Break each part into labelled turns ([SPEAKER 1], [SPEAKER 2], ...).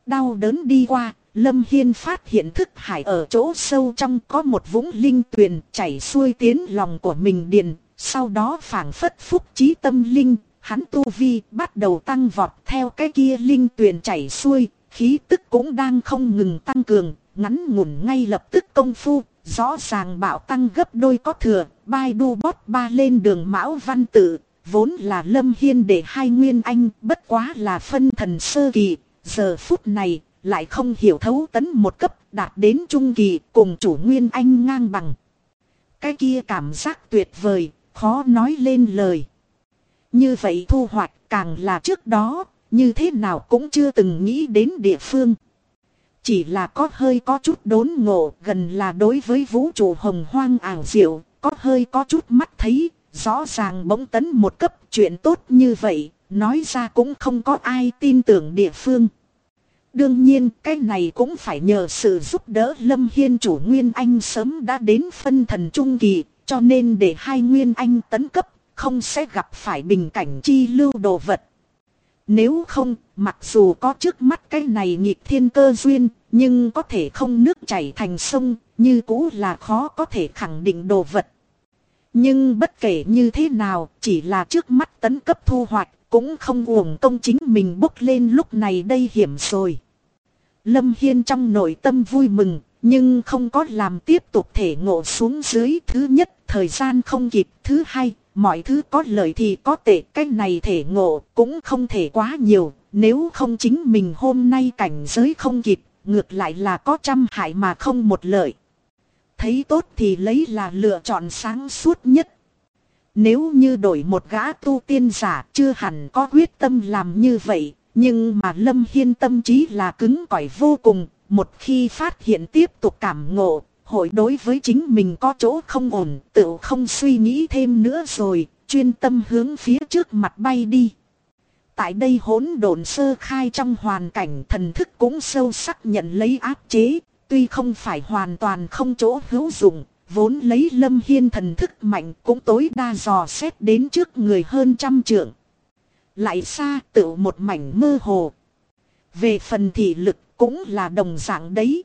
[SPEAKER 1] đau đớn đi qua, Lâm Hiên phát hiện thức hải ở chỗ sâu trong có một vũng linh tuyền chảy xuôi tiến lòng của mình điền. Sau đó phảng phất phúc trí tâm linh, hắn tu vi bắt đầu tăng vọt theo cái kia linh tuyền chảy xuôi, khí tức cũng đang không ngừng tăng cường, ngắn ngủn ngay lập tức công phu, rõ ràng bạo tăng gấp đôi có thừa, bai đu bót ba lên đường Mão Văn Tự, vốn là Lâm Hiên để hai nguyên anh, bất quá là phân thần sơ kỳ, giờ phút này lại không hiểu thấu tấn một cấp, đạt đến trung kỳ, cùng chủ nguyên anh ngang bằng. Cái kia cảm giác tuyệt vời, khó nói lên lời. Như vậy thu hoạch càng là trước đó, như thế nào cũng chưa từng nghĩ đến địa phương. Chỉ là có hơi có chút đốn ngộ, gần là đối với vũ trụ hồng hoang ảo diệu, có hơi có chút mắt thấy, rõ ràng bỗng tấn một cấp chuyện tốt như vậy, nói ra cũng không có ai tin tưởng địa phương. Đương nhiên cái này cũng phải nhờ sự giúp đỡ Lâm Hiên chủ nguyên anh sớm đã đến phân thần trung kỳ, cho nên để hai nguyên anh tấn cấp, không sẽ gặp phải bình cảnh chi lưu đồ vật. Nếu không, mặc dù có trước mắt cái này nghịch thiên cơ duyên, nhưng có thể không nước chảy thành sông, như cũ là khó có thể khẳng định đồ vật. Nhưng bất kể như thế nào, chỉ là trước mắt tấn cấp thu hoạch, cũng không uổng công chính mình bốc lên lúc này đây hiểm rồi. Lâm Hiên trong nội tâm vui mừng, nhưng không có làm tiếp tục thể ngộ xuống dưới. Thứ nhất, thời gian không kịp. Thứ hai, mọi thứ có lợi thì có tệ. Cái này thể ngộ cũng không thể quá nhiều. Nếu không chính mình hôm nay cảnh giới không kịp, ngược lại là có trăm hại mà không một lợi. Thấy tốt thì lấy là lựa chọn sáng suốt nhất. Nếu như đổi một gã tu tiên giả chưa hẳn có quyết tâm làm như vậy. Nhưng mà Lâm Hiên tâm trí là cứng cỏi vô cùng. Một khi phát hiện tiếp tục cảm ngộ, hội đối với chính mình có chỗ không ổn, tự không suy nghĩ thêm nữa rồi, chuyên tâm hướng phía trước mặt bay đi. Tại đây hỗn độn sơ khai trong hoàn cảnh, thần thức cũng sâu sắc nhận lấy áp chế, tuy không phải hoàn toàn không chỗ hữu dụng, vốn lấy Lâm Hiên thần thức mạnh cũng tối đa dò xét đến trước người hơn 100 trượng. Lại xa tự một mảnh mơ hồ. Về phần thị lực cũng là đồng dạng đấy.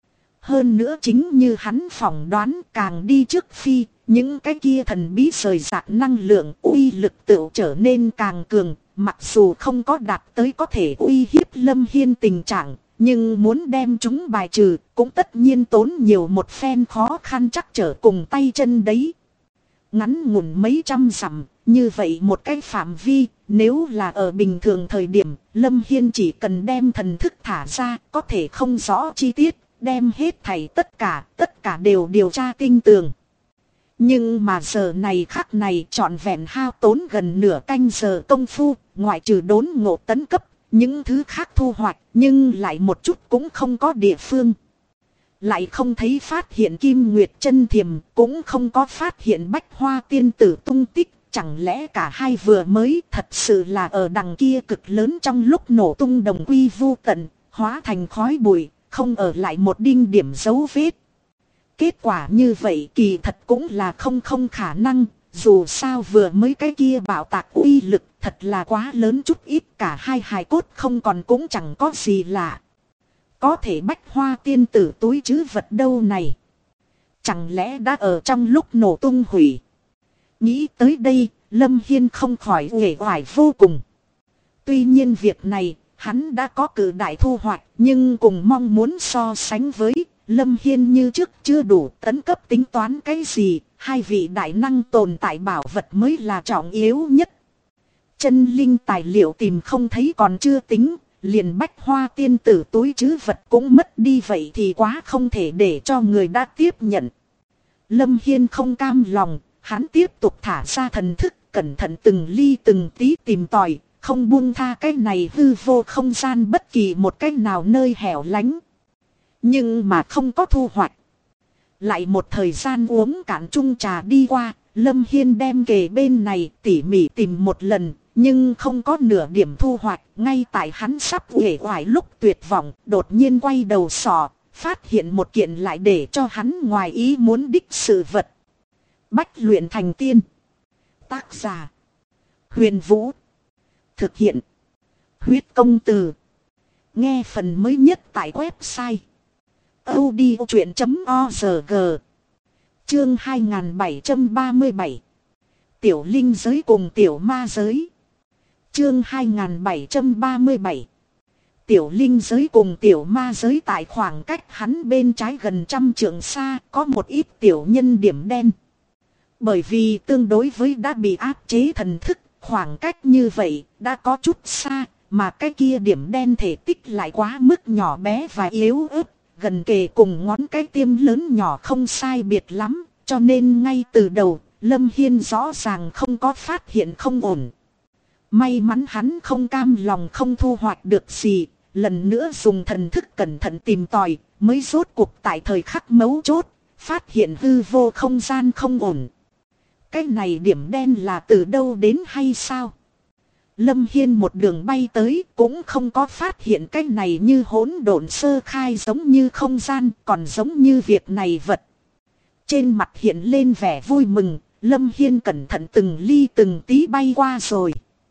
[SPEAKER 1] Hơn nữa chính như hắn phỏng đoán, càng đi trước phi, những cái kia thần bí rời rạc năng lượng uy lực tự trở nên càng cường. Mặc dù không có đạt tới có thể uy hiếp Lâm Hiên tình trạng, nhưng muốn đem chúng bài trừ cũng tất nhiên tốn nhiều một phen khó khăn chắc trở cùng tay chân đấy. Ngắn ngủn mấy trăm dặm, như vậy một cái phạm vi, nếu là ở bình thường thời điểm, Lâm Hiên chỉ cần đem thần thức thả ra, có thể không rõ chi tiết, đem hết thảy tất cả đều điều tra tinh tường. Nhưng mà giờ này khắc này trọn vẹn hao tốn gần nửa canh giờ công phu, ngoại trừ đốn ngộ tấn cấp, những thứ khác thu hoạch, nhưng lại một chút cũng không có địa phương. Lại không thấy phát hiện Kim Nguyệt Chân Thiềm, cũng không có phát hiện Bách Hoa Tiên Tử tung tích, chẳng lẽ cả hai vừa mới thật sự là ở đằng kia cực lớn trong lúc nổ tung đồng quy vu tận, hóa thành khói bụi, không ở lại một đinh điểm dấu vết. Kết quả như vậy kỳ thật cũng là không khả năng, dù sao vừa mới cái kia bạo tạc uy lực thật là quá lớn chút ít, cả hai hài cốt không còn cũng chẳng có gì lạ. Có thể Bách Hoa Tiên Tử túi trữ vật đâu này? Chẳng lẽ đã ở trong lúc nổ tung hủy? Nghĩ tới đây, Lâm Hiên không khỏi uể oải vô cùng. Tuy nhiên việc này, hắn đã có cử đại thu hoạch, nhưng cùng mong muốn so sánh với, Lâm Hiên như trước chưa đủ tấn cấp tính toán cái gì, hai vị đại năng tồn tại bảo vật mới là trọng yếu nhất. Chân linh tài liệu tìm không thấy còn chưa tính, liền Bách Hoa Tiên Tử túi trữ vật cũng mất đi, vậy thì quá không thể để cho người đã tiếp nhận. Lâm Hiên không cam lòng, hắn tiếp tục thả ra thần thức, cẩn thận từng ly từng tí tìm tòi, không buông tha cái này hư vô không gian bất kỳ một cái nào nơi hẻo lánh. Nhưng mà không có thu hoạch. Lại một thời gian uống cạn chung trà đi qua, Lâm Hiên đem kề bên này tỉ mỉ tìm một lần, nhưng không có nửa điểm thu hoạch. Ngay tại hắn sắp uể oải lúc tuyệt vọng, đột nhiên quay đầu sò, phát hiện một kiện lại để cho hắn ngoài ý muốn đích sự vật. Bách luyện thành tiên. Tác giả Huyền Vũ. Thực hiện Huyết Công Từ. Nghe phần mới nhất tại website audiochuyện.org. Chương 2737. Tiểu linh giới cùng tiểu ma giới. Chương 2737. Tiểu linh giới cùng tiểu ma giới. Tại khoảng cách hắn bên trái gần 100 trượng xa có một ít tiểu nhân điểm đen. Bởi vì tương đối với đã bị áp chế thần thức, khoảng cách như vậy đã có chút xa, mà cái kia điểm đen thể tích lại quá mức nhỏ bé và yếu ớt, gần kề cùng ngón cái tiêm lớn nhỏ không sai biệt lắm, cho nên ngay từ đầu, Lâm Hiên rõ ràng không có phát hiện không ổn. May mắn hắn không cam lòng không thu hoạch được gì, lần nữa dùng thần thức cẩn thận tìm tòi, mới rốt cuộc tại thời khắc mấu chốt, phát hiện hư vô không gian không ổn. Cái này điểm đen là từ đâu đến hay sao? Lâm Hiên một đường bay tới cũng không có phát hiện cái này như hỗn độn sơ khai giống như không gian, còn giống như việc này vật. Trên mặt hiện lên vẻ vui mừng, Lâm Hiên cẩn thận từng ly từng tí bay qua rồi.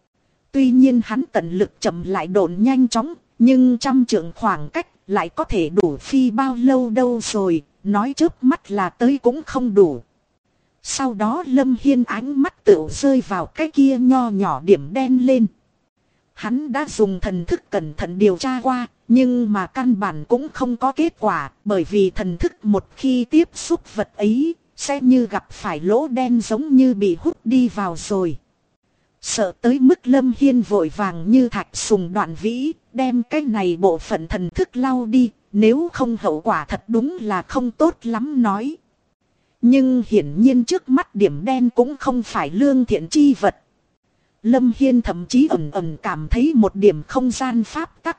[SPEAKER 1] Tuy nhiên hắn tận lực chậm lại độn nhanh chóng, nhưng 100 trượng khoảng cách lại có thể đủ phi bao lâu đâu rồi, nói chớp mắt là tới cũng không đủ. Sau đó Lâm Hiên ánh mắt tựu rơi vào cái kia nho nhỏ điểm đen lên. Hắn đã dùng thần thức cẩn thận điều tra qua, nhưng mà căn bản cũng không có kết quả, bởi vì thần thức một khi tiếp xúc vật ấy, sẽ như gặp phải lỗ đen giống như bị hút đi vào rồi. Sợ tới mức Lâm Hiên vội vàng như thạch sùng đoạn vĩ, đem cái này bộ phận thần thức lau đi, nếu không hậu quả thật đúng là không tốt lắm nói. Nhưng hiển nhiên trước mắt điểm đen cũng không phải lương thiện chi vật. Lâm Hiên thậm chí ẩn ẩn cảm thấy một điểm không gian pháp tắc.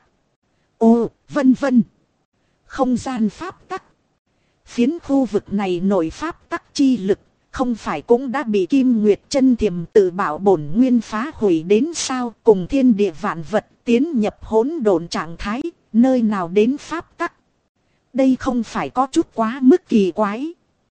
[SPEAKER 1] Ồ, vân vân. Không gian pháp tắc. Phiến khu vực này nội pháp tắc chi lực, không phải cũng đã bị Kim Nguyệt Chân Thiềm tự bảo bổn nguyên phá hủy đến sao, cùng thiên địa vạn vật tiến nhập hỗn độn trạng thái, nơi nào đến pháp tắc. Đây không phải có chút quá mức kỳ quái.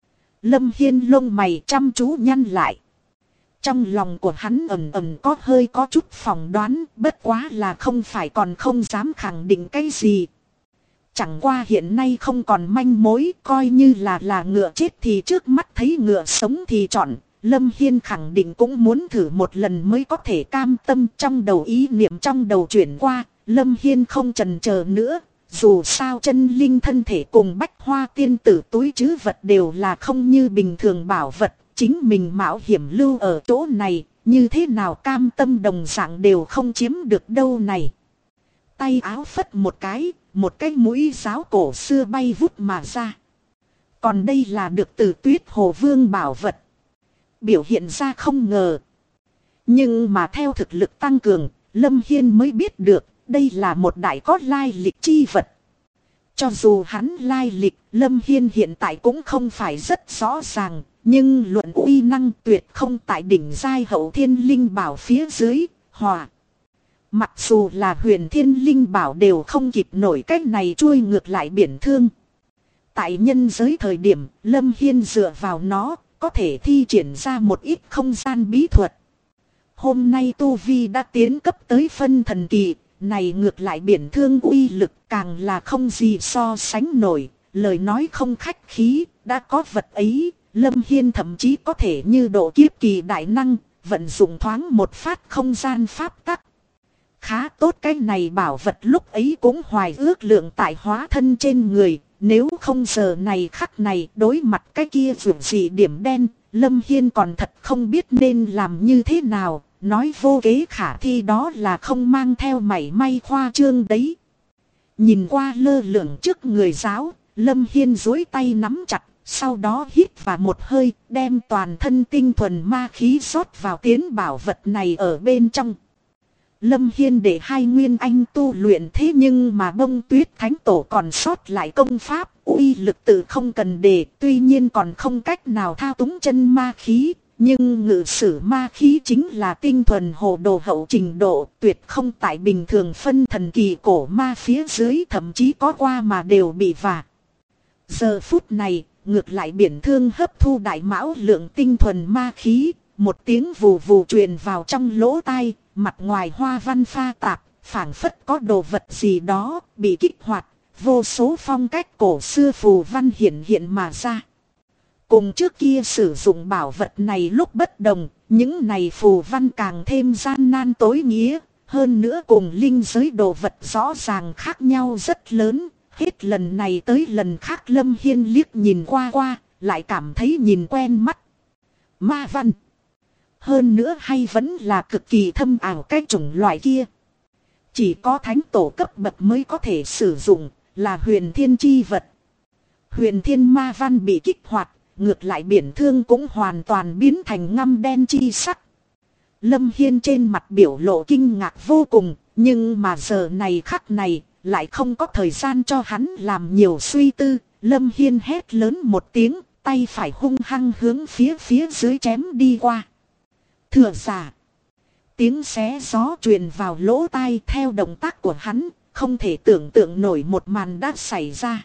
[SPEAKER 1] Lâm Hiên lông mày chăm chú nhăn lại. Trong lòng của hắn ẩn có chút phỏng đoán, bất quá là không phải còn không dám khẳng định cái gì. Chẳng qua hiện nay không còn manh mối, coi như là ngựa chết thì trước mắt thấy ngựa sống thì chọn. Lâm Hiên khẳng định cũng muốn thử một lần mới có thể cam tâm. Trong đầu ý niệm trong đầu chuyển qua, Lâm Hiên không chần chờ nữa. Dù sao chân linh thân thể cùng bách hoa tiên tử túi trữ vật đều là không như bình thường bảo vật. Chính mình mạo hiểm lưu ở chỗ này, như thế nào cam tâm đồng dạng đều không chiếm được đâu này. Tay áo phất một cái mũi giáo cổ xưa bay vút mà ra. Còn đây là được từ Tuyết Hồ Vương bảo vật. Biểu hiện ra không ngờ. Nhưng mà theo thực lực tăng cường, Lâm Hiên mới biết được, đây là một đại có lai lịch chi vật. Cho dù hắn lai lịch, Lâm Hiên hiện tại cũng không phải rất rõ ràng, nhưng luận uy năng tuyệt không tại đỉnh giai hậu thiên linh bảo phía dưới, hòa. Mặc dù là huyền thiên linh bảo đều không kịp nổi cách này chui ngược lại biển thương. Tại nhân giới thời điểm, Lâm Hiên dựa vào nó, có thể thi triển ra một ít không gian bí thuật. Hôm nay Tu Vi đã tiến cấp tới phân thần kỳ, này ngược lại biển thương uy lực càng là không gì so sánh nổi, lời nói không khách khí, đã có vật ấy, Lâm Hiên thậm chí có thể như độ kiếp kỳ đại năng, vận dụng thoáng một phát không gian pháp tắc. Khá tốt cái này bảo vật lúc ấy cũng hoài ước lượng tại hóa thân trên người, nếu không giờ này khắc này đối mặt cái kia vượt dị điểm đen, Lâm Hiên còn thật không biết nên làm như thế nào, nói vô kế khả thi đó là không mang theo mảy may khoa trương đấy. Nhìn qua lơ lửng trước người giáo, Lâm Hiên duỗi tay nắm chặt, sau đó hít vào một hơi, đem toàn thân tinh thuần ma khí rót vào tiến bảo vật này ở bên trong. Lâm Hiên để hai nguyên anh tu luyện thế nhưng mà Bông Tuyết Thánh Tổ còn sót lại công pháp, uy lực tự không cần đề, tuy nhiên còn không cách nào thao túng chân ma khí, nhưng ngự sử ma khí chính là tinh thuần hồ đồ hậu trình độ, tuyệt không tại bình thường phân thần kỳ cổ ma phía dưới, thậm chí có qua mà đều bị vả. Giờ phút này, ngược lại biển thương hấp thu đại mão lượng tinh thuần ma khí, một tiếng vù vù truyền vào trong lỗ tai, mặt ngoài hoa văn pha tạp, phảng phất có đồ vật gì đó bị kích hoạt, vô số phong cách cổ xưa phù văn hiện hiện mà ra. Cùng trước kia sử dụng bảo vật này lúc bất đồng, những này phù văn càng thêm gian nan tối nghĩa, hơn nữa cùng linh giới đồ vật rõ ràng khác nhau rất lớn. Hết lần này tới lần khác Lâm Hiên liếc nhìn qua, lại cảm thấy nhìn quen mắt. Ma văn. Hơn nữa hay vẫn là cực kỳ thâm ảo cái chủng loại kia. Chỉ có thánh tổ cấp bậc mới có thể sử dụng, là huyền thiên chi vật. Huyền thiên ma văn bị kích hoạt, ngược lại biển thương cũng hoàn toàn biến thành ngăm đen chi sắc. Lâm Hiên trên mặt biểu lộ kinh ngạc vô cùng, nhưng mà giờ này khắc này, lại không có thời gian cho hắn làm nhiều suy tư. Lâm Hiên hét lớn một tiếng, tay phải hung hăng hướng phía dưới chém đi qua. Thừa giả. Tiếng xé gió truyền vào lỗ tai theo động tác của hắn, không thể tưởng tượng nổi một màn đã xảy ra.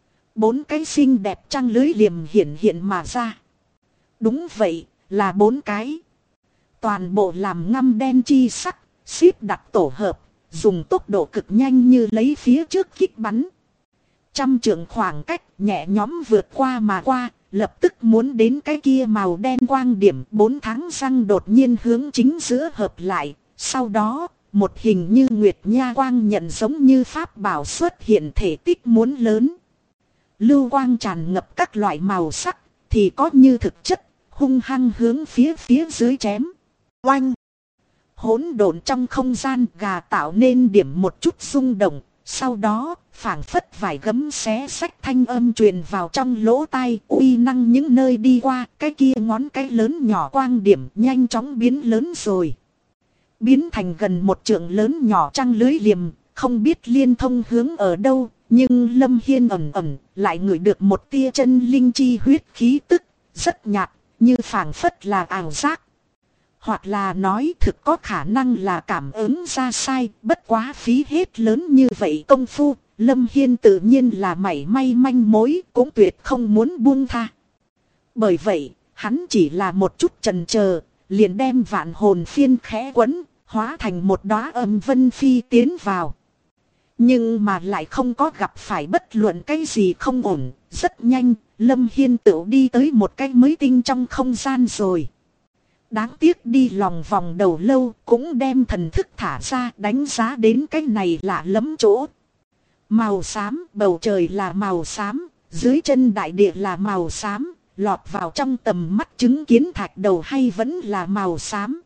[SPEAKER 1] 4 cái xinh đẹp trăng lưới liềm hiện hiện mà ra. Đúng vậy, là 4 cái. Toàn bộ làm ngăm đen chi sắc, xếp đặt tổ hợp, dùng tốc độ cực nhanh như lấy phía trước kích bắn. 100 trượng khoảng cách nhẹ nhõm vượt qua mà qua, lập tức muốn đến cái kia màu đen quang điểm. 4 tháng răng đột nhiên hướng chính giữa hợp lại, sau đó một hình như nguyệt nha quang nhận giống như pháp bảo xuất hiện, thể tích muốn lớn. Lưu quang tràn ngập các loại màu sắc, thì có như thực chất, hung hăng hướng phía dưới chém. Oanh! Hỗn độn trong không gian gà tạo nên điểm một chút rung động, sau đó phảng phất vải gấm xé xách thanh âm truyền vào trong lỗ tai, uy năng những nơi đi qua, cái kia ngón cái lớn nhỏ quang điểm nhanh chóng biến lớn rồi. Biến thành gần 1 trượng lớn nhỏ trăng lưới liềm, không biết liên thông hướng ở đâu, nhưng Lâm Hiên ẩn lại ngửi được một tia chân linh chi huyết khí tức, rất nhạt, như phảng phất là ảo giác. Hoặc là nói thực có khả năng là cảm ứng ra sai, bất quá phí hết lớn như vậy công phu, Lâm Hiên tự nhiên là mảy may manh mối, cũng tuyệt không muốn buông tha. Bởi vậy, hắn chỉ là một chút chần chờ, liền đem vạn hồn phiên khẽ quấn, hóa thành một đóa âm vân phi tiến vào. Nhưng mà lại không có gặp phải bất luận cái gì không ổn, rất nhanh, Lâm Hiên tự đi tới một cái mới tinh trong không gian rồi. Đáng tiếc đi lòng vòng đầu lâu cũng đem thần thức thả ra, đánh giá đến cái này lạ lẫm chỗ. Màu xám, bầu trời là màu xám, dưới chân đại địa là màu xám, lọt vào trong tầm mắt chứng kiến thạch đầu hay vẫn là màu xám.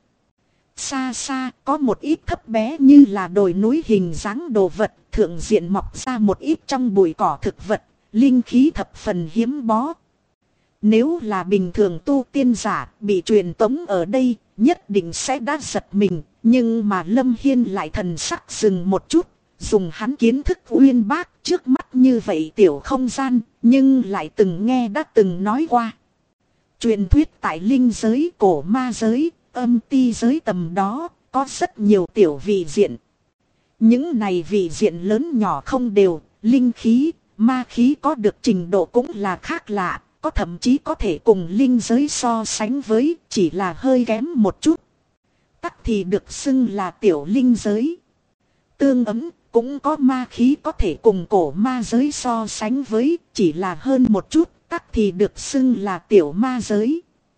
[SPEAKER 1] Xa xa có một ít thấp bé như là đồi núi hình dáng đồ vật, thượng diện mọc ra một ít trong bụi cỏ thực vật, linh khí thập phần hiếm bó. Nếu là bình thường tu tiên giả bị truyền tống ở đây, nhất định sẽ đã giật mình, nhưng mà Lâm Hiên lại thần sắc dừng một chút, dùng hắn kiến thức uyên bác trước mắt như vậy tiểu không gian, nhưng lại từng nghe đã từng nói qua. Truyền thuyết tại linh giới, cổ ma giới, âm ti giới tầm đó, có rất nhiều tiểu vị diện. Những này vị diện lớn nhỏ không đều, linh khí, ma khí có được trình độ cũng là khác lạ, có thậm chí có thể cùng linh giới so sánh với, chỉ là hơi kém một chút. Tắc thì được xưng là tiểu linh giới. Tương ứng, cũng có ma khí có thể cùng cổ ma giới so sánh với, chỉ là hơn một chút, tắc thì được xưng là tiểu ma giới.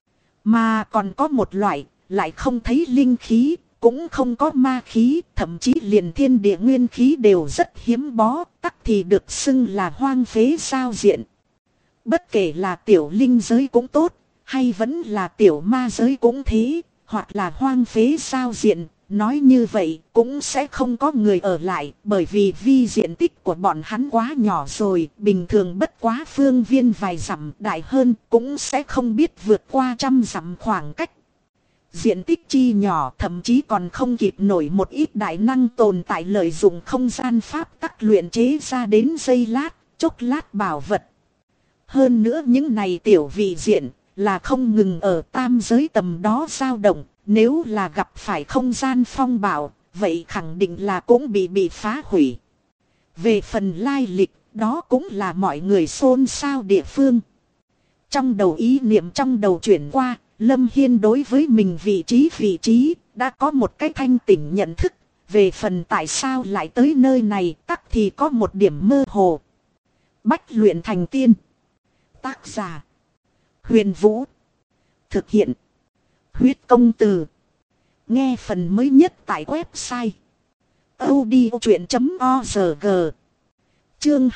[SPEAKER 1] Mà còn có một loại, lại không thấy linh khí, cũng không có ma khí, thậm chí liền thiên địa nguyên khí đều rất hiếm bó, tắc thì được xưng là hoang phế giao diện. Bất kể là tiểu linh giới cũng tốt, hay vẫn là tiểu ma giới cũng thế, hoặc là hoang phế giao diện, nói như vậy cũng sẽ không có người ở lại, bởi vì diện tích của bọn hắn quá nhỏ rồi, bình thường bất quá phương viên vài dặm, đại hơn cũng sẽ không biết vượt qua 100 dặm khoảng cách. Diện tích chi nhỏ thậm chí còn không kịp nổi một ít đại năng tồn tại lợi dụng không gian pháp tắc luyện chế ra đến giây lát, chốc lát bảo vật. Hơn nữa những này tiểu vị diện là không ngừng ở tam giới tầm đó dao động, nếu là gặp phải không gian phong bạo, vậy khẳng định là cũng bị phá hủy. Về phần lai lịch, đó cũng là mọi người xôn xao địa phương. Trong đầu ý niệm trong đầu chuyển qua, Lâm Hiên đối với mình vị trí đã có một cái thanh tỉnh nhận thức, Về phần tại sao lại tới nơi này tắc thì có một điểm mơ hồ. Bách luyện thành tiên. Tác giả Huyền Vũ. Thực hiện Huyết Công Từ. Nghe phần mới nhất tại website audiochuyện.org. Chương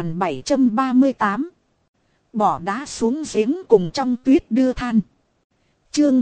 [SPEAKER 1] 2738. Bỏ đá xuống giếng cùng trong tuyết đưa than. Chương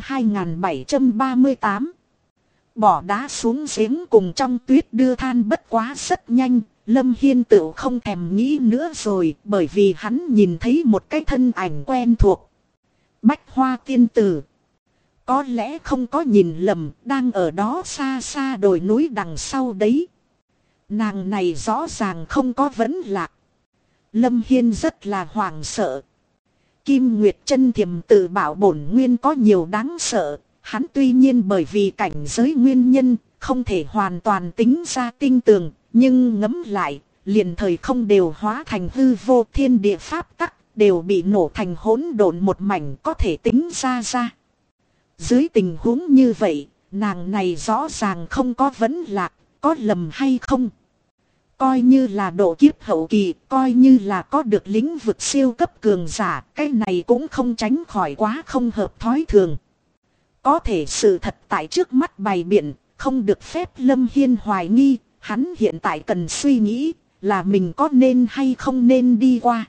[SPEAKER 1] 2738. Bỏ đá xuống giếng cùng trong tuyết đưa than bất quá rất nhanh. Lâm Hiên tự không thèm nghĩ nữa rồi, bởi vì hắn nhìn thấy một cái thân ảnh quen thuộc. Bách Hoa tiên tử. Có lẽ không có nhìn lầm, đang ở đó xa xa đồi núi đằng sau đấy. Nàng này rõ ràng không có vấn lạc. Lâm Hiên rất là hoảng sợ. Kim Nguyệt Chân Thiềm tự bảo bổn nguyên có nhiều đáng sợ. Hắn tuy nhiên bởi vì cảnh giới nguyên nhân, không thể hoàn toàn tính ra tinh tường. Nhưng ngẫm lại, liền thời không đều hóa thành hư vô, thiên địa pháp tắc, đều bị nổ thành hỗn độn một mảnh, có thể tính ra. Dưới tình huống như vậy, nàng này rõ ràng không có vấn lạc, có lầm hay không? Coi như là độ kiếp hậu kỳ, coi như là có được lĩnh vực siêu cấp cường giả, cái này cũng không tránh khỏi quá không hợp thói thường. Có thể sự thật tại trước mắt bày biện, không được phép Lâm Hiên hoài nghi, hắn hiện tại cần suy nghĩ là mình có nên hay không nên đi qua.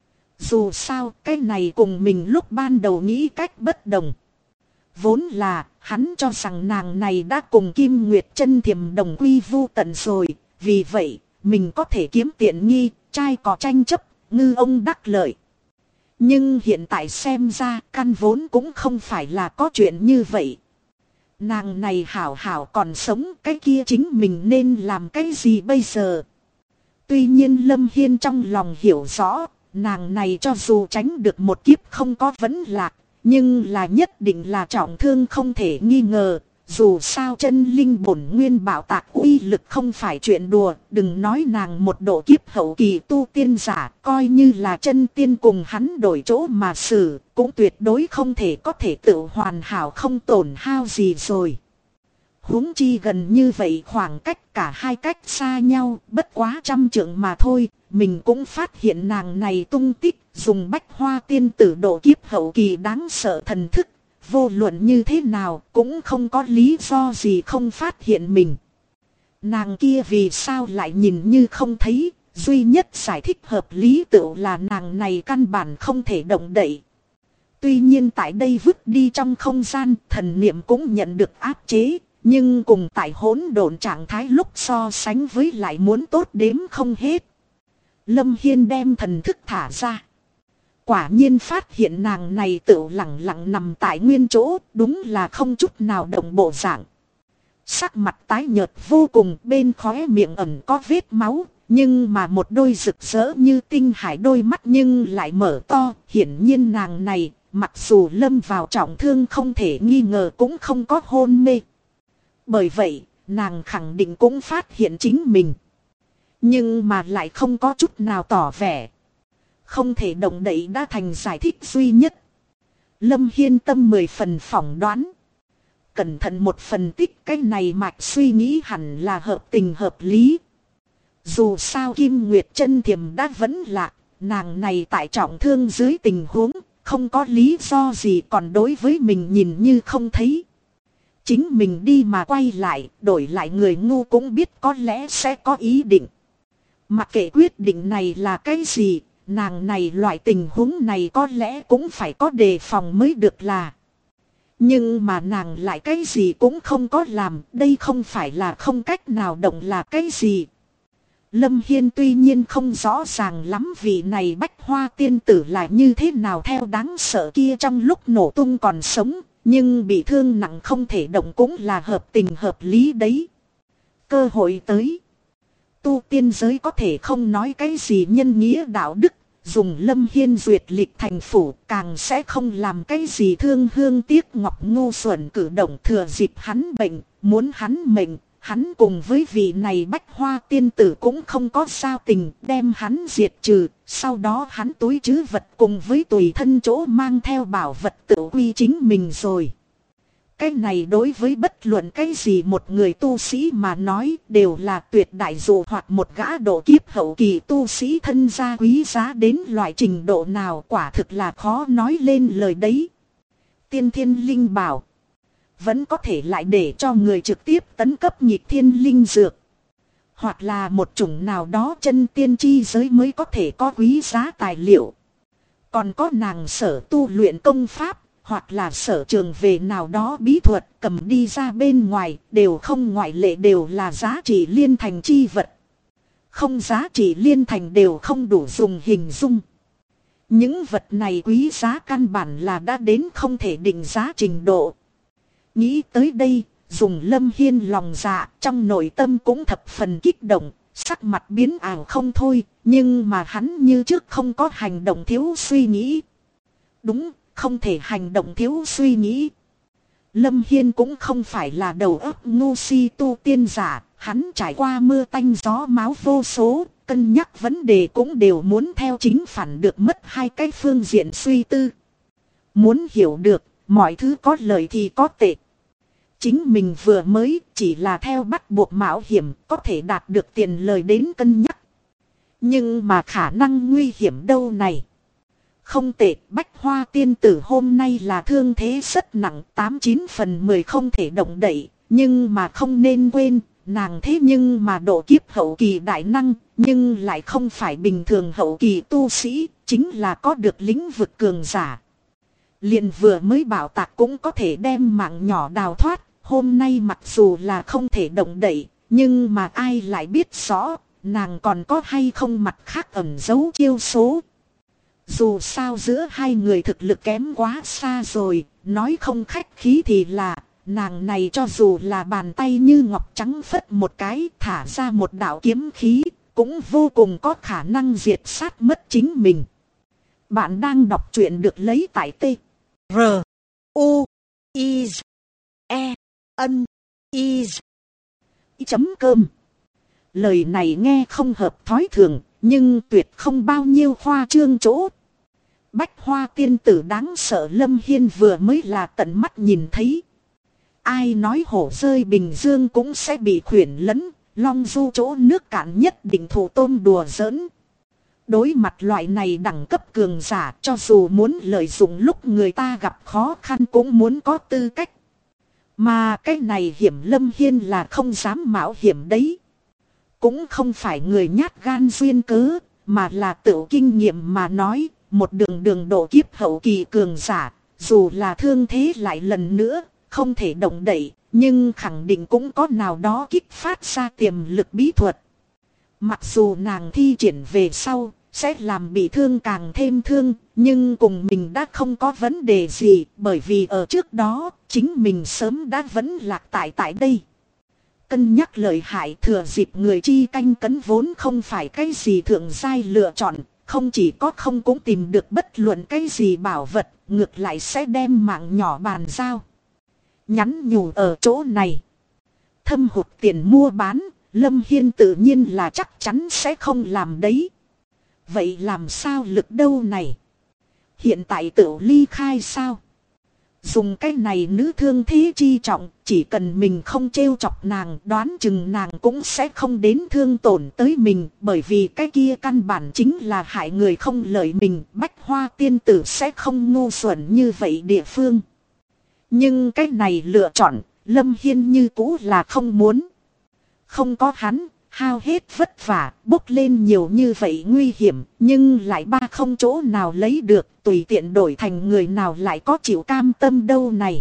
[SPEAKER 1] Dù sao, cái này cùng mình lúc ban đầu nghĩ cách bất đồng. Vốn là, hắn cho rằng nàng này đã cùng Kim Nguyệt Chân Thiềm đồng quy vu tận rồi, vì vậy, mình có thể kiếm tiện nghi, trai có tranh chấp, ngư ông đắc lợi. Nhưng hiện tại xem ra, căn vốn cũng không phải là có chuyện như vậy. Nàng này hảo hảo còn sống, cái kia chính mình nên làm cái gì bây giờ? Tuy nhiên Lâm Hiên trong lòng hiểu rõ, nàng này cho dù tránh được một kiếp không có vấn lạc, nhưng là nhất định là trọng thương không thể nghi ngờ. Dù sao chân linh bổn nguyên bảo tạc uy lực không phải chuyện đùa, đừng nói nàng một độ kiếp hậu kỳ tu tiên giả, coi như là chân tiên cùng hắn đổi chỗ mà xử, cũng tuyệt đối không thể có thể tự hoàn hảo không tổn hao gì rồi. Huống chi gần như vậy khoảng cách cả hai cách xa nhau, bất quá 100 trượng mà thôi, mình cũng phát hiện nàng này tung tích, dùng Bách Hoa tiên tử độ kiếp hậu kỳ đáng sợ thần thức. Vô luận như thế nào cũng không có lý do gì không phát hiện mình. Nàng kia vì sao lại nhìn như không thấy, duy nhất giải thích hợp lý tựu là nàng này căn bản không thể động đậy. Tuy nhiên tại đây vứt đi trong không gian, thần niệm cũng nhận được áp chế, nhưng cùng tại hỗn độn trạng thái lúc so sánh với lại muốn tốt đếm không hết. Lâm Hiên đem thần thức thả ra. Quả nhiên phát hiện nàng này tự lặng lặng nằm tại nguyên chỗ, đúng là không chút nào động bộ dạng. Sắc mặt tái nhợt vô cùng, bên khóe miệng ẩn có vết máu, nhưng mà một đôi rực rỡ như tinh hải đôi mắt nhưng lại mở to. Hiển nhiên nàng này, mặc dù lâm vào trọng thương không thể nghi ngờ cũng không có hôn mê. Bởi vậy, nàng khẳng định cũng phát hiện chính mình. Nhưng mà lại không có chút nào tỏ vẻ. Không thể động đậy đã thành giải thích duy nhất. Lâm Hiên tâm 10 phần phỏng đoán. Cẩn thận một phần tích, cái này mạch suy nghĩ hẳn là hợp tình hợp lý. Dù sao Kim Nguyệt Chân Thiềm đã vẫn lạc, nàng này tại trọng thương dưới tình huống, không có lý do gì còn đối với mình nhìn như không thấy. Chính mình đi mà quay lại, đổi lại người ngu cũng biết có lẽ sẽ có ý định. Mặc kệ quyết định này là cái gì, nàng này loại tình huống này có lẽ cũng phải có đề phòng mới được là. Nhưng mà nàng lại cái gì cũng không có làm, đây không phải là không cách nào động là cái gì. Lâm Hiên tuy nhiên không rõ ràng lắm vị này Bách Hoa tiên tử là như thế nào theo đáng sợ kia trong lúc nổ tung còn sống, nhưng bị thương nặng không thể động cũng là hợp tình hợp lý đấy. Cơ hội tới. Tu tiên giới có thể không nói cái gì nhân nghĩa đạo đức, dùng Lâm Hiên duyệt lịch thành phủ càng sẽ không làm cái gì thương hương tiếc ngọc ngu xuẩn cử động thừa dịp hắn bệnh, muốn hắn mệnh. Hắn cùng với vị này Bách Hoa tiên tử cũng không có giao tình, đem hắn diệt trừ, sau đó hắn túi trữ vật cùng với tùy thân chỗ mang theo bảo vật tự quy chính mình rồi. Cái này đối với bất luận cái gì một người tu sĩ mà nói đều là tuyệt đại dụ hoặc một gã độ kiếp hậu kỳ tu sĩ thân gia quý giá đến loại trình độ nào quả thực là khó nói lên lời đấy. Tiên thiên linh bảo vẫn có thể lại để cho người trực tiếp tấn cấp nhịp thiên linh dược. Hoặc là một chủng nào đó chân tiên chi giới mới có thể có quý giá tài liệu. Còn có nàng sở tu luyện công pháp, hoặc là sở trường về nào đó bí thuật cầm đi ra bên ngoài, đều không ngoại lệ đều là giá trị liên thành chi vật. Không giá trị liên thành đều không đủ dùng hình dung. Những vật này quý giá căn bản là đã đến không thể định giá trình độ. Nghĩ tới đây, dùng Lâm Hiên lòng dạ, trong nội tâm cũng thập phần kích động, sắc mặt biến ảo không thôi, nhưng mà hắn như trước không có hành động thiếu suy nghĩ. Đúng, không thể hành động thiếu suy nghĩ. Lâm Hiên cũng không phải là đầu óc ngu si tu tiên giả, hắn trải qua mưa tanh gió máu vô số, cân nhắc vấn đề cũng đều muốn theo chính phản được mất hai cái phương diện suy tư. Muốn hiểu được, mọi thứ có lợi thì có tệ. Chính mình vừa mới chỉ là theo bắt buộc mạo hiểm có thể đạt được tiền lời đến cân nhắc. Nhưng mà khả năng nguy hiểm đâu này. Không tệ, Bách Hoa tiên tử hôm nay là thương thế rất nặng, 89 phần 10 không thể động đậy. Nhưng mà không nên quên, nàng thế nhưng mà độ kiếp hậu kỳ đại năng, nhưng lại không phải bình thường hậu kỳ tu sĩ, chính là có được lĩnh vực cường giả. Liền vừa mới bảo tạc cũng có thể đem mạng nhỏ đào thoát. Hôm nay mặc dù là không thể động đậy, nhưng mà ai lại biết rõ, nàng còn có hay không mặt khác ẩn giấu chiêu số. Dù sao giữa hai người thực lực kém quá xa rồi, nói không khách khí thì là, nàng này cho dù là bàn tay như ngọc trắng phất một cái thả ra một đạo kiếm khí, cũng vô cùng có khả năng diệt sát mất chính mình. Bạn đang đọc truyện được lấy tại T. R. U. I. E. N. I. Chấm cơm. Lời này nghe không hợp thói thường, nhưng tuyệt không bao nhiêu khoa trương chỗ. Bách Hoa tiên tử đáng sợ Lâm Hiên vừa mới là tận mắt nhìn thấy. Ai nói hổ rơi Bình Dương cũng sẽ bị khuyển lấn, long du chỗ nước cạn nhất định thủ tôm đùa giỡn. Đối mặt loại này đẳng cấp cường giả, cho dù muốn lợi dụng lúc người ta gặp khó khăn cũng muốn có tư cách. Mà cái này hiểm Lâm Hiên là không dám mạo hiểm đấy. Cũng không phải người nhát gan duyên cớ, mà là tự kinh nghiệm mà nói, một đường độ kiếp hậu kỳ cường giả, dù là thương thế lại lần nữa, không thể động đậy, nhưng khẳng định cũng có nào đó kích phát ra tiềm lực bí thuật. Mặc dù nàng thi triển về sau, sẽ làm bị thương càng thêm thương, nhưng cùng mình đã không có vấn đề gì, bởi vì ở trước đó, chính mình sớm đã vẫn lạc tại đây. Cân nhắc lợi hại thừa dịp người chi canh cấn vốn không phải cái gì thượng giai lựa chọn, không chỉ có không cũng tìm được bất luận cái gì bảo vật, ngược lại sẽ đem mạng nhỏ bàn giao. Nhắn nhủ ở chỗ này. Thâm hụt tiền mua bán, Lâm Hiên tự nhiên là chắc chắn sẽ không làm đấy. Vậy làm sao lực đâu này? Hiện tại tự ly khai sao? Dùng cái này nữ thương thế chi trọng, chỉ cần mình không trêu chọc nàng, đoán chừng nàng cũng sẽ không đến thương tổn tới mình, bởi vì cái kia căn bản chính là hại người không lợi mình, Bách Hoa tiên tử sẽ không ngu xuẩn như vậy địa phương. Nhưng cái này lựa chọn, Lâm Hiên như cũ là không muốn. Không có hắn, hao hết vất vả, bốc lên nhiều như vậy nguy hiểm, nhưng lại không chỗ nào lấy được, tùy tiện đổi thành người nào lại có chịu cam tâm đâu này.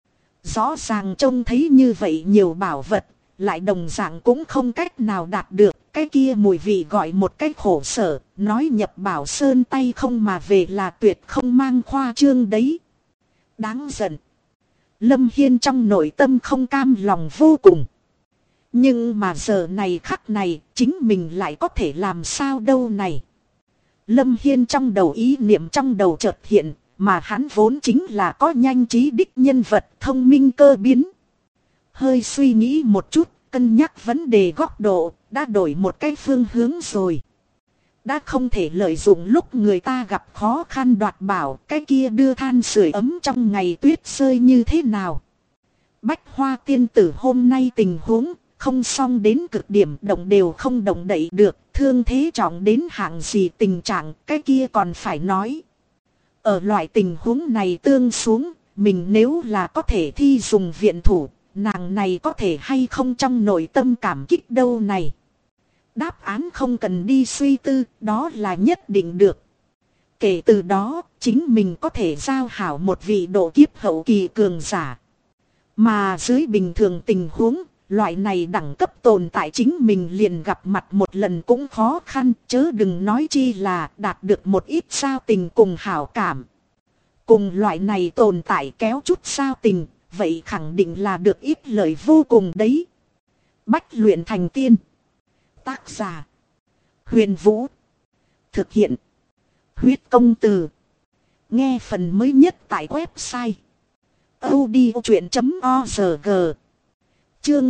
[SPEAKER 1] Rõ ràng trông thấy như vậy nhiều bảo vật, lại đồng dạng cũng không cách nào đạt được, cái kia mùi vị gọi một cái khổ sở, nói nhập bảo sơn tay không mà về là tuyệt không mang khoa trương đấy. Đáng giận. Lâm Hiên trong nội tâm không cam lòng vô cùng. Nhưng mà giờ này khắc này, chính mình lại có thể làm sao đâu này. Lâm Hiên trong đầu ý niệm trong đầu chợt hiện, mà hắn vốn chính là có nhanh trí đích nhân vật thông minh cơ biến. Hơi suy nghĩ một chút, cân nhắc vấn đề góc độ, đã đổi một cái phương hướng rồi. Đã không thể lợi dụng lúc người ta gặp khó khăn đoạt bảo, cái kia đưa than sưởi ấm trong ngày tuyết rơi như thế nào. Bách Hoa tiên tử hôm nay tình huống không xong đến cực điểm, động đều không động đậy được, thương thế trọng đến hạng gì tình trạng, cái kia còn phải nói. Ở loại tình huống này tương xuống, mình nếu là có thể thi dùng viện thủ, nàng này có thể hay không trong nội tâm cảm kích đâu này. Đáp án không cần đi suy tư, đó là nhất định được. Kể từ đó, chính mình có thể giao hảo một vị độ kiếp hậu kỳ cường giả. Mà dưới bình thường tình huống, loại này đẳng cấp tồn tại chính mình liền gặp mặt một lần cũng khó khăn, chớ đừng nói chi là đạt được một ít giao tình cùng hảo cảm. Cùng loại này tồn tại kéo chút giao tình, vậy khẳng định là được ít lợi vô cùng đấy. Bách luyện thành tiên. Tác giả: Huyền Vũ. Thực hiện: Huyết Công Từ. Nghe phần mới nhất tại website audiochuyện.org. Chương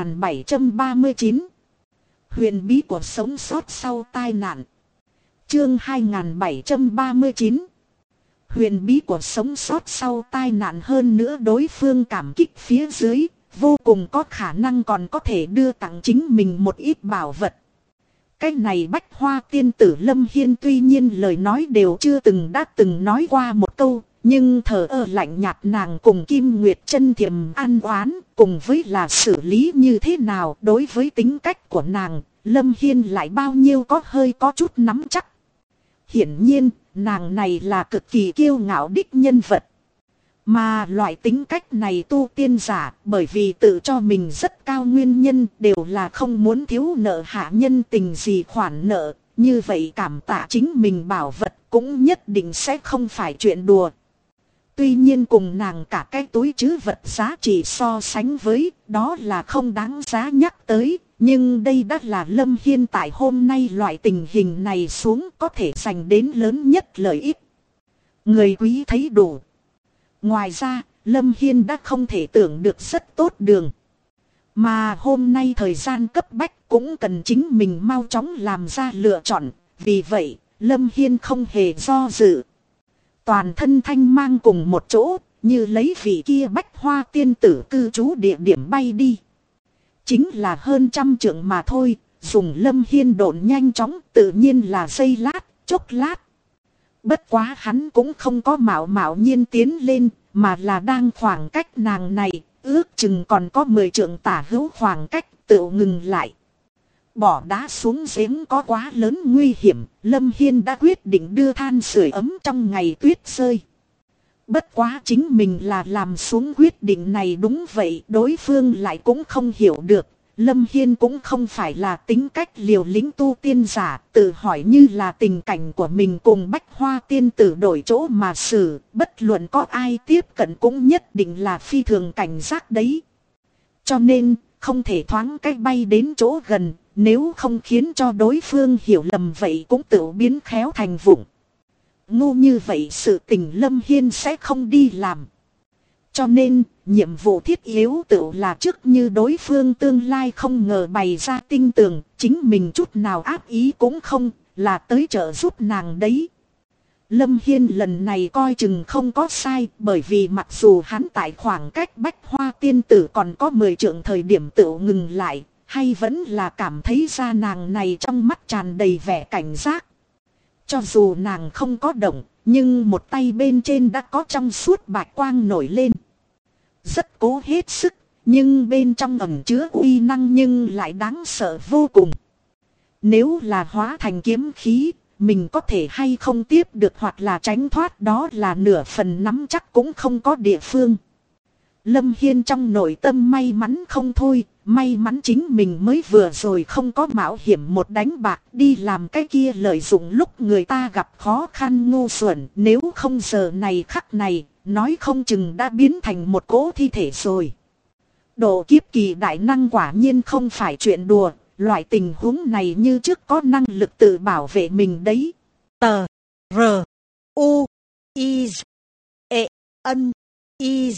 [SPEAKER 1] 2739. Huyền bí của sống sót sau tai nạn. Chương 2739. Huyền bí của sống sót sau tai nạn, hơn nữa đối phương cảm kích phía dưới, vô cùng có khả năng còn có thể đưa tặng chính mình một ít bảo vật. Cái này Bách Hoa tiên tử Lâm Hiên tuy nhiên lời nói đều chưa đã từng nói qua một câu, nhưng thờ ơ lạnh nhạt nàng cùng Kim Nguyệt Chân Thiềm an oán, cùng với là xử lý như thế nào đối với tính cách của nàng, Lâm Hiên lại bao nhiêu có chút nắm chắc. Hiển nhiên, nàng này là cực kỳ kiêu ngạo đích nhân vật. Mà loại tính cách này tu tiên giả, bởi vì tự cho mình rất cao nguyên nhân, đều là không muốn thiếu nợ hạ nhân tình gì khoản nợ, như vậy cảm tạ chính mình bảo vật cũng nhất định sẽ không phải chuyện đùa. Tuy nhiên cùng nàng cả cái túi trữ vật giá trị so sánh với, đó là không đáng giá nhắc tới. Nhưng đây đã là Lâm Hiên tại hôm nay loại tình hình này xuống có thể giành đến lớn nhất lợi ích. Người quý thấy đủ. Ngoài ra, Lâm Hiên đã không thể tưởng được rất tốt đường. Mà hôm nay thời gian cấp bách cũng cần chính mình mau chóng làm ra lựa chọn. Vì vậy, Lâm Hiên không hề do dự. Toàn thân thanh mang cùng một chỗ, như lấy vị kia Bách Hoa tiên tử cư trú địa điểm bay đi. Chính là hơn 100 trượng mà thôi, dùng Lâm Hiên độn nhanh chóng tự nhiên là giây lát, chốc lát. Bất quá hắn cũng không có mạo nhiên tiến lên, mà là đang khoảng cách nàng này, ước chừng còn có 10 trượng tả hữu khoảng cách, tự ngừng lại. Bỏ đá xuống giếng có quá lớn nguy hiểm, Lâm Hiên đã quyết định đưa than sưởi ấm trong ngày tuyết rơi. Bất quá chính mình là làm xuống quyết định này đúng vậy, đối phương lại cũng không hiểu được. Lâm Hiên cũng không phải là tính cách liều lĩnh tu tiên giả, tự hỏi như là tình cảnh của mình cùng Bách Hoa tiên tử đổi chỗ mà xử, bất luận có ai tiếp cận cũng nhất định là phi thường cảnh giác đấy. Cho nên, không thể thoáng cách bay đến chỗ gần, nếu không khiến cho đối phương hiểu lầm vậy cũng tự biến khéo thành vụng. Ngu như vậy sự tình Lâm Hiên sẽ không đi làm. Cho nên, nhiệm vụ thiết yếu tự là trước như đối phương tương lai không ngờ bày ra tinh tường, chính mình chút nào ác ý cũng không, là tới trợ giúp nàng đấy. Lâm Hiên lần này coi chừng không có sai, bởi vì mặc dù hắn tại khoảng cách Bách Hoa tiên tử còn có 10 trượng thời điểm tự ngừng lại, hay vẫn là cảm thấy ra nàng này trong mắt tràn đầy vẻ cảnh giác. Cho dù nàng không có động, nhưng một tay bên trên đã có trong suốt bạch quang nổi lên. Rất cố hết sức, nhưng bên trong ẩn chứa uy năng nhưng lại đáng sợ vô cùng. Nếu là hóa thành kiếm khí, mình có thể hay không tiếp được hoặc là tránh thoát, đó là nửa phần nắm chắc cũng không có địa phương. Lâm Hiên trong nội tâm may mắn không thôi, may mắn chính mình mới vừa rồi không có mạo hiểm một đánh bạc đi làm cái kia lợi dụng lúc người ta gặp khó khăn ngu xuẩn. Nếu không giờ này khắc này, nói không chừng đã biến thành một cỗ thi thể rồi. Độ kiếp kỳ đại năng quả nhiên không phải chuyện đùa, loại tình huống này như trước có năng lực tự bảo vệ mình đấy.
[SPEAKER 2] Tờ R U I E N I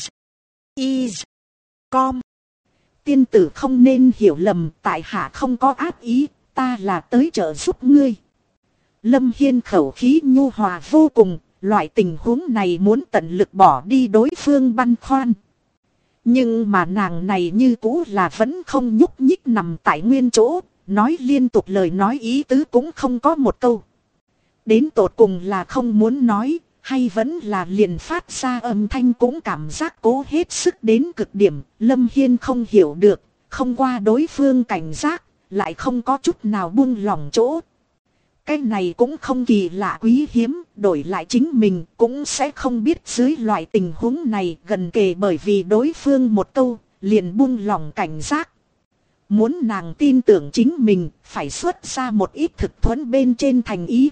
[SPEAKER 2] Com.
[SPEAKER 1] Tiên tử không nên hiểu lầm, tại hạ không có ác ý, ta là tới trợ giúp ngươi. Lâm Hiên khẩu khí nhu hòa vô cùng, loại tình huống này muốn tận lực bỏ đi đối phương băn khoăn. Nhưng mà nàng này như cũ là vẫn không nhúc nhích nằm tại nguyên chỗ, nói liên tục lời nói ý tứ cũng không có một câu. Đến tột cùng là không muốn nói, hay vẫn là liền phát ra âm thanh cũng cảm giác cố hết sức đến cực điểm. Lâm Hiên không hiểu được, không qua đối phương cảnh giác, lại không có chút nào buông lỏng chỗ. Cái này cũng không kỳ lạ quý hiếm, đổi lại chính mình cũng sẽ không biết dưới loại tình huống này gần kề bởi vì đối phương một câu, liền buông lỏng cảnh giác. Muốn nàng tin tưởng chính mình, phải xuất ra một ít thực thuẫn bên trên thành ý.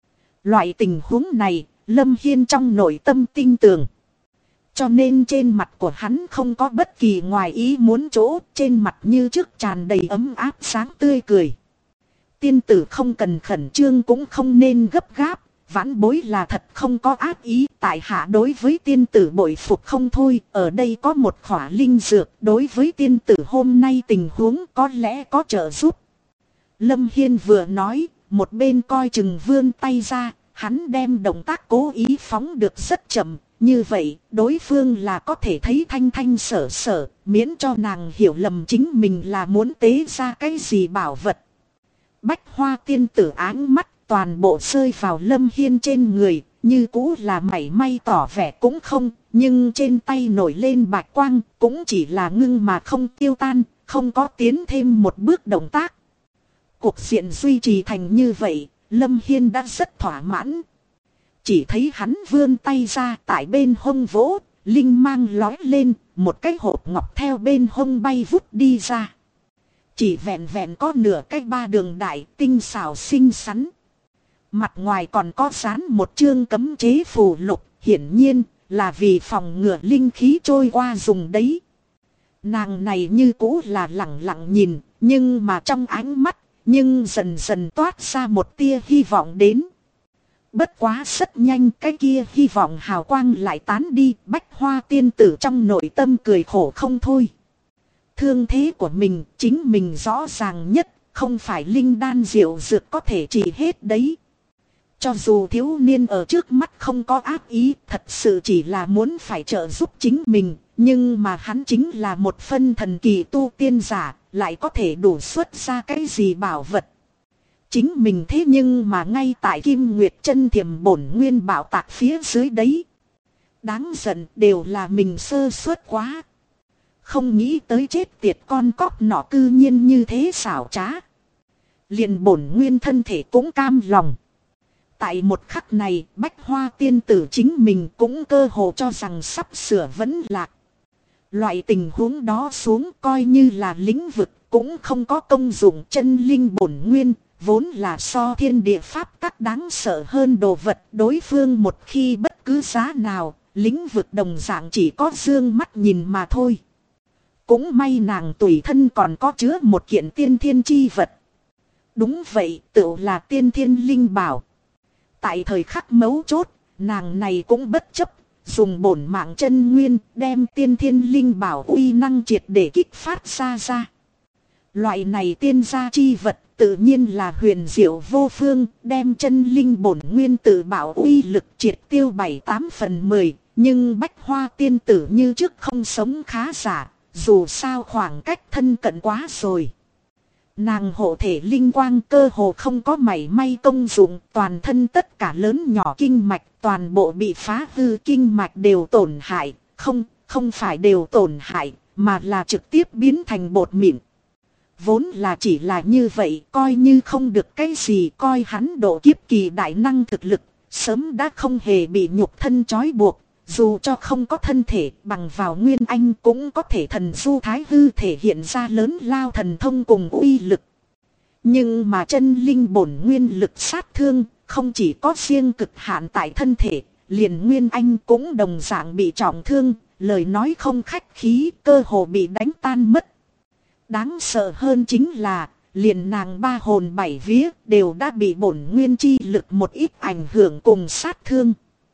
[SPEAKER 1] Loại tình huống này, Lâm Hiên trong nội tâm tin tưởng. Cho nên trên mặt của hắn không có bất kỳ ngoài ý muốn chỗ, trên mặt như trước tràn đầy ấm áp sáng tươi cười. Tiên tử không cần khẩn trương cũng không nên gấp gáp, vãn bối là thật không có ác ý, tại hạ đối với tiên tử bội phục không thôi, ở đây có một khỏa linh dược, đối với tiên tử hôm nay tình huống có lẽ có trợ giúp. Lâm Hiên vừa nói, một bên coi chừng vươn tay ra, hắn đem động tác cố ý phóng được rất chậm, như vậy đối phương là có thể thấy thanh thanh sở sở, miễn cho nàng hiểu lầm chính mình là muốn tế ra cái gì bảo vật. Bách Hoa tiên tử áng mắt toàn bộ rơi vào Lâm Hiên trên người, như cũ là mảy may tỏ vẻ cũng không, nhưng trên tay nổi lên bạch quang cũng chỉ là ngưng mà không tiêu tan, không có tiến thêm một bước động tác. Cuộc diện duy trì thành như vậy, Lâm Hiên đã rất thỏa mãn. Chỉ thấy hắn vươn tay ra tại bên hông vỗ, linh mang lói lên, một cái hộp ngọc theo bên hông bay vút đi ra. Chỉ vẹn vẹn có nửa cái ba đường đại tinh xảo xinh xắn. Mặt ngoài còn có dán một chương cấm chế phù lục, hiển nhiên là vì phòng ngừa linh khí trôi qua dùng đấy. Nàng này như cũ là lẳng lặng nhìn, nhưng mà trong ánh mắt, nhưng dần dần toát ra một tia hy vọng đến. Bất quá rất nhanh cái kia hy vọng hào quang lại tán đi, Bách Hoa tiên tử trong nội tâm cười khổ không thôi. Thương thế của mình, chính mình rõ ràng nhất, không phải linh đan diệu dược có thể trị hết đấy. Cho dù thiếu niên ở trước mắt không có ác ý, thật sự chỉ là muốn phải trợ giúp chính mình, nhưng mà hắn chính là một phân thần kỳ tu tiên giả, lại có thể đủ xuất ra cái gì bảo vật. Chính mình thế nhưng mà ngay tại Kim Nguyệt Chân Thiểm bổn nguyên bảo tạc phía dưới đấy. Đáng giận đều là mình sơ suất quá. Không nghĩ tới chết tiệt con cóc nọ cư nhiên như thế xảo trá. Liền bổn nguyên thân thể cũng cam lòng. Tại một khắc này, Bách Hoa tiên tử chính mình cũng cơ hồ cho rằng sắp sửa vẫn lạc. Loại tình huống đó xuống coi như là lĩnh vực cũng không có công dụng, chân linh bổn nguyên, vốn là so thiên địa pháp tắc đáng sợ hơn đồ vật. Đối phương một khi bất cứ giá nào, lĩnh vực đồng dạng chỉ có dương mắt nhìn mà thôi. Cũng may nàng tùy thân còn có chứa một kiện tiên thiên chi vật. Đúng vậy, tự là tiên thiên linh bảo. Tại thời khắc mấu chốt, nàng này cũng bất chấp, dùng bổn mạng chân nguyên đem tiên thiên linh bảo uy năng triệt để kích phát ra. Loại này tiên gia chi vật tự nhiên là huyền diệu vô phương, đem chân linh bổn nguyên tự bảo uy lực triệt tiêu 7-8/10, nhưng Bách Hoa tiên tử như trước không sống khá giả, dù sao khoảng cách thân cận quá rồi. Nàng hộ thể linh quang cơ hồ không có mảy may công dụng, toàn thân tất cả lớn nhỏ kinh mạch toàn bộ bị phá hư, kinh mạch đều tổn hại, không phải đều tổn hại, mà là trực tiếp biến thành bột mịn. Vốn là chỉ là như vậy, coi như không được cái gì, coi hắn độ kiếp kỳ đại năng thực lực, sớm đã không hề bị nhục thân trói buộc. Dù cho không có thân thể, bằng vào nguyên anh cũng có thể thần du thái hư thể hiện ra lớn lao thần thông cùng uy lực. Nhưng mà chân linh bổn nguyên lực sát thương, không chỉ có riêng cực hạn tại thân thể, liền nguyên anh cũng đồng dạng bị trọng thương, lời nói không khách khí, cơ hồ bị đánh tan mất. Đáng sợ hơn chính là, liền nàng ba hồn bảy vía đều đã bị bổn nguyên chi lực một ít ảnh hưởng cùng sát thương.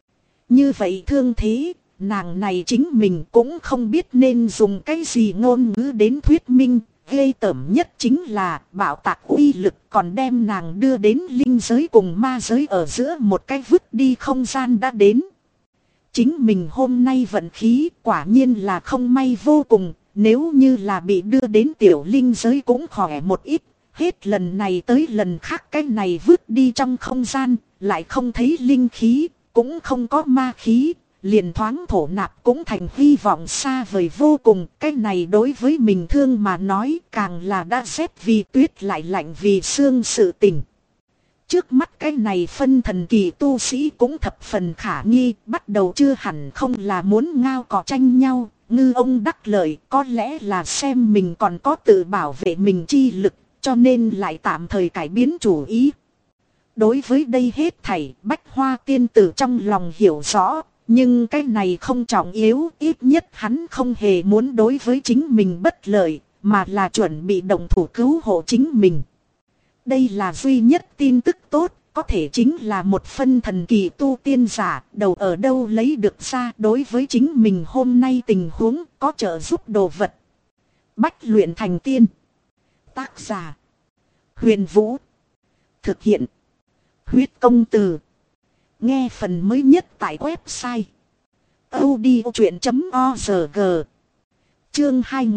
[SPEAKER 1] Như vậy thương thế, nàng này chính mình cũng không biết nên dùng cái gì ngôn ngữ đến thuyết minh. Ghê tởm nhất chính là bạo tạc uy lực còn đem nàng đưa đến linh giới cùng ma giới ở giữa một cái vứt đi không gian đã đến. Chính mình hôm nay vận khí quả nhiên là không may vô cùng, nếu như là bị đưa đến tiểu linh giới cũng khỏe một ít. Hết lần này tới lần khác cái này vứt đi trong không gian, lại không thấy linh khí, cũng không có ma khí, liền thoáng thổ nạp cũng thành hy vọng xa vời vô cùng. Cái này đối với mình thương mà nói càng là đã rét vì tuyết lại lạnh vì sương sự tình. Trước mắt cái này phân thần kỳ tu sĩ cũng thập phần khả nghi, bắt đầu chưa hẳn không là muốn ngao cỏ tranh nhau, ngư ông đắc lợi, có lẽ là xem mình còn có tự bảo vệ mình chi lực, cho nên lại tạm thời cải biến chủ ý. Đối với đây hết thảy, Bách Hoa tiên tử trong lòng hiểu rõ, nhưng cái này không trọng yếu, ít nhất hắn không hề muốn đối với chính mình bất lợi, mà là chuẩn bị động thủ cứu hộ chính mình. Đây là duy nhất tin tức tốt, có thể chính là một phân thần kỳ tu tiên giả, đầu ở đâu lấy được ra đối với chính mình hôm nay tình huống có trợ giúp đồ vật. Bách luyện thành tiên. Tác giả Huyền Vũ. Thực hiện Huyết Công Từ. Nghe phần mới nhất tại website audiochuyện.org. Chương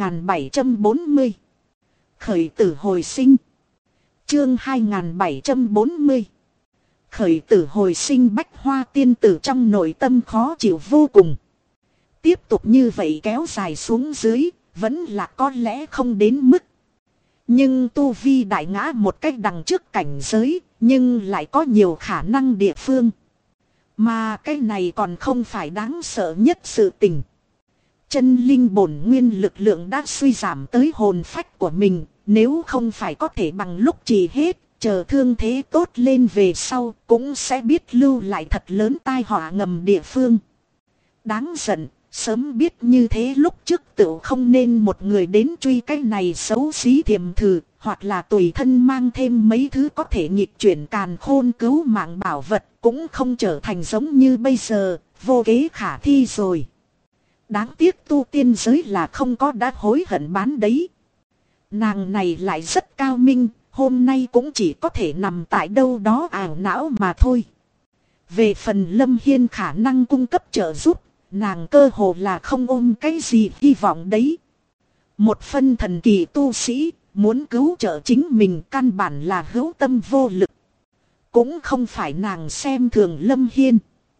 [SPEAKER 1] 2740 Khởi tử hồi sinh. Chương 2740 Khởi tử hồi sinh. Bách Hoa tiên tử trong nội tâm khó chịu vô cùng. Tiếp tục như vậy kéo dài xuống dưới, vẫn là có lẽ không đến mức. Nhưng tu vi đại ngã một cách đằng trước cảnh giới, nhưng lại có nhiều khả năng địa phương. Mà cái này còn không phải đáng sợ nhất sự tình. Chân linh bổn nguyên lực lượng đã suy giảm tới hồn phách của mình, nếu không phải có thể bằng lúc trì hết, chờ thương thế tốt lên về sau, cũng sẽ biết lưu lại thật lớn tai họa ngầm địa phương. Đáng giận, sớm biết như thế lúc trước tự không nên một người đến truy cái này xấu xí thiềm thử, hoặc là tùy thân mang thêm mấy thứ có thể nghịch chuyển càn khôn cứu mạng bảo vật, cũng không trở thành giống như bây giờ, vô kế khả thi rồi. Đáng tiếc tu tiên giới là không có đã hối hận bán đấy. Nàng này lại rất cao minh, hôm nay cũng chỉ có thể nằm tại đâu đó ảo não mà thôi. Về phần Lâm Hiên khả năng cung cấp trợ giúp, nàng cơ hồ là không ôm cái gì hy vọng đấy. Một phân thần kỳ tu sĩ, muốn cứu trợ chính mình căn bản là hữu tâm vô lực. Cũng không phải nàng xem thường Lâm Hiên,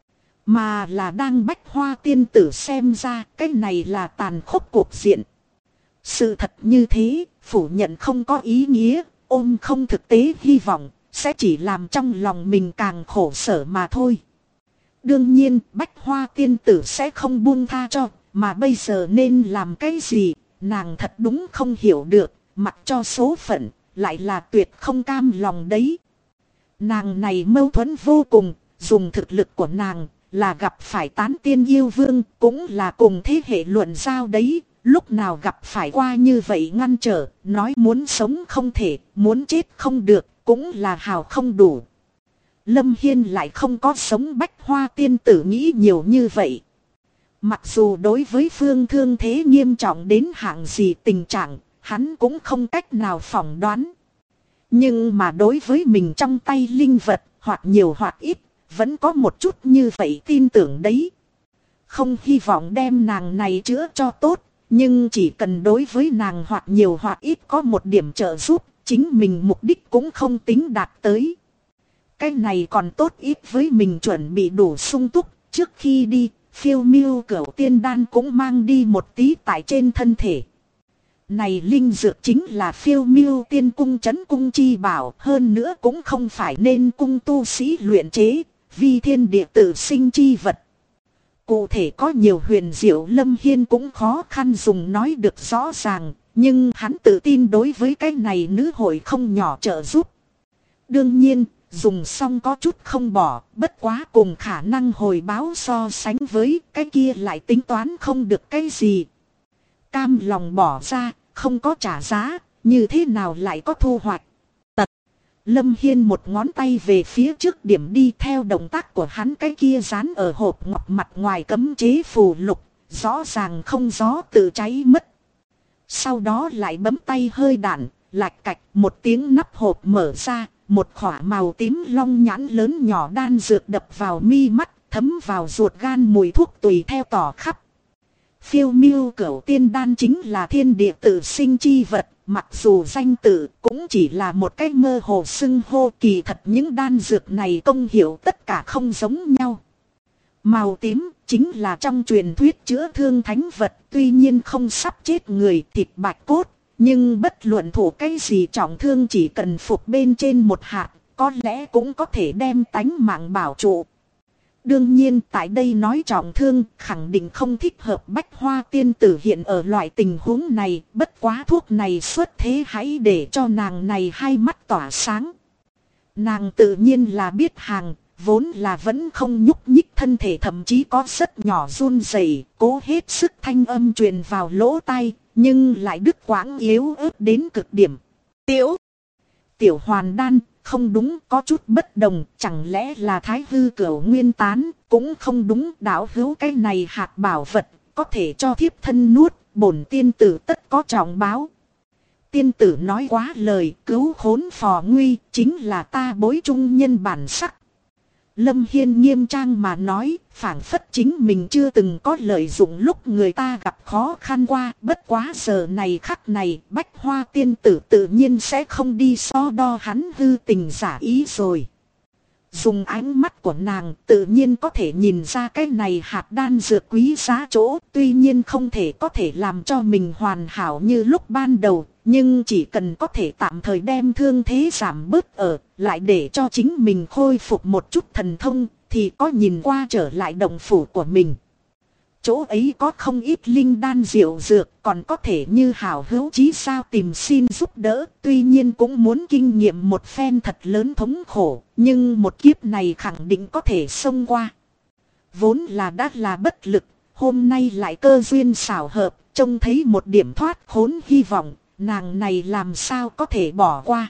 [SPEAKER 1] mà là đang Bách Hoa tiên tử xem ra cái này là tàn khốc cuộc diện. Sự thật như thế, phủ nhận không có ý nghĩa, ôm không thực tế hy vọng, sẽ chỉ làm trong lòng mình càng khổ sở mà thôi. Đương nhiên, Bách Hoa tiên tử sẽ không buông tha cho, mà bây giờ nên làm cái gì, nàng thật đúng không hiểu được, mặc cho số phận, lại là tuyệt không cam lòng đấy. Nàng này mâu thuẫn vô cùng, dùng thực lực của nàng, là gặp phải tán tiên yêu vương, cũng là cùng thế hệ luận giao đấy. Lúc nào gặp phải qua như vậy ngăn trở, nói muốn sống không thể, muốn chết không được, cũng là hào không đủ. Lâm Hiên lại không có sống Bách Hoa tiên tử nghĩ nhiều như vậy. Mặc dù đối với phương thương thế nghiêm trọng đến hạng gì tình trạng, hắn cũng không cách nào phỏng đoán. Nhưng mà đối với mình trong tay linh vật, hoặc nhiều hoặc ít, vẫn có một chút như vậy tin tưởng đấy. Không hy vọng đem nàng này chữa cho tốt, nhưng chỉ cần đối với nàng hoặc nhiều hoặc ít có một điểm trợ giúp, chính mình mục đích cũng không tính đạt tới. Cái này còn tốt ít với mình chuẩn bị đủ sung túc, trước khi đi, phiêu miêu cửu tiên đan cũng mang đi một tí tại trên thân thể. Này linh dược chính là phiêu miêu tiên cung trấn cung chi bảo, hơn nữa cũng không phải nên cung tu sĩ luyện chế, vi thiên địa tự sinh chi vật. Cụ thể có nhiều huyền diệu Lâm Hiên cũng khó khăn dùng nói được rõ ràng, nhưng hắn tự tin đối với cái này nữ hội không nhỏ trợ giúp. Đương nhiên, dùng xong có chút không bỏ, bất quá cùng khả năng hồi báo so sánh với cái kia lại tính toán không được cái gì. Cam lòng bỏ ra, không có trả giá, như thế nào lại có thu hoạch. Lâm Hiên một ngón tay về phía trước điểm đi theo động tác của hắn, cái kia dán ở hộp ngọc mặt ngoài cấm chế phù lục, rõ ràng không gió tự cháy mất. Sau đó lại bấm tay hơi đạn, lạch cạch một tiếng nắp hộp mở ra, một khỏa màu tím long nhãn lớn nhỏ đan dược đập vào mi mắt, thấm vào ruột gan mùi thuốc tùy theo tỏ khắp. Phiêu miêu cửu tiên đan chính là thiên địa tự sinh chi vật, mặc dù danh tự cũng chỉ là một cái mơ hồ xưng hô, kỳ thật những đan dược này công hiệu tất cả không giống nhau. Màu tím chính là trong truyền thuyết chữa thương thánh vật, tuy nhiên không sắp chết người, thịt bạch cốt, nhưng bất luận thủ cái gì trọng thương chỉ cần phục bên trên một hạt, có lẽ cũng có thể đem tánh mạng bảo trụ. Đương nhiên tại đây nói trọng thương khẳng định không thích hợp Bách Hoa tiên tử hiện ở loại tình huống này, bất quá thuốc này xuất thế hãy để cho nàng này hai mắt tỏa sáng. Nàng tự nhiên là biết hàng, vốn là vẫn không nhúc nhích thân thể, thậm chí có rất nhỏ run rẩy, cố hết sức thanh âm truyền vào lỗ tai, nhưng lại đứt quãng yếu ớt đến cực điểm. Tiểu hoàn đan, không đúng, có chút bất đồng, chẳng lẽ là thái hư cửu nguyên tán, cũng không đúng, đạo hữu cái này hạt bảo vật, có thể cho thiếp thân nuốt, bổn tiên tử tất có trọng báo. Tiên tử nói quá lời, cứu khốn phò nguy, chính là ta bối trung nhân bản sắc. Lâm Hiên nghiêm trang mà nói, phảng phất chính mình chưa từng có lợi dụng lúc người ta gặp khó khăn qua, bất quá giờ này khắc này, Bách Hoa tiên tử tự nhiên sẽ không đi so đo hắn hư tình giả ý rồi. Dùng ánh mắt của nàng tự nhiên có thể nhìn ra cái này hạt đan dược quý giá chỗ, tuy nhiên không thể có thể làm cho mình hoàn hảo như lúc ban đầu, nhưng chỉ cần có thể tạm thời đem thương thế giảm bớt ở, lại để cho chính mình khôi phục một chút thần thông, thì có nhìn qua trở lại động phủ của mình. Chỗ ấy có không ít linh đan diệu dược, còn có thể như hảo hữu chí sao tìm xin giúp đỡ, tuy nhiên cũng muốn kinh nghiệm một phen thật lớn thống khổ, nhưng một kiếp này khẳng định có thể xông qua. Vốn là đã là bất lực, hôm nay lại cơ duyên xảo hợp, trông thấy một điểm thoát khốn hy vọng, nàng này làm sao có thể bỏ qua.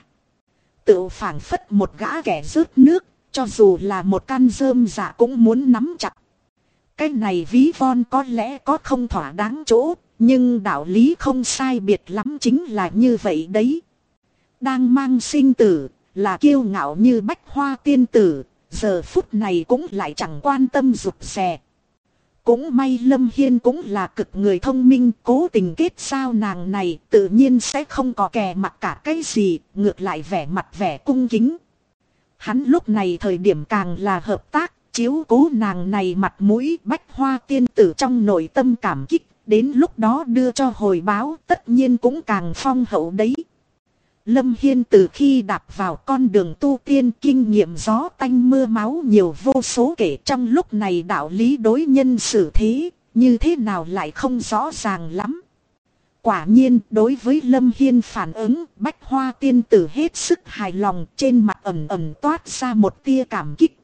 [SPEAKER 1] Tự phảng phất một gã kẻ rớt nước, cho dù là một căn rơm dạ cũng muốn nắm chặt. Cái này ví von có lẽ có không thỏa đáng chỗ, nhưng đạo lý không sai biệt lắm chính là như vậy đấy. Đang mang sinh tử, là kiêu ngạo như Bách Hoa tiên tử, giờ phút này cũng lại chẳng quan tâm rụt rè. Cũng may Lâm Hiên cũng là cực người thông minh, cố tình kết giao nàng này tự nhiên sẽ không có kè mặt cả cái gì, ngược lại vẻ mặt vẻ cung kính. Hắn lúc này thời điểm càng là hợp tác, chiếu cố nàng này mặt mũi, Bách Hoa tiên tử trong nội tâm cảm kích, đến lúc đó đưa cho hồi báo tất nhiên cũng càng phong hậu đấy. Lâm Hiên từ khi đạp vào con đường tu tiên, kinh nghiệm gió tanh mưa máu nhiều vô số kể, trong lúc này đạo lý đối nhân xử thế, như thế nào lại không rõ ràng lắm. Quả nhiên đối với Lâm Hiên phản ứng, Bách Hoa tiên tử hết sức hài lòng, trên mặt ẩn ẩn toát ra một tia cảm kích.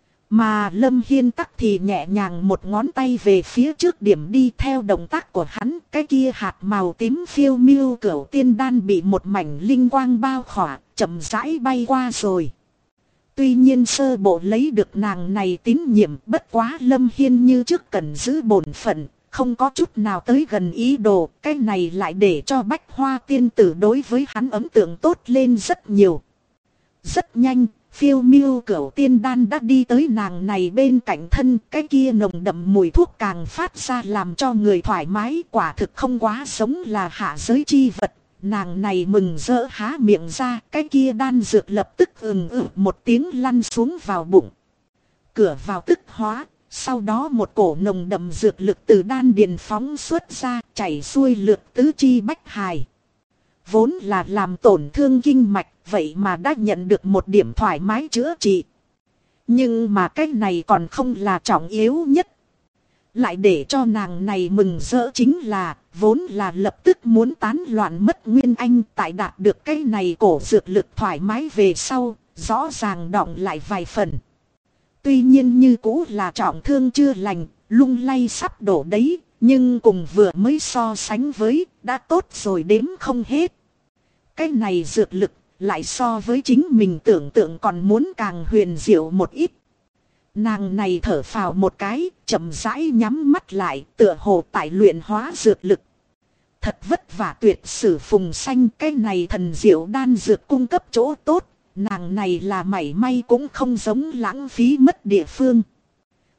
[SPEAKER 1] Mà Lâm Hiên tắc thì nhẹ nhàng một ngón tay về phía trước điểm đi, theo động tác của hắn, cái kia hạt màu tím phiêu miêu cửu tiên đan bị một mảnh linh quang bao khỏa, chậm rãi bay qua rồi. Tuy nhiên sơ bộ lấy được nàng này tín nhiệm, bất quá Lâm Hiên như trước cần giữ bổn phận, không có chút nào tới gần ý đồ, cái này lại để cho Bách Hoa tiên tử đối với hắn ấn tượng tốt lên rất nhiều. Rất nhanh, phiêu miêu cửu tiên đan đã đi tới nàng này bên cạnh thân, cái kia nồng đậm mùi thuốc càng phát ra làm cho người thoải mái, quả thực không quá giống là hạ giới chi vật. Nàng này mừng rỡ há miệng ra, cái kia đan dược lập tức một tiếng lăn xuống vào bụng. Cửa vào tức hóa, sau đó một cổ nồng đậm dược lực từ đan điền phóng xuất ra, chảy xuôi lượt tứ chi bách hài. Vốn là làm tổn thương kinh mạch, vậy mà đã nhận được một điểm thoải mái chữa trị. Nhưng mà cái này còn không là trọng yếu nhất. Lại để cho nàng này mừng rỡ chính là, vốn là lập tức muốn tán loạn mất nguyên anh, tại đạt được cái này cổ dược lực thoải mái về sau, rõ ràng đọng lại vài phần. Tuy nhiên như cũ là trọng thương chưa lành, lung lay sắp đổ đấy, nhưng cùng vừa mới so sánh với, đã tốt rồi đếm không hết. Cái này dược lực, lại so với chính mình tưởng tượng còn muốn càng huyền diệu một ít. Nàng này thở phào một cái, chậm rãi nhắm mắt lại, tựa hồ tại luyện hóa dược lực. Thật vất vả tuyệt sử phùng xanh, cái này thần diệu đan dược cung cấp chỗ tốt, nàng này là mảy may cũng không giống lãng phí mất địa phương.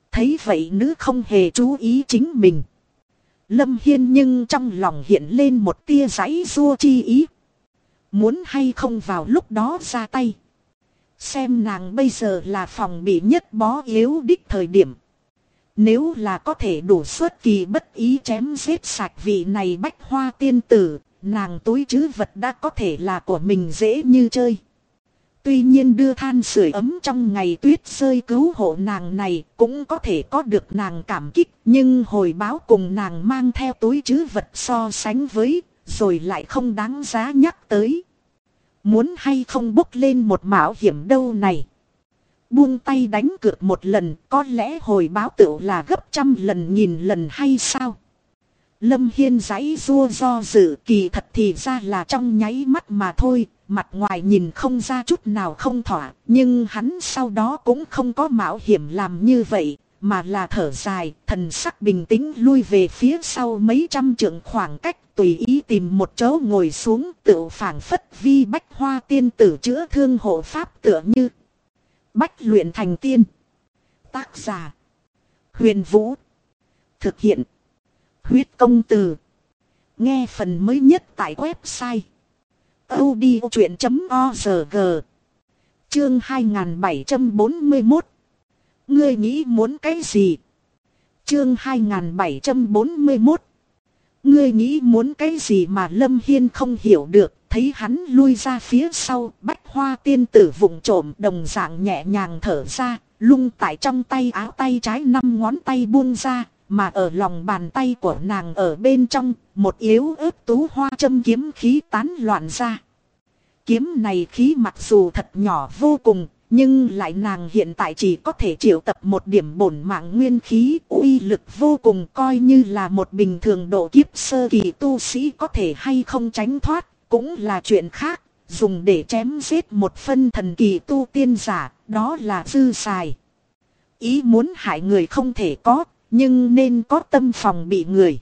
[SPEAKER 1] Thấy vậy nữ không hề chú ý chính mình. Lâm Hiên nhưng trong lòng hiện lên một tia giãy giụa chi ý. Muốn hay không vào lúc đó ra tay. Xem nàng bây giờ là phòng bị nhất bó yếu đích thời điểm. Nếu là có thể đủ xuất kỳ bất ý chém giết sạch vị này bách hoa tiên tử, nàng túi trữ vật đã có thể là của mình dễ như chơi. Tuy nhiên đưa than sưởi ấm trong ngày tuyết rơi cứu hộ nàng này cũng có thể có được nàng cảm kích. Nhưng hồi báo cùng nàng mang theo túi trữ vật so sánh với, rồi lại không đáng giá nhắc tới. Muốn hay không bốc lên một mạo hiểm đâu này. Buông tay đánh cược một lần, có lẽ hồi báo tựu là gấp trăm lần nghìn lần hay sao? Lâm Hiên giãy giụa do dự, kỳ thật thì ra là trong nháy mắt mà thôi, mặt ngoài nhìn không ra chút nào không thỏa, nhưng hắn sau đó cũng không có mạo hiểm làm như vậy, mà là thở dài, thần sắc bình tĩnh lui về phía sau mấy trăm trượng khoảng cách, tùy ý tìm một chỗ ngồi xuống, tựu phảng phất vi bách hoa tiên tử chữa thương hộ pháp tựa như Bách luyện thành tiên. Tác giả Huyền Vũ. Thực hiện Huyết Công Từ. Nghe phần mới nhất tại website audiochuyện.org. Chương 2741. Ngươi nghĩ muốn cái gì? Chương 2741. Ngươi nghĩ muốn cái gì mà Lâm Hiên không hiểu được. Thấy hắn lui ra phía sau, bách hoa tiên tử vụng trộm đồng dạng nhẹ nhàng thở ra, lung tại trong tay áo tay trái 5 ngón tay buông ra, mà ở lòng bàn tay của nàng ở bên trong, một yếu ớt tú hoa châm kiếm khí tán loạn ra. Kiếm này khí mặc dù thật nhỏ vô cùng, nhưng lại nàng hiện tại chỉ có thể triệu tập một điểm bổn mạng nguyên khí, uy lực vô cùng, coi như là một bình thường độ kiếp sơ kỳ tu sĩ có thể hay không tránh thoát, cũng là chuyện khác. Dùng để chém giết một phân thần kỳ tu tiên giả, đó là dư xài. Ý muốn hại người không thể có, nhưng nên có tâm phòng bị người.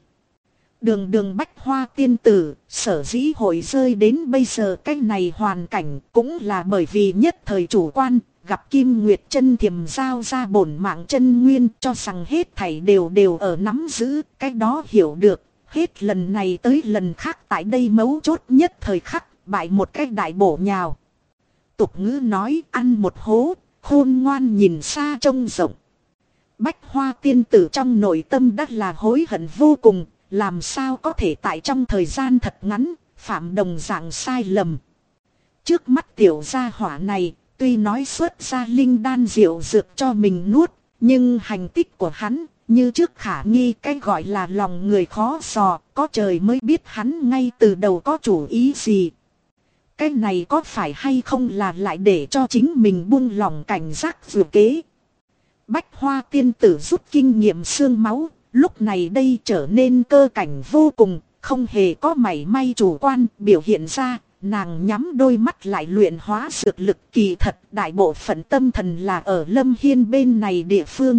[SPEAKER 1] Đường bách hoa tiên tử, sở dĩ hội rơi đến bây giờ cái này hoàn cảnh cũng là bởi vì nhất thời chủ quan, gặp Kim Nguyệt chân thiềm giao ra bổn mạng chân nguyên, cho rằng hết thảy đều ở nắm giữ, cái đó hiểu được, hết lần này tới lần khác tại đây mấu chốt nhất thời khắc, bại một cái đại bổ nhào. Tục ngữ nói ăn một hố, khôn ngoan nhìn xa trông rộng. Bách hoa tiên tử trong nội tâm đắt là hối hận vô cùng, làm sao có thể tại trong thời gian thật ngắn, phạm đồng dạng sai lầm. Trước mắt tiểu gia hỏa này, tuy nói xuất ra linh đan diệu dược cho mình nuốt, nhưng hành tích của hắn, như trước khả nghi, cái gọi là lòng người khó dò, có trời mới biết hắn ngay từ đầu có chủ ý gì. Cái này có phải hay không là lại để cho chính mình buông lòng cảnh giác vừa kế. Bách hoa tiên tử rút kinh nghiệm xương máu, lúc này đây trở nên cơ cảnh vô cùng, không hề có mảy may chủ quan biểu hiện ra, nàng nhắm đôi mắt lại luyện hóa dược lực, kỳ thật đại bộ phận tâm thần là ở Lâm Hiên bên này địa phương.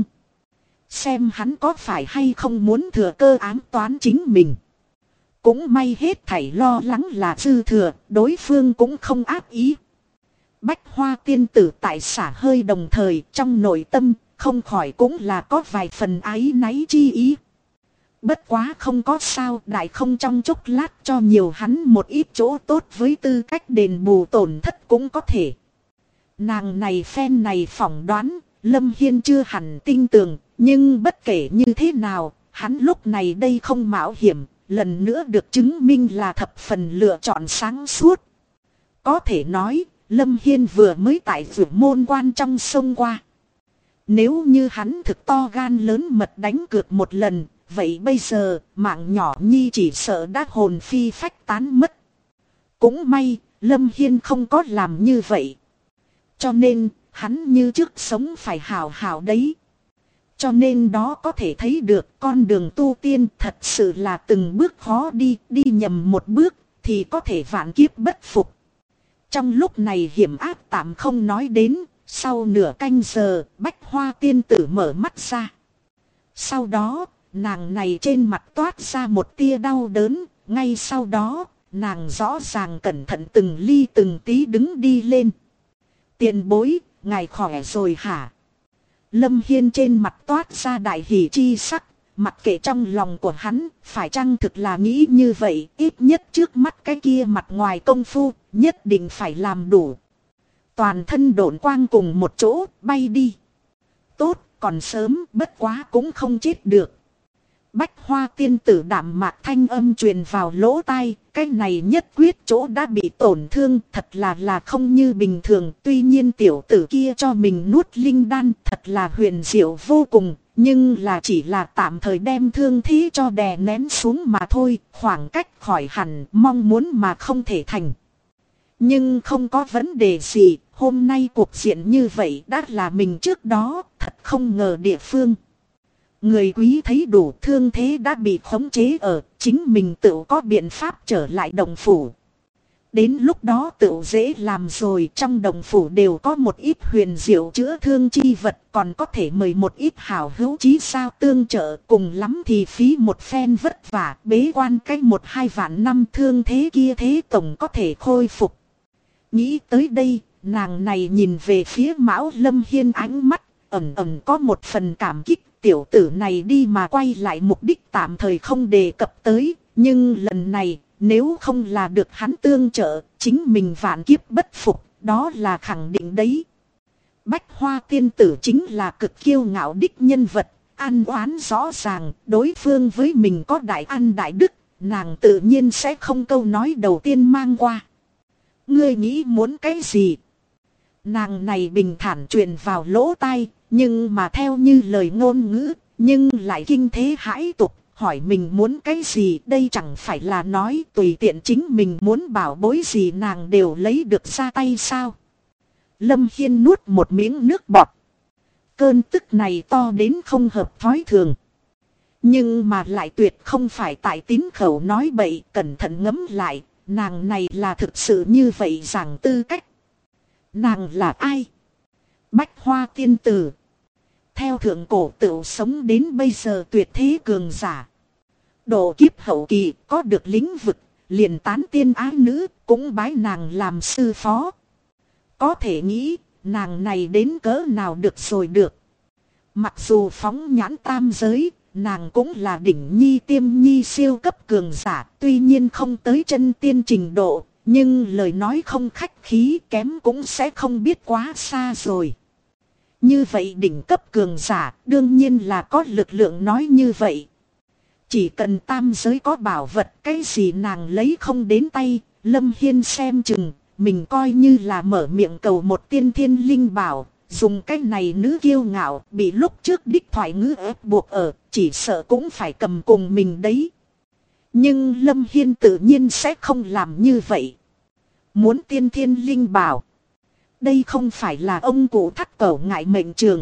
[SPEAKER 1] Xem hắn có phải hay không muốn thừa cơ ám toán chính mình. Cũng may hết thảy lo lắng là dư thừa, đối phương cũng không ác ý. Bách hoa tiên tử tại xả hơi đồng thời trong nội tâm, không khỏi cũng là có vài phần áy náy chi ý. Bất quá không có sao, đại không trong chốc lát cho nhiều hắn một ít chỗ tốt với tư cách đền bù tổn thất cũng có thể. Nàng này phen này phỏng đoán, Lâm Hiên chưa hẳn tin tưởng, nhưng bất kể như thế nào, hắn lúc này đây không mạo hiểm, lần nữa được chứng minh là thập phần lựa chọn sáng suốt. Có thể nói, Lâm Hiên vừa mới tại Dược Môn Quan trong sông qua. Nếu như hắn thực to gan lớn mật đánh cược một lần, vậy bây giờ mạng nhỏ nhi chỉ sợ đã hồn phi phách tán mất. Cũng may, Lâm Hiên không có làm như vậy. Cho nên, hắn như trước sống phải hào hào đấy. Cho nên đó có thể thấy được con đường tu tiên thật sự là từng bước khó đi, đi nhầm một bước thì có thể vạn kiếp bất phục. Trong lúc này hiểm ác tạm không nói đến, sau nửa canh giờ, bách hoa tiên tử mở mắt ra. Sau đó, nàng này trên mặt toát ra một tia đau đớn, ngay sau đó, nàng rõ ràng cẩn thận từng ly từng tí đứng đi lên. Tiền bối, ngài khỏe rồi hả? Lâm Hiên trên mặt toát ra đại hỉ chi sắc. Mặc kệ trong lòng của hắn, phải chăng thực là nghĩ như vậy, ít nhất trước mắt cái kia mặt ngoài công phu, nhất định phải làm đủ. Toàn thân độn quang cùng một chỗ, bay đi. Tốt, còn sớm, bất quá cũng không chết được. Bách Hoa tiên tử đạm mạc thanh âm truyền vào lỗ tai, cái này nhất quyết chỗ đã bị tổn thương, thật là không như bình thường. Tuy nhiên tiểu tử kia cho mình nuốt linh đan, thật là huyền diệu vô cùng, nhưng là chỉ là tạm thời đem thương thế cho đè nén xuống mà thôi, khoảng cách khỏi hẳn, mong muốn mà không thể thành. Nhưng không có vấn đề gì, hôm nay cuộc diện như vậy đã là mình trước đó, thật không ngờ địa phương. Người quý thấy đủ, thương thế đã bị khống chế ở, chính mình tự có biện pháp trở lại đồng phủ. Đến lúc đó tự dễ làm rồi, trong đồng phủ đều có một ít huyền diệu chữa thương chi vật, còn có thể mời một ít hảo hữu chí sao tương trợ, cùng lắm thì phí một phen vất vả, bế quan cách 1-2 vạn năm thương thế kia thế tổng có thể khôi phục. Nghĩ tới đây, nàng này nhìn về phía Mão Lâm Hiên, ánh mắt ẩn ẩn có một phần cảm kích. Tiểu tử này đi mà quay lại mục đích tạm thời không đề cập tới, nhưng lần này nếu không là được hắn tương trợ, chính mình vạn kiếp bất phục, đó là khẳng định đấy. Bách Hoa tiên tử chính là cực kiêu ngạo đích nhân vật, ăn oán rõ ràng, đối phương với mình có đại ăn đại đức, nàng tự nhiên sẽ không câu nói đầu tiên mang qua. Ngươi nghĩ muốn cái gì? Nàng này bình thản truyền vào lỗ tai, nhưng mà theo như lời ngôn ngữ, nhưng lại kinh thế hãi tục, hỏi mình muốn cái gì, đây chẳng phải là nói tùy tiện chính mình muốn bảo bối gì nàng đều lấy được ra tay sao? Lâm Hiên nuốt một miếng nước bọt. Cơn tức này to đến không hợp thói thường. Nhưng mà lại tuyệt không phải tại tín khẩu nói bậy, cẩn thận ngẫm lại, nàng này là thực sự như vậy giảng tư cách. Nàng là ai? Bách Hoa tiên tử. Theo thượng cổ tựu sống đến bây giờ tuyệt thế cường giả. Độ kiếp hậu kỳ có được lĩnh vực, liền tán tiên ái nữ cũng bái nàng làm sư phó. Có thể nghĩ nàng này đến cỡ nào được rồi được. Mặc dù phóng nhãn tam giới, nàng cũng là đỉnh nhi tiêm nhi siêu cấp cường giả, tuy nhiên không tới chân tiên trình độ. Nhưng lời nói không khách khí, kém cũng sẽ không biết quá xa rồi. Như vậy đỉnh cấp cường giả đương nhiên là có lực lượng nói như vậy. Chỉ cần tam giới có bảo vật, cái gì nàng lấy không đến tay. Lâm Hiên xem chừng mình coi như là mở miệng cầu một tiên thiên linh bảo. Dùng cái này nữ kiêu ngạo bị lúc trước đích thoại ngữ ép buộc ở, chỉ sợ cũng phải cầm cùng mình đấy. Nhưng Lâm Hiên tự nhiên sẽ không làm như vậy. Muốn tiên thiên linh bảo. Đây không phải là ông cụ thắt cẩu ngại mệnh trường.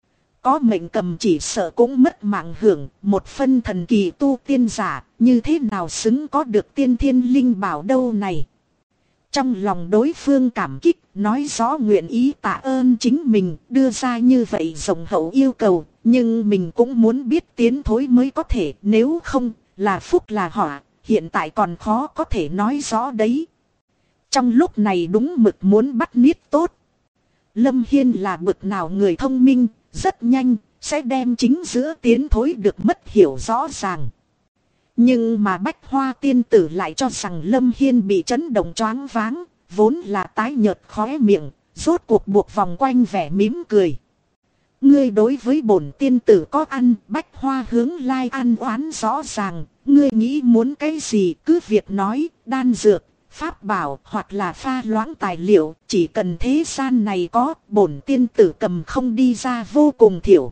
[SPEAKER 1] Có mệnh cầm chỉ sợ cũng mất mạng hưởng. Một phân thần kỳ tu tiên giả, như thế nào xứng có được tiên thiên linh bảo đâu này. Trong lòng đối phương cảm kích, nói rõ nguyện ý tạ ơn chính mình, đưa ra như vậy rộng hậu yêu cầu. Nhưng mình cũng muốn biết tiến thối mới có thể, nếu không là phúc là họa, hiện tại còn khó có thể nói rõ đấy. Trong lúc này đúng mực muốn bắt niết tốt. Lâm Hiên là bực nào người thông minh, rất nhanh, sẽ đem chính giữa tiến thối được mất hiểu rõ ràng. Nhưng mà Bách Hoa tiên tử lại cho rằng Lâm Hiên bị chấn động choáng váng, vốn là tái nhợt khóe miệng, rốt cuộc buộc vòng quanh vẻ mỉm cười. Ngươi đối với bổn tiên tử có ăn, Bách Hoa hướng lai ăn oán rõ ràng, ngươi nghĩ muốn cái gì cứ việc nói, đan dược, pháp bảo hoặc là pha loãng tài liệu, chỉ cần thế gian này có, bổn tiên tử cầm không đi ra vô cùng thiểu.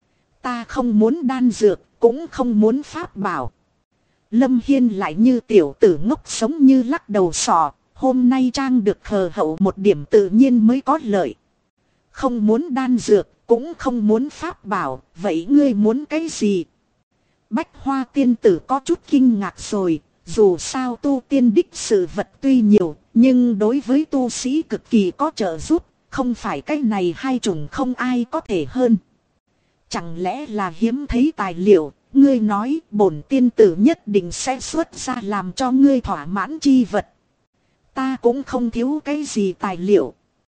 [SPEAKER 1] Ta không muốn đan dược, cũng không muốn pháp bảo. Lâm Hiên lại như tiểu tử ngốc sống như lắc đầu sọ, hôm nay trang được hờ hậu một điểm tự nhiên mới có lợi. Không muốn đan dược, cũng không muốn pháp bảo, vậy ngươi muốn cái gì? Bách Hoa tiên tử có chút kinh ngạc rồi. Dù sao tu tiên đích sự vật tuy nhiều, nhưng đối với tu sĩ cực kỳ có trợ giúp, không phải cái này hai chủng không ai có thể hơn. Chẳng lẽ là hiếm thấy tài liệu, ngươi nói bổn tiên tử nhất định sẽ xuất ra làm cho ngươi thỏa mãn chi vật. Ta cũng không thiếu cái gì tài liệu.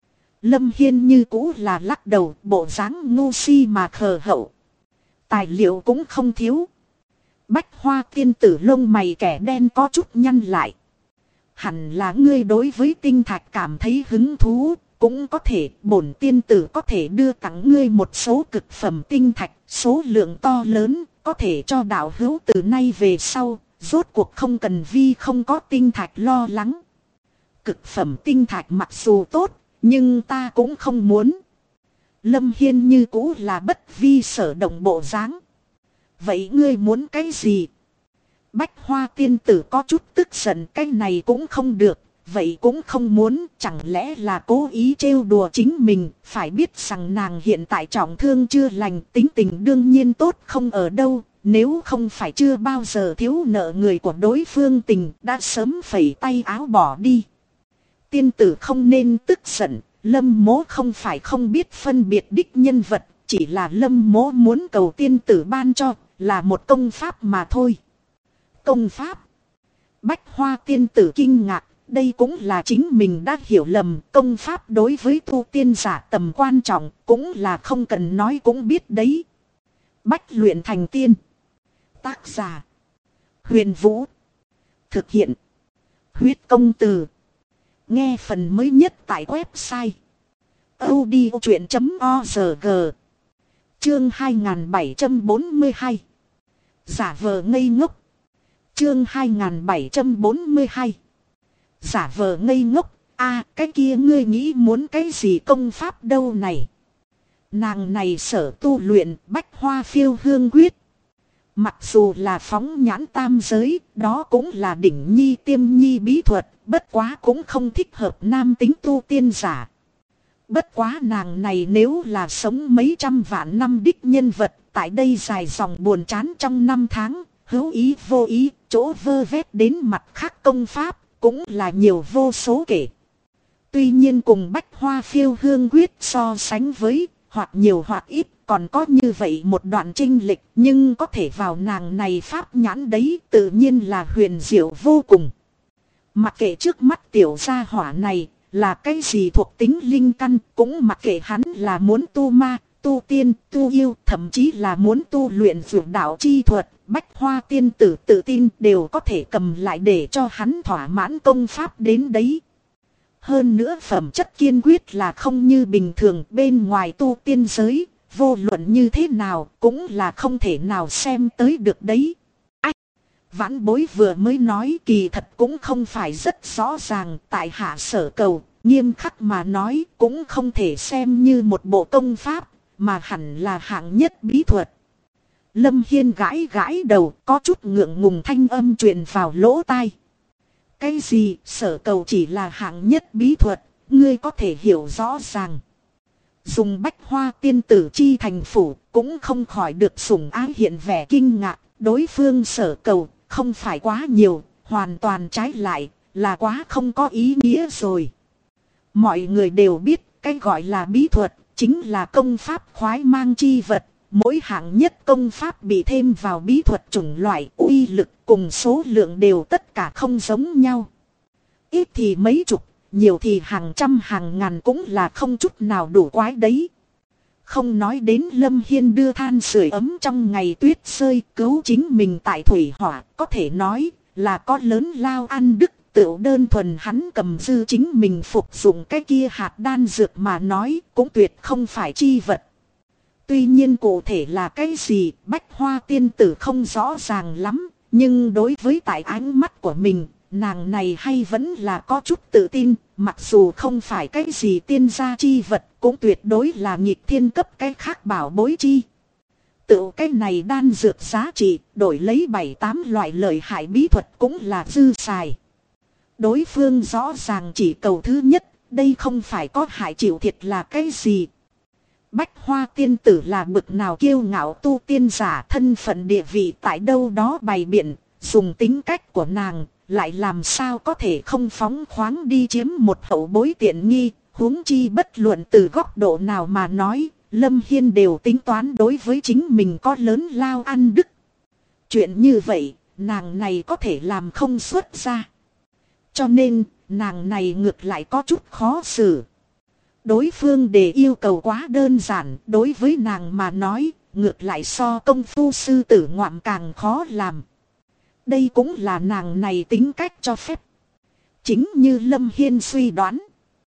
[SPEAKER 1] Lâm Hiên như cũ là lắc đầu, bộ dáng ngu si mà khờ hậu. Tài liệu cũng không thiếu. Bách Hoa tiên tử lông mày kẻ đen có chút nhăn lại. Hẳn là ngươi đối với tinh thạch cảm thấy hứng thú, cũng có thể bổn tiên tử có thể đưa tặng ngươi một số cực phẩm tinh thạch, số lượng to lớn, có thể cho đạo hữu từ nay về sau, rốt cuộc không cần vì không có tinh thạch lo lắng. Cực phẩm tinh thạch mặc dù tốt, nhưng ta cũng không muốn. Lâm Hiên như cũ là bất vi sở động bộ dáng. Vậy ngươi muốn cái gì? Bách Hoa tiên tử có chút tức giận, cái này cũng không được, vậy cũng không muốn, chẳng lẽ là cố ý trêu đùa chính mình, phải biết rằng nàng hiện tại trọng thương chưa lành, tính tình đương nhiên tốt không ở đâu, nếu không phải chưa bao giờ thiếu nợ người của đối phương tình, đã sớm phẩy tay áo bỏ đi. Tiên tử không nên tức giận, Lâm Mỗ không phải không biết phân biệt đích nhân vật, chỉ là Lâm Mỗ muốn cầu tiên tử ban cho, là một công pháp mà thôi. Công pháp? Bách Hoa tiên tử kinh ngạc, đây cũng là chính mình đã hiểu lầm, công pháp đối với tu tiên giả tầm quan trọng, cũng là không cần nói cũng biết đấy. Bách luyện thành tiên. Tác giả: Huyền Vũ. Thực hiện: Huyết Công Từ. Nghe phần mới nhất tại website audiochuyện.org. Chương 2742. Giả vờ ngây ngốc. Chương 2742. Giả vờ ngây ngốc. Cái kia ngươi nghĩ muốn cái gì công pháp đâu này? Nàng này sở tu luyện Bách Hoa Phiêu Hương Quyết. Mặc dù là phóng nhãn tam giới, đó cũng là đỉnh nhi tiêm nhi bí thuật, bất quá cũng không thích hợp nam tính tu tiên giả. Bất quá nàng này nếu là sống mấy trăm vạn năm đích nhân vật, tại đây dài dòng buồn chán trong năm tháng, hữu ý vô ý, chỗ vơ vét đến mặt khác công pháp, cũng là nhiều vô số kể. Tuy nhiên cùng Bách Hoa Phiêu Hương Quyết so sánh với, hoặc nhiều hoặc ít, còn có như vậy một đoạn chênh lệch, nhưng có thể vào nàng này pháp nhãn đấy, tự nhiên là huyền diệu vô cùng. Mặc kệ trước mắt tiểu gia hỏa này là cái gì thuộc tính linh căn, cũng mặc kệ hắn là muốn tu ma, tu tiên, tu yêu, thậm chí là muốn tu luyện vượt đạo chi thuật, Bách Hoa tiên tử tự tin đều có thể cầm lại để cho hắn thỏa mãn công pháp đến đấy. Hơn nữa phẩm chất kiên quyết là không như bình thường, bên ngoài tu tiên giới, vô luận như thế nào cũng là không thể nào xem tới được đấy. Vãn bối vừa mới nói kỳ thật cũng không phải rất rõ ràng, tại hạ sở cầu, nghiêm khắc mà nói cũng không thể xem như một bộ công pháp, mà hẳn là hạng nhất bí thuật. Lâm Hiên gãi gãi đầu, có chút ngượng ngùng thanh âm truyền vào lỗ tai. Cái gì, sở cầu chỉ là hạng nhất bí thuật, ngươi có thể hiểu rõ ràng. Dùng Bách Hoa tiên tử chi thành phủ, cũng không khỏi được sủng ái hiện vẻ kinh ngạc, đối phương sở cầu không phải quá nhiều, hoàn toàn trái lại, là quá không có ý nghĩa rồi. Mọi người đều biết, cái gọi là bí thuật, chính là công pháp khoái mang chi vật. Mỗi hạng nhất công pháp bị thêm vào bí thuật chủng loại, uy lực cùng số lượng đều tất cả không giống nhau. Ít thì mấy chục, nhiều thì hàng trăm hàng ngàn cũng là không chút nào đủ quái đấy. Không nói đến Lâm Hiên đưa than sưởi ấm trong ngày tuyết rơi cứu chính mình tại thủy hỏa, có thể nói là có lớn lao ăn đức, tựu đơn thuần hắn cầm dư chính mình phục dụng cái kia hạt đan dược mà nói cũng tuyệt không phải chi vật. Tuy nhiên cụ thể là cái gì, Bách Hoa tiên tử không rõ ràng lắm, nhưng đối với tại ánh mắt của mình, nàng này hay vẫn là có chút tự tin, mặc dù không phải cái gì tiên gia chi vật, cũng tuyệt đối là nghịch thiên cấp cái khác bảo bối chi. Tự cái này đan dược giá trị, đổi lấy 7-8 loại lợi hại bí thuật cũng là dư xài. Đối phương rõ ràng chỉ cầu thứ nhất, đây không phải có hại chịu thiệt là cái gì. Bách Hoa tiên tử là bực nào kiêu ngạo tu tiên giả, thân phận địa vị tại đâu đó bày biện, dùng tính cách của nàng, lại làm sao có thể không phóng khoáng đi chiếm một hậu bối tiện nghi, huống chi bất luận từ góc độ nào mà nói, Lâm Hiên đều tính toán đối với chính mình có lớn lao ăn đức. Chuyện như vậy, nàng này có thể làm không xuất ra. Cho nên, nàng này ngược lại có chút khó xử. Đối phương đề yêu cầu quá đơn giản, đối với nàng mà nói, ngược lại so công phu sư tử ngoạm càng khó làm. Đây cũng là nàng này tính cách cho phép. Chính như Lâm Hiên suy đoán.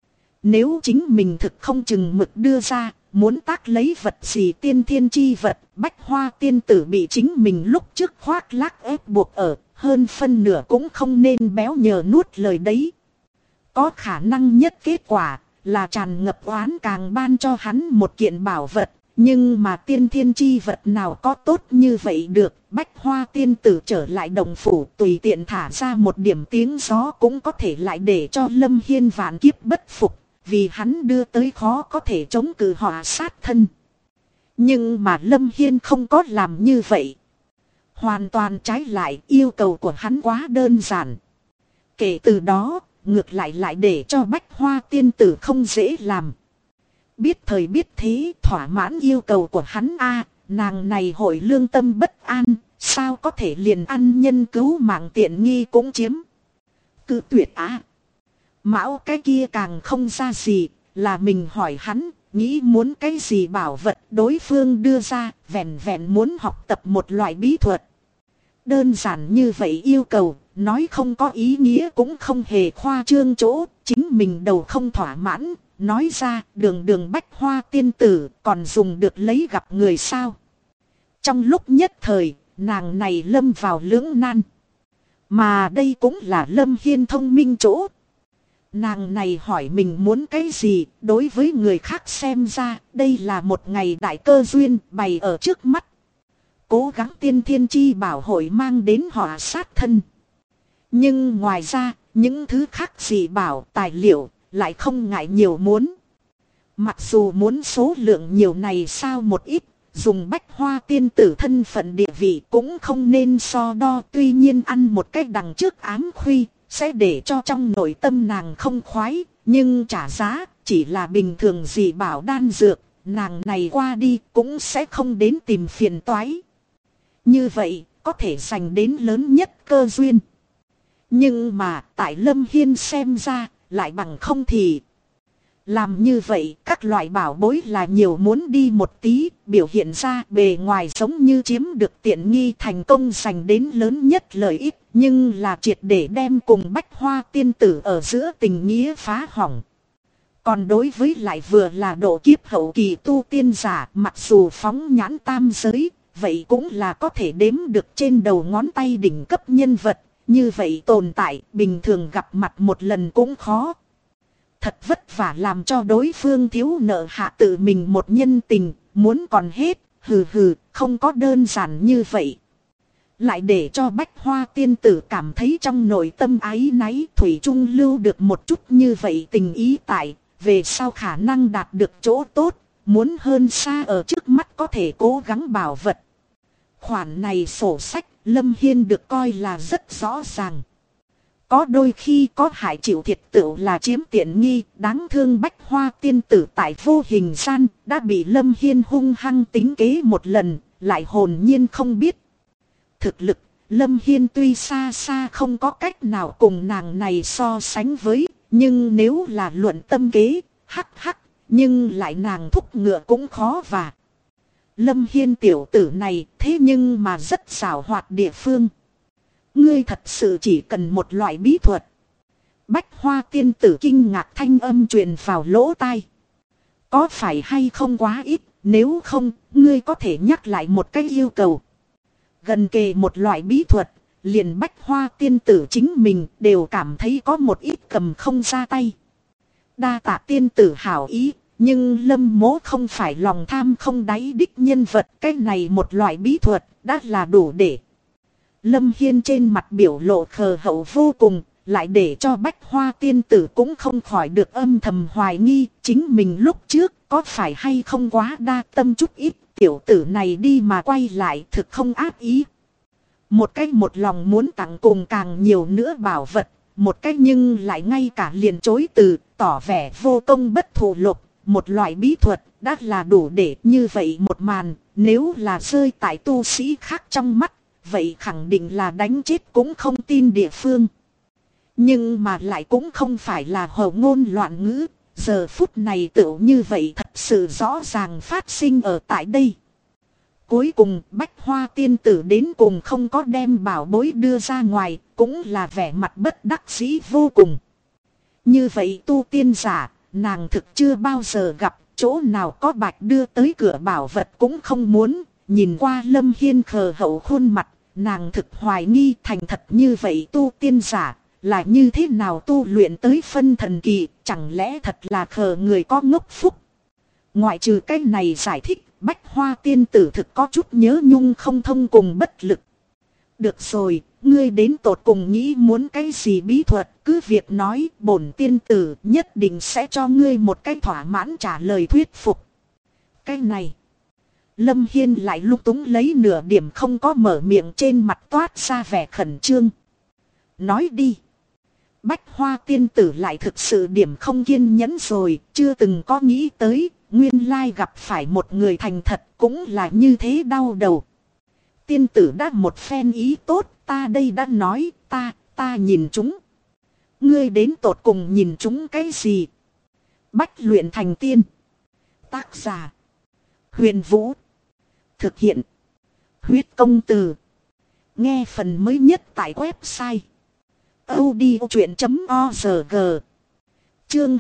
[SPEAKER 1] Nếu chính mình thực không chừng mực đưa ra, muốn tác lấy vật gì tiên thiên chi vật, Bách Hoa tiên tử bị chính mình lúc trước khoác lác ép buộc ở, hơn phân nửa cũng không nên béo nhờ nuốt lời đấy. Có khả năng nhất kết quả là tràn ngập oán càng ban cho hắn một kiện bảo vật, nhưng mà tiên thiên chi vật nào có tốt như vậy được. Bách Hoa tiên tử trở lại đồng phủ tùy tiện thả ra một điểm tiếng gió cũng có thể lại để cho Lâm Hiên vạn kiếp bất phục, vì hắn đưa tới khó có thể chống cự họa sát thân. Nhưng mà Lâm Hiên không có làm như vậy. Hoàn toàn trái lại, yêu cầu của hắn quá đơn giản. Kể từ đó, ngược lại để cho Bách Hoa tiên tử không dễ làm. Biết thời biết thế, thỏa mãn yêu cầu của hắn nàng này hội lương tâm bất an, sao có thể liền ăn nhân cứu mạng tiện nghi cũng chiếm. Cự tuyệt Mão cái kia càng không ra gì, là mình hỏi hắn, nghĩ muốn cái gì bảo vật đối phương đưa ra, vẹn vẹn muốn học tập một loại bí thuật. Đơn giản như vậy yêu cầu, nói không có ý nghĩa cũng không hề khoa trương chỗ, chính mình đầu không thỏa mãn, nói ra đường Bách Hoa tiên tử còn dùng được lấy gặp người sao. Trong lúc nhất thời, nàng này lâm vào lưỡng nan. Mà đây cũng là Lâm Hiên thông minh chỗ. Nàng này hỏi mình muốn cái gì, đối với người khác xem ra, đây là một ngày đại cơ duyên bày ở trước mắt. Cố gắng tiên thiên chi bảo hội mang đến họa sát thân. Nhưng ngoài ra, những thứ khác gì bảo tài liệu, lại không ngại nhiều muốn. Mặc dù muốn số lượng nhiều này sao một ít, dùng Bách Hoa tiên tử thân phận địa vị cũng không nên so đo. Tuy nhiên ăn một cách đằng trước ám khuy, sẽ để cho trong nội tâm nàng không khoái, nhưng trả giá chỉ là bình thường gì bảo đan dược, nàng này qua đi cũng sẽ không đến tìm phiền toái. Như vậy, có thể giành đến lớn nhất cơ duyên. Nhưng mà, tại Lâm Hiên xem ra, lại bằng không thì. Làm như vậy, các loại bảo bối là nhiều muốn đi một tí, biểu hiện ra bề ngoài giống như chiếm được tiện nghi thành công giành đến lớn nhất lợi ích, nhưng là triệt để đem cùng Bách Hoa tiên tử ở giữa tình nghĩa phá hỏng. Còn đối với lại vừa là độ kiếp hậu kỳ tu tiên giả, mặc dù phóng nhãn tam giới, vậy cũng là có thể đếm được trên đầu ngón tay đỉnh cấp nhân vật, như vậy tồn tại bình thường gặp mặt một lần cũng khó. Thật vất vả làm cho đối phương thiếu nợ hạ tự mình một nhân tình, muốn còn hết, không có đơn giản như vậy. Lại để cho Bách Hoa tiên tử cảm thấy trong nội tâm áy náy, thủy chung lưu được một chút như vậy tình ý tại, về sau khả năng đạt được chỗ tốt, muốn hơn xa ở trước mắt có thể cố gắng bảo vật. Khoản này sổ sách, Lâm Hiên được coi là rất rõ ràng. Có đôi khi có hại chịu thiệt tựu là chiếm tiện nghi, đáng thương Bách Hoa tiên tử tại vô hình gian, đã bị Lâm Hiên hung hăng tính kế một lần, lại hồn nhiên không biết. Thực lực, Lâm Hiên tuy xa xa không có cách nào cùng nàng này so sánh với, nhưng nếu là luận tâm kế, nhưng lại nàng thúc ngựa cũng khó và. Lâm Hiên tiểu tử này thế nhưng mà rất xảo hoạt địa phương. Ngươi thật sự chỉ cần một loại bí thuật. Bách Hoa tiên tử kinh ngạc thanh âm truyền vào lỗ tai. Có phải hay không quá ít, nếu không, ngươi có thể nhắc lại một cái yêu cầu. Gần kề một loại bí thuật, liền Bách Hoa tiên tử chính mình đều cảm thấy có một ít cầm không ra tay. Đa tạ tiên tử hảo ý, nhưng Lâm mỗ không phải lòng tham không đáy đích nhân vật. Cái này một loại bí thuật đã là đủ để. Lâm Hiên trên mặt biểu lộ khờ hậu vô cùng, lại để cho Bách Hoa tiên tử cũng không khỏi được âm thầm hoài nghi, chính mình lúc trước có phải hay không quá đa tâm chút ít, tiểu tử này đi mà quay lại thực không ác ý. Một cách một lòng muốn tặng cùng càng nhiều nữa bảo vật, một cách nhưng lại ngay cả liền chối từ, tỏ vẻ vô công bất thù lục, một loại bí thuật đã là đủ để như vậy một màn, nếu là rơi tại tu sĩ khác trong mắt. Vậy khẳng định là đánh chết cũng không tin địa phương. Nhưng mà lại cũng không phải là hồ ngôn loạn ngữ. giờ phút này tựu như vậy thật sự rõ ràng phát sinh ở tại đây. Cuối cùng Bách Hoa tiên tử đến cùng không có đem bảo bối đưa ra ngoài, cũng là vẻ mặt bất đắc dĩ vô cùng. Như vậy tu tiên giả, nàng thực chưa bao giờ gặp, chỗ nào có bạch đưa tới cửa bảo vật cũng không muốn. Nhìn qua Lâm Hiên khờ hậu khuôn mặt, nàng thực hoài nghi thành thật như vậy tu tiên giả, là như thế nào tu luyện tới phân thần kỳ, chẳng lẽ thật là khờ người có ngốc phúc. Ngoại trừ cái này giải thích, Bách Hoa tiên tử thực có chút nhớ nhung không thông cùng bất lực. Được rồi, ngươi đến tột cùng nghĩ muốn cái gì bí thuật, cứ việc nói, bổn tiên tử nhất định sẽ cho ngươi một cái thỏa mãn trả lời thuyết phục. Cái này, Lâm Hiên lại lung túng lấy nửa điểm không có mở miệng, trên mặt toát ra vẻ khẩn trương. Nói đi. Bách Hoa tiên tử lại thực sự điểm không kiên nhẫn rồi, chưa từng có nghĩ tới, nguyên lai gặp phải một người thành thật cũng là như thế đau đầu. Tiên tử đã một phen ý tốt, ta đây đã nói, ta nhìn chúng. Ngươi đến tột cùng nhìn chúng cái gì? Bách luyện thành tiên. Tác giả: Huyền Vũ. Thực hiện: Huyết Công Từ. Nghe phần mới nhất tại website audiochuyện.org. Chương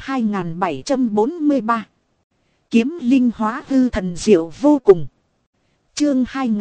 [SPEAKER 1] 2743. Kiếm linh hóa hư thần diệu vô cùng. Chương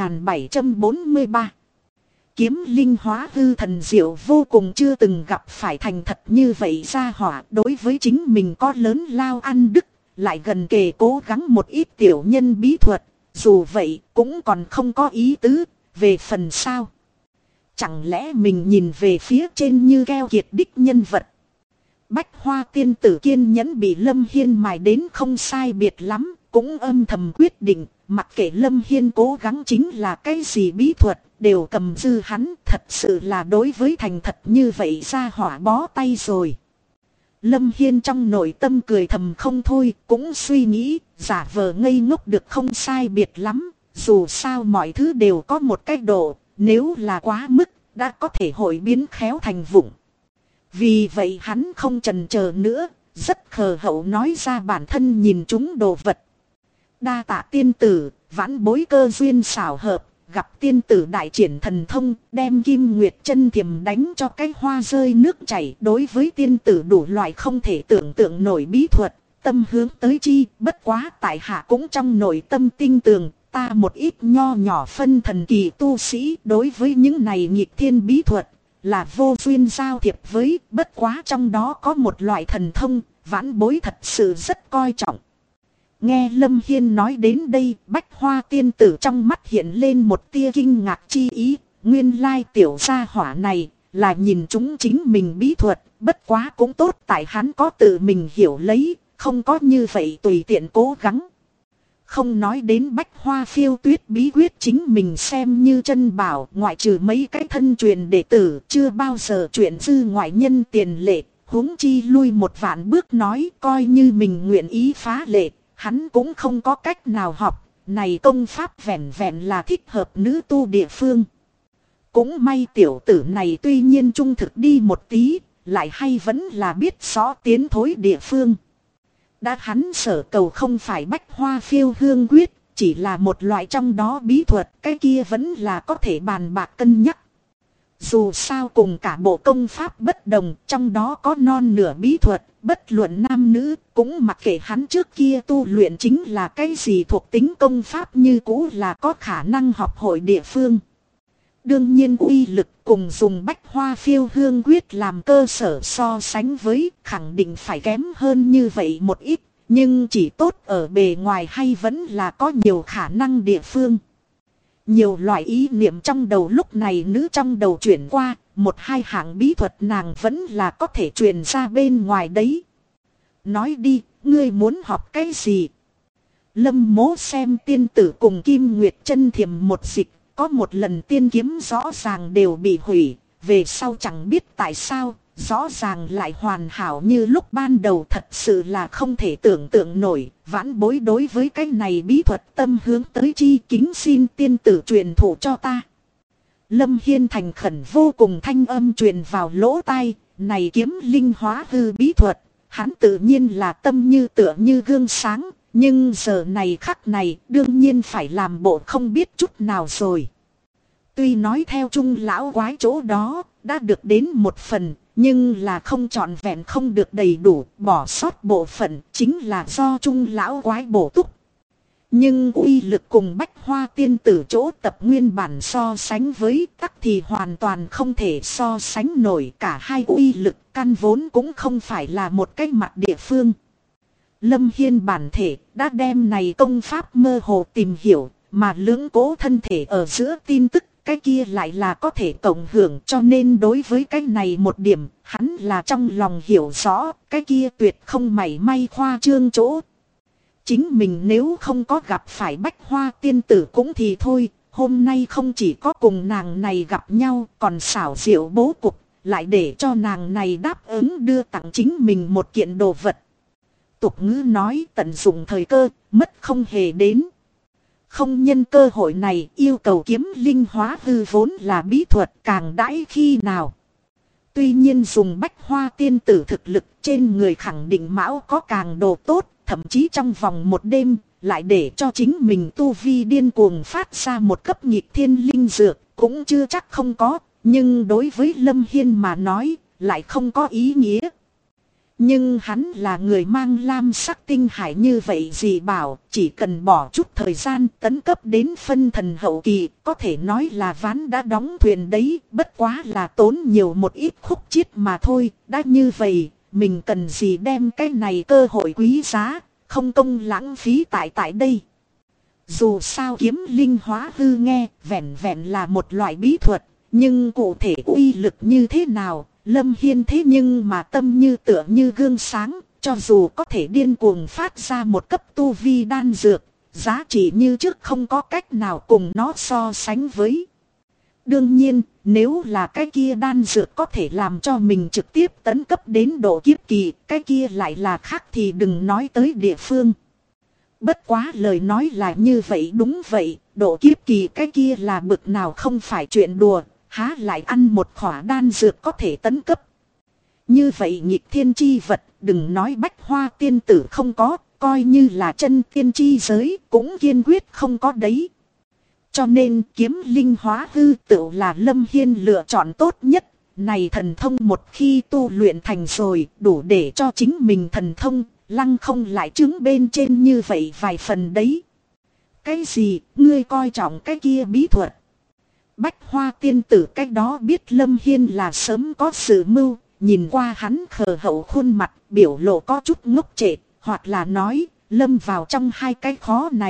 [SPEAKER 1] 2743. Kiếm linh hóa hư thần diệu vô cùng. Chưa từng gặp phải thành thật như vậy ra hỏa, đối với chính mình có lớn lao ăn đức, lại gần kề cố gắng một ít tiểu nhân bí thuật, dù vậy cũng còn không có ý tứ. Về phần sau, chẳng lẽ mình nhìn về phía trên như keo kiệt đích nhân vật. Bách Hoa tiên tử kiên nhẫn bị Lâm Hiên mài đến không sai biệt lắm, cũng âm thầm quyết định, mặc kệ Lâm Hiên cố gắng chính là cái gì bí thuật, đều cầm dư hắn, thật sự là đối với thành thật như vậy ra hỏa bó tay rồi. Lâm Hiên trong nội tâm cười thầm không thôi, cũng suy nghĩ, giả vờ ngây ngốc được không sai biệt lắm, dù sao mọi thứ đều có một cách độ, nếu là quá mức, đã có thể hội biến khéo thành vụng. Vì vậy hắn không chần chờ nữa, rất khờ hậu nói ra bản thân nhìn chúng đồ vật. Đa tạ tiên tử, vãn bối cơ duyên xảo hợp, gặp tiên tử đại triển thần thông, đem Kim Nguyệt chân thiềm đánh cho cái hoa rơi nước chảy. Đối với tiên tử đủ loại không thể tưởng tượng nổi bí thuật, tâm hướng tới chi, bất quá tại hạ cũng trong nội tâm tinh tường. Ta một ít nho nhỏ phân thần kỳ tu sĩ, đối với những này nghịch thiên bí thuật là vô duyên giao thiệp với, bất quá trong đó có một loại thần thông, vãn bối thật sự rất coi trọng. Nghe Lâm Hiên nói đến đây, Bách Hoa tiên tử trong mắt hiện lên một tia kinh ngạc chi ý, nguyên lai tiểu gia hỏa này là nhìn chúng chính mình bí thuật, bất quá cũng tốt tại hắn có tự mình hiểu lấy, không có như vậy tùy tiện cố gắng. Không nói đến Bách Hoa phiêu tuyết bí quyết chính mình xem như chân bảo, ngoại trừ mấy cái thân truyền đệ tử, chưa bao giờ chuyện dư ngoại nhân tiền lệ, huống chi lui một vạn bước nói, coi như mình nguyện ý phá lệ, hắn cũng không có cách nào học, này công pháp vẹn vẹn là thích hợp nữ tu địa phương. Cũng may tiểu tử này tuy nhiên trung thực đi một tí, lại hay vẫn là biết rõ tiến thối địa phương. Đã hắn sở cầu không phải Bách Hoa phiêu hương quyết, chỉ là một loại trong đó bí thuật, cái kia vẫn là có thể bàn bạc cân nhắc. Dù sao cùng cả bộ công pháp bất đồng, trong đó có non nửa bí thuật, bất luận nam nữ, cũng mặc kệ hắn trước kia tu luyện chính là cái gì thuộc tính công pháp như cũ là có khả năng học hội địa phương. Đương nhiên uy lực cùng dùng Bách Hoa phiêu hương quyết làm cơ sở so sánh với, khẳng định phải kém hơn như vậy một ít, nhưng chỉ tốt ở bề ngoài hay vẫn là có nhiều khả năng địa phương. Nhiều loại ý niệm trong đầu lúc này nữ trong đầu chuyển qua, một hai hạng bí thuật nàng vẫn là có thể truyền ra bên ngoài đấy. Nói đi, ngươi muốn học cái gì? Lâm Mố xem tiên tử cùng Kim Nguyệt chân thiềm một dịch, có một lần tiên kiếm rõ ràng đều bị hủy, về sau chẳng biết tại sao, rõ ràng lại hoàn hảo như lúc ban đầu, thật sự là không thể tưởng tượng nổi. Vãn bối đối với cái này bí thuật tâm hướng tới chi, kính xin tiên tử truyền thụ cho ta. Lâm Hiên thành khẩn vô cùng, thanh âm truyền vào lỗ tai, này kiếm linh hóa hư bí thuật, hắn tự nhiên là tâm như tựa như gương sáng, nhưng giờ này khắc này đương nhiên phải làm bộ không biết chút nào rồi. Tuy nói theo Trung lão quái chỗ đó đã được đến một phần, nhưng là không trọn vẹn, không được đầy đủ, bỏ sót bộ phận chính là do Trung lão quái bổ túc. Nhưng uy lực cùng Bách Hoa tiên tử chỗ tập nguyên bản so sánh với tắc thì hoàn toàn không thể so sánh nổi, cả hai uy lực căn vốn cũng không phải là một cái mặt địa phương. Lâm Hiên bản thể đã đem này công pháp mơ hồ tìm hiểu, mà lưỡng cố thân thể ở giữa tin tức cái kia lại là có thể cộng hưởng, cho nên đối với cái này một điểm hắn là trong lòng hiểu rõ, cái kia tuyệt không mảy may khoa trương chỗ. Chính mình nếu không có gặp phải Bách Hoa tiên tử cũng thì thôi, hôm nay không chỉ có cùng nàng này gặp nhau, còn xảo diệu bố cục, lại để cho nàng này đáp ứng đưa tặng chính mình một kiện đồ vật. Tục ngữ nói tận dụng thời cơ, mất không hề đến. Không nhân cơ hội này, yêu cầu kiếm linh hóa hư vốn là bí thuật, càng đãi khi nào. Tuy nhiên dùng Bách Hoa tiên tử thực lực trên người khẳng định mão có càng đồ tốt, thậm chí trong vòng một đêm lại để cho chính mình tu vi điên cuồng phát ra một cấp nghịch thiên linh dược cũng chưa chắc không có, nhưng đối với Lâm Hiên mà nói lại không có ý nghĩa. Nhưng hắn là người mang lam sắc tinh hải như vậy gì bảo, chỉ cần bỏ chút thời gian tấn cấp đến phân thần hậu kỳ, có thể nói là ván đã đóng thuyền đấy, bất quá là tốn nhiều một ít khúc chiết mà thôi. Đã như vậy, mình cần gì đem cái này cơ hội quý giá, không công lãng phí tại đây. Dù sao kiếm linh hóa hư nghe vẹn vẹn là một loại bí thuật, nhưng cụ thể uy lực như thế nào, Lâm Hiên thế nhưng mà tâm như tựa như gương sáng, cho dù có thể điên cuồng phát ra một cấp tu vi đan dược, giá trị như trước không có cách nào cùng nó so sánh với. Đương nhiên, nếu là cái kia đan dược có thể làm cho mình trực tiếp tấn cấp đến độ kiếp kỳ, cái kia lại là khác thì đừng nói tới địa phương. Bất quá lời nói là như vậy, đúng vậy, độ kiếp kỳ cái kia là bực nào không phải chuyện đùa. Há lại ăn một khỏa đan dược có thể tấn cấp. Như vậy nghịch thiên chi vật, đừng nói Bách Hoa tiên tử không có, coi như là chân tiên chi giới cũng kiên quyết không có đấy. Cho nên kiếm linh hóa hư tựu là Lâm Hiên lựa chọn tốt nhất. Này thần thông một khi tu luyện thành rồi, đủ để cho chính mình thần thông lăng không lại chứng bên trên như vậy vài phần đấy. Cái gì, ngươi coi trọng cái kia bí thuật? Bách Hoa tiên tử cách đó biết Lâm Hiên là sớm có sự mưu, nhìn qua hắn khờ hậu khuôn mặt, biểu lộ có chút ngốc trệ, hoặc là nói, lâm vào trong hai cái khó này.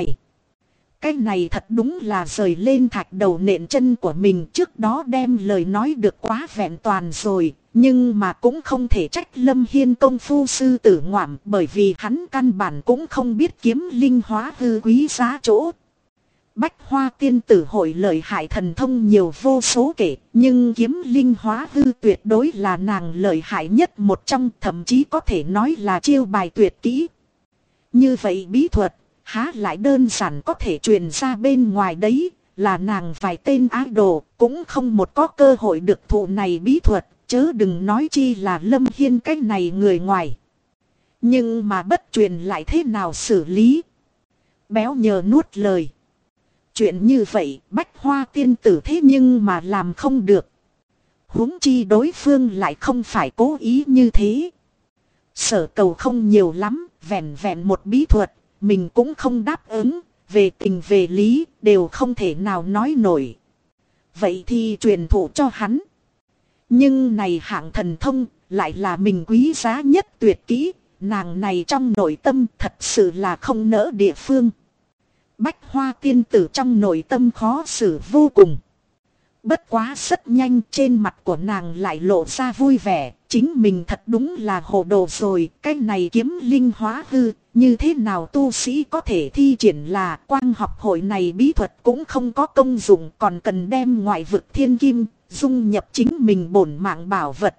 [SPEAKER 1] Cái này thật đúng là rời lên thạch đầu nện chân của mình, trước đó đem lời nói được quá vẹn toàn rồi, nhưng mà cũng không thể trách Lâm Hiên công phu sư tử ngoạm, bởi vì hắn căn bản cũng không biết kiếm linh hóa hư quý giá chỗ. Bách Hoa tiên tử hội lợi hại thần thông nhiều vô số kể, nhưng kiếm linh hóa hư tuyệt đối là nàng lợi hại nhất một trong, thậm chí có thể nói là chiêu bài tuyệt kỹ. Như vậy bí thuật, há lại đơn giản có thể truyền ra bên ngoài đấy, là nàng vài tên idol cũng không một có cơ hội được thụ này bí thuật, chớ đừng nói chi là Lâm Hiên cái này người ngoài. Nhưng mà bất truyền lại thế nào xử lý? Béo nhờ nuốt lời. Chuyện như vậy Bách Hoa tiên tử thế nhưng mà làm không được. Huống chi đối phương lại không phải cố ý như thế. Sở cầu không nhiều lắm, vẹn vẹn một bí thuật, mình cũng không đáp ứng, về tình về lý đều không thể nào nói nổi. Vậy thì truyền thụ cho hắn. Nhưng này hạng thần thông lại là mình quý giá nhất tuyệt kỹ, nàng này trong nội tâm thật sự là không nỡ địa phương. Bách Hoa tiên tử trong nội tâm khó xử vô cùng. Bất quá rất nhanh trên mặt của nàng lại lộ ra vui vẻ. Chính mình thật đúng là hồ đồ rồi. Cái này kiếm linh hóa hư, như thế nào tu sĩ có thể thi triển là quang học hội này bí thuật cũng không có công dụng. Còn cần đem ngoại vực thiên kim dung nhập chính mình bổn mạng bảo vật.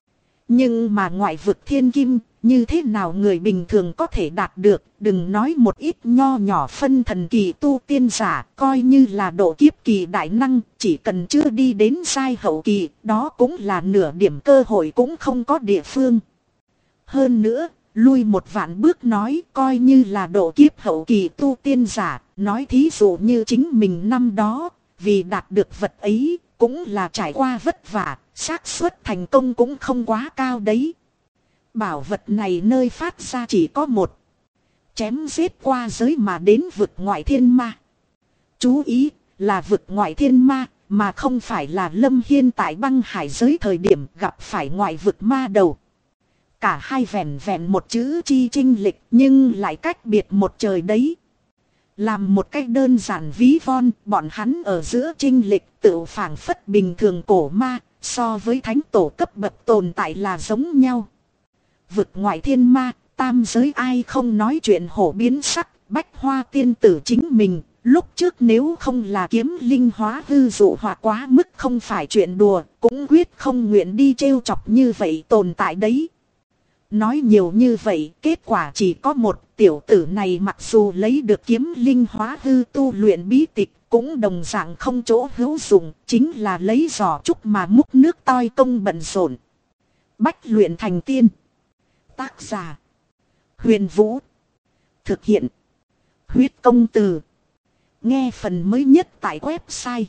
[SPEAKER 1] Nhưng mà ngoại vực thiên kim, như thế nào người bình thường có thể đạt được, đừng nói một ít nho nhỏ phân thần kỳ tu tiên giả, coi như là độ kiếp kỳ đại năng, chỉ cần chưa đi đến giai hậu kỳ, đó cũng là nửa điểm cơ hội cũng không có địa phương. Hơn nữa, lui một vạn bước nói coi như là độ kiếp hậu kỳ tu tiên giả, nói thí dụ như chính mình năm đó, vì đạt được vật ấy, cũng là trải qua vất vả, xác suất thành công cũng không quá cao đấy. Bảo vật này nơi phát ra chỉ có một. Chém giết qua giới mà đến vực ngoại thiên ma. Chú ý, là vực ngoại thiên ma, mà không phải là Lâm Hiên tại băng hải giới thời điểm gặp phải ngoại vực ma đầu. Cả hai vẹn vẹn một chữ chi chinh lịch nhưng lại cách biệt một trời đấy. Làm một cách đơn giản ví von, bọn hắn ở giữa chinh lịch tự phảng phất bình thường cổ ma, so với thánh tổ cấp bậc tồn tại là giống nhau. Vực ngoại thiên ma, tam giới ai không nói chuyện hổ biến sắc, Bách Hoa tiên tử chính mình, lúc trước nếu không là kiếm linh hóa hư dụ hoặc quá mức không phải chuyện đùa, cũng quyết không nguyện đi trêu chọc như vậy tồn tại đấy. Nói nhiều như vậy, kết quả chỉ có một, tiểu tử này mặc dù lấy được kiếm linh hóa hư tu luyện bí tịch, cũng đồng dạng không chỗ hữu dụng, chính là lấy giỏ trúc mà múc nước toi công bận rộn. Bách luyện thành tiên. Tác giả: Huyền Vũ. Thực hiện: Huyết Công Từ. Nghe phần mới nhất tại website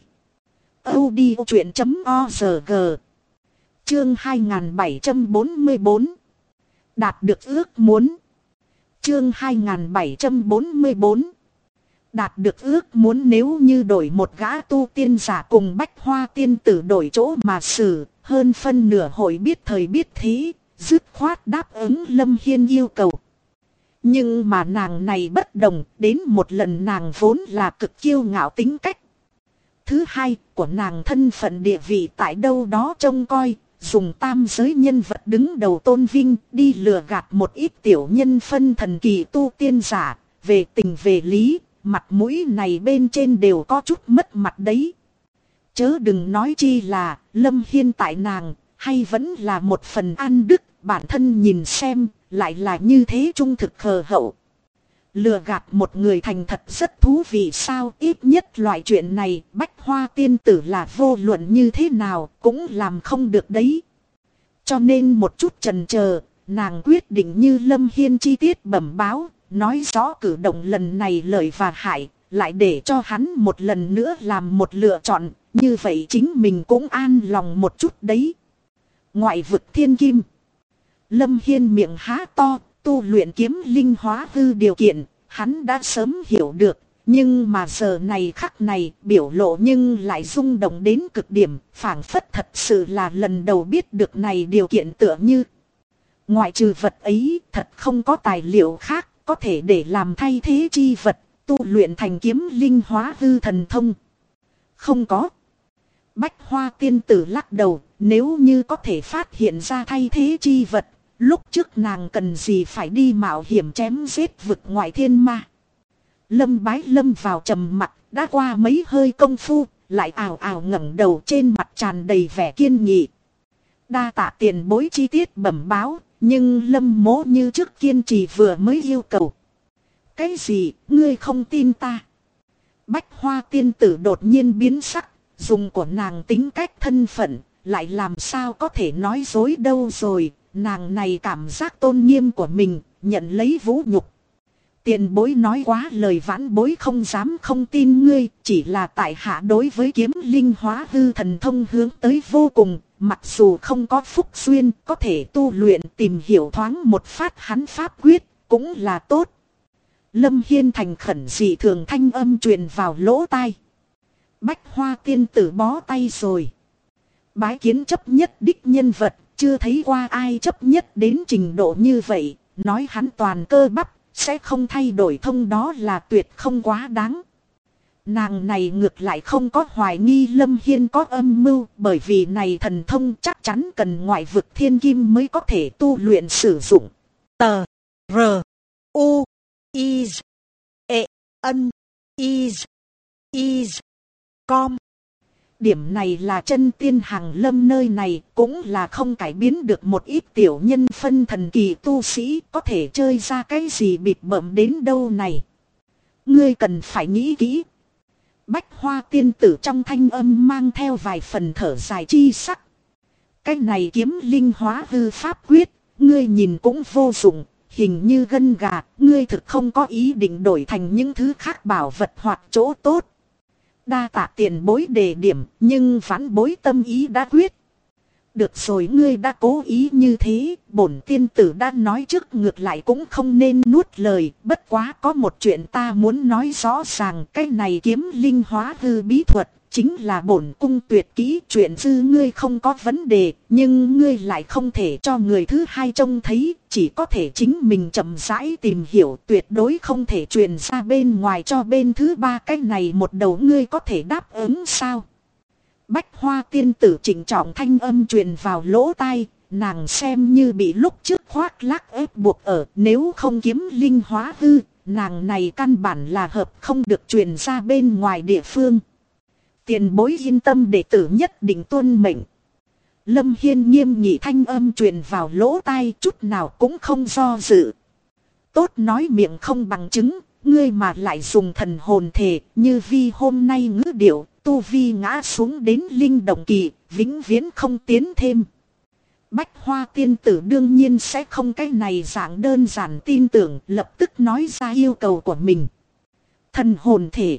[SPEAKER 1] audiochuyện.org. Chương 2744. Đạt được ước muốn. Chương 2744. Đạt được ước muốn, nếu như đổi một gã tu tiên giả cùng Bách Hoa tiên tử đổi chỗ mà xử, hơn phân nửa hội biết thời biết thế, dứt khoát đáp ứng Lâm Hiên yêu cầu. Nhưng mà nàng này bất đồng, đến một lần nàng vốn là cực kiêu ngạo tính cách. Thứ hai, của nàng thân phận địa vị tại đâu đó trông coi, dùng tam giới nhân vật đứng đầu tôn vinh, đi lừa gạt một ít tiểu nhân phân thần kỳ tu tiên giả, về tình về lý, mặt mũi này bên trên đều có chút mất mặt đấy. Chớ đừng nói chi là, Lâm Hiên tại nàng, hay vẫn là một phần ăn đức, bản thân nhìn xem, lại là như thế trung thực khờ hậu. Lừa gạt một người thành thật rất thú vị sao, ít nhất loại chuyện này Bách Hoa tiên tử là vô luận như thế nào cũng làm không được đấy. Cho nên một chút chần chờ, nàng quyết định như Lâm Hiên chi tiết bẩm báo, nói rõ cử động lần này lợi và hại, lại để cho hắn một lần nữa làm một lựa chọn, như vậy chính mình cũng an lòng một chút đấy. Ngoại vực thiên kim. Lâm Hiên miệng há to, tu luyện kiếm linh hóa hư điều kiện, hắn đã sớm hiểu được, nhưng mà giờ này khắc này biểu lộ nhưng lại rung động đến cực điểm, phảng phất thật sự là lần đầu biết được này điều kiện tựa như. Ngoại trừ vật ấy, thật không có tài liệu khác, có thể để làm thay thế chi vật, tu luyện thành kiếm linh hóa hư thần thông. Không có. Bách Hoa tiên tử lắc đầu, nếu như có thể phát hiện ra thay thế chi vật, lúc trước nàng cần gì phải đi mạo hiểm chém giết vực ngoại thiên ma. Lâm Bái Lâm vào trầm mặc, đã qua mấy hơi công phu, lại ào ào ngẩng đầu, trên mặt tràn đầy vẻ kiên nghị. Đa tạ tiền bối chi tiết bẩm báo, nhưng Lâm mỗ như trước kiên trì vừa mới yêu cầu. Cái gì, ngươi không tin ta? Bách Hoa tiên tử đột nhiên biến sắc, dùng của nàng tính cách thân phận, lại làm sao có thể nói dối đâu rồi. Nàng này cảm giác tôn nghiêm của mình, nhận lấy vũ nhục. Tiền bối nói quá lời, vãn bối không dám không tin ngươi, chỉ là tại hạ đối với kiếm linh hóa hư thần thông hướng tới vô cùng, mặc dù không có phúc duyên, có thể tu luyện tìm hiểu thoáng một phát hắn pháp quyết, cũng là tốt. Lâm Hiên thành khẩn dị thường thanh âm truyền vào lỗ tai. Bách Hoa tiên tử bó tay rồi. Bái kiến chấp nhất đích nhân vật, chưa thấy qua ai chấp nhất đến trình độ như vậy, nói hắn toàn cơ bắp, sẽ không thay đổi thông đó là tuyệt không quá đáng. Nàng này ngược lại không có hoài nghi Lâm Hiên có âm mưu, bởi vì này thần thông chắc chắn cần ngoại vực thiên kim mới có thể tu luyện sử dụng.
[SPEAKER 2] Tờ R U I E N I Com.
[SPEAKER 1] Điểm này là chân tiên hàng Lâm nơi này cũng là không cải biến được một ít tiểu nhân phân thần kỳ tu sĩ có thể chơi ra cái gì bịp bợm đến đâu này. Ngươi cần phải nghĩ kỹ. Bách Hoa tiên tử trong thanh âm mang theo vài phần thở dài chi sắc. Cái này kiếm linh hóa hư pháp quyết, ngươi nhìn cũng vô dụng, hình như gân gà, ngươi thực không có ý định đổi thành những thứ khác bảo vật hoặc chỗ tốt. Đa tạ tiền bối đề điểm, nhưng vãn bối tâm ý đã quyết. Được rồi, ngươi đã cố ý như thế, bổn tiên tử đã nói trước, ngược lại cũng không nên nuốt lời. Bất quá có một chuyện ta muốn nói rõ ràng, cái này kiếm linh hóa hư bí thuật chính là bổn cung tuyệt kỹ. Chuyện dư ngươi không có vấn đề, nhưng ngươi lại không thể cho người thứ hai trông thấy, chỉ có thể chính mình chậm rãi tìm hiểu, tuyệt đối không thể truyền ra bên ngoài cho bên thứ ba. Cái này một đầu ngươi có thể đáp ứng sao? Bách Hoa tiên tử chỉnh trọng thanh âm truyền vào lỗ tai, nàng xem như bị lúc trước khoác lác ép buộc ở, nếu không kiếm linh hóa hư, nàng này căn bản là hợp không được truyền ra bên ngoài địa phương. Tiền bối yên tâm, đệ tử nhất định tuân mệnh. Lâm Hiên nghiêm nghị thanh âm truyền vào lỗ tai, chút nào cũng không do dự. Tốt nói miệng không bằng chứng, ngươi mà lại dùng thần hồn thể, như vi hôm nay ngữ điệu, tu vi ngã xuống đến linh động kỳ, vĩnh viễn không tiến thêm. Bách Hoa tiên tử đương nhiên sẽ không cái này dạng đơn giản tin tưởng, lập tức nói ra yêu cầu của mình. Thần hồn thể.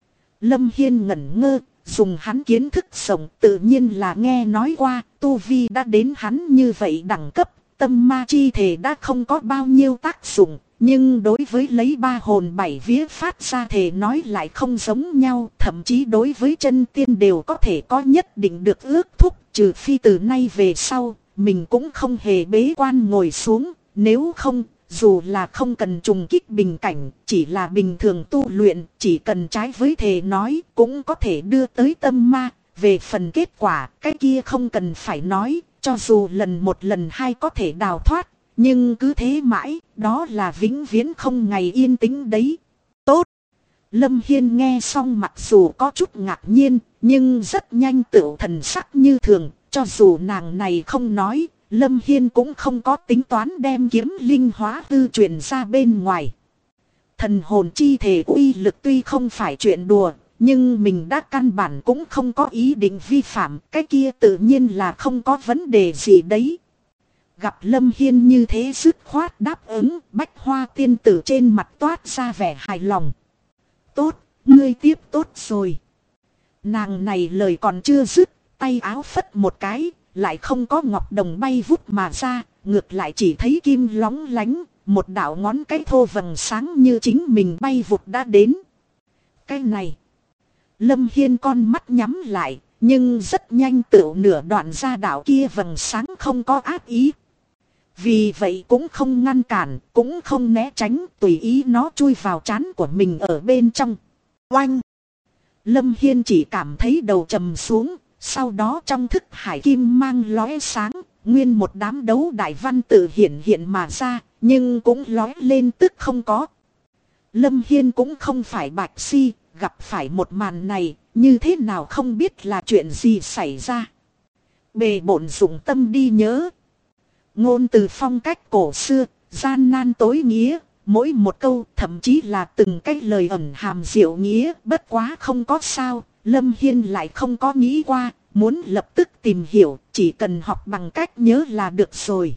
[SPEAKER 1] Lâm Hiên ngẩn ngơ, dùng hắn kiến thức sống tự nhiên là nghe nói qua, tu vi đã đến hắn như vậy đẳng cấp, tâm ma chi thể đã không có bao nhiêu tác dụng. Nhưng đối với lấy ba hồn bảy vía phát ra thể nói lại không giống nhau, thậm chí đối với chân tiên đều có thể có nhất định được ước thúc, trừ phi từ nay về sau, mình cũng không hề bế quan ngồi xuống, nếu không, dù là không cần trùng kích bình cảnh, chỉ là bình thường tu luyện, chỉ cần trái với thể nói, cũng có thể đưa tới tâm ma. Về phần kết quả, cái kia không cần phải nói, cho dù lần một lần hai có thể đào thoát. Nhưng cứ thế mãi, đó là vĩnh viễn không ngày yên tĩnh đấy. Tốt! Lâm Hiên nghe xong mặc dù có chút ngạc nhiên, nhưng rất nhanh tựu thần sắc như thường. Cho dù nàng này không nói, Lâm Hiên cũng không có tính toán đem kiếm linh hóa hư truyền ra bên ngoài. Thần hồn chi thể uy lực tuy không phải chuyện đùa, nhưng mình đã căn bản cũng không có ý định vi phạm. Cái kia tự nhiên là không có vấn đề gì đấy. Gặp Lâm Hiên như thế dứt khoát đáp ứng, Bách Hoa tiên tử trên mặt toát ra vẻ hài lòng. Tốt, ngươi tiếp tốt rồi. Nàng này lời còn chưa dứt, tay áo phất một cái, lại không có ngọc đồng bay vút mà ra, ngược lại chỉ thấy kim lóng lánh, một đạo ngón cái thô vầng sáng như chính mình bay vụt đã đến. Cái này, Lâm Hiên con mắt nhắm lại, nhưng rất nhanh tựu nửa đoạn ra đạo kia vầng sáng không có ác ý. Vì vậy cũng không ngăn cản, cũng không né tránh, tùy ý nó chui vào trán của mình ở bên trong. Oanh! Lâm Hiên chỉ cảm thấy đầu trầm xuống, sau đó trong thức hải kim mang lóe sáng, nguyên một đám đấu đại văn tự hiện mà ra, nhưng cũng lóe lên tức không có. Lâm Hiên cũng không phải bạch si, gặp phải một màn này, như thế nào không biết là chuyện gì xảy ra. Bề bộn dụng tâm đi nhớ. Ngôn từ phong cách cổ xưa, gian nan tối nghĩa, mỗi một câu thậm chí là từng cái lời ẩn hàm diệu nghĩa. Bất quá không có sao, Lâm Hiên lại không có nghĩ qua, muốn lập tức tìm hiểu, chỉ cần học bằng cách nhớ là được rồi.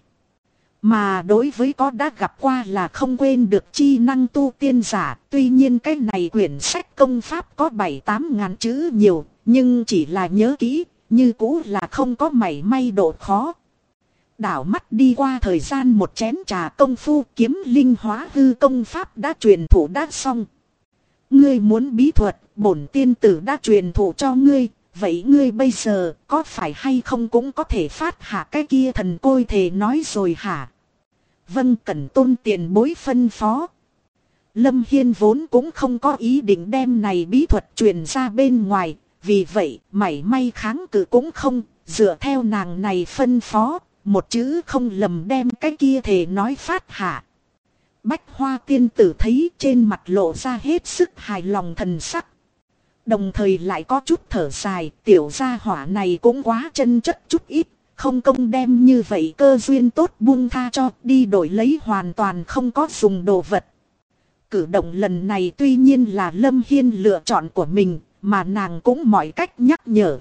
[SPEAKER 1] Mà đối với có đã gặp qua là không quên được chi năng tu tiên giả, tuy nhiên cái này quyển sách công pháp có 7-8 ngàn chữ nhiều, nhưng chỉ là nhớ kỹ, như cũ là không có mảy may độ khó. Đảo mắt đi qua thời gian một chén trà công phu, kiếm linh hóa hư công pháp đã truyền thụ đã xong. Ngươi muốn bí thuật, bổn tiên tử đã truyền thụ cho ngươi, vậy ngươi bây giờ có phải hay không cũng có thể phát hạ cái kia thần côi thể nói rồi hả? Vâng, cẩn tôn tiền bối phân phó. Lâm Hiên vốn cũng không có ý định đem này bí thuật truyền ra bên ngoài, vì vậy mảy may kháng cự cũng không, dựa theo nàng này phân phó. Một chữ không lầm đem cái kia thể nói phát hạ. Bách Hoa tiên tử thấy trên mặt lộ ra hết sức hài lòng thần sắc. Đồng thời lại có chút thở dài, tiểu gia hỏa này cũng quá chân chất chút ít, không công đem như vậy cơ duyên tốt buông tha cho, đi đổi lấy hoàn toàn không có dùng đồ vật. Cử động lần này tuy nhiên là Lâm Hiên lựa chọn của mình, mà nàng cũng mọi cách nhắc nhở qua,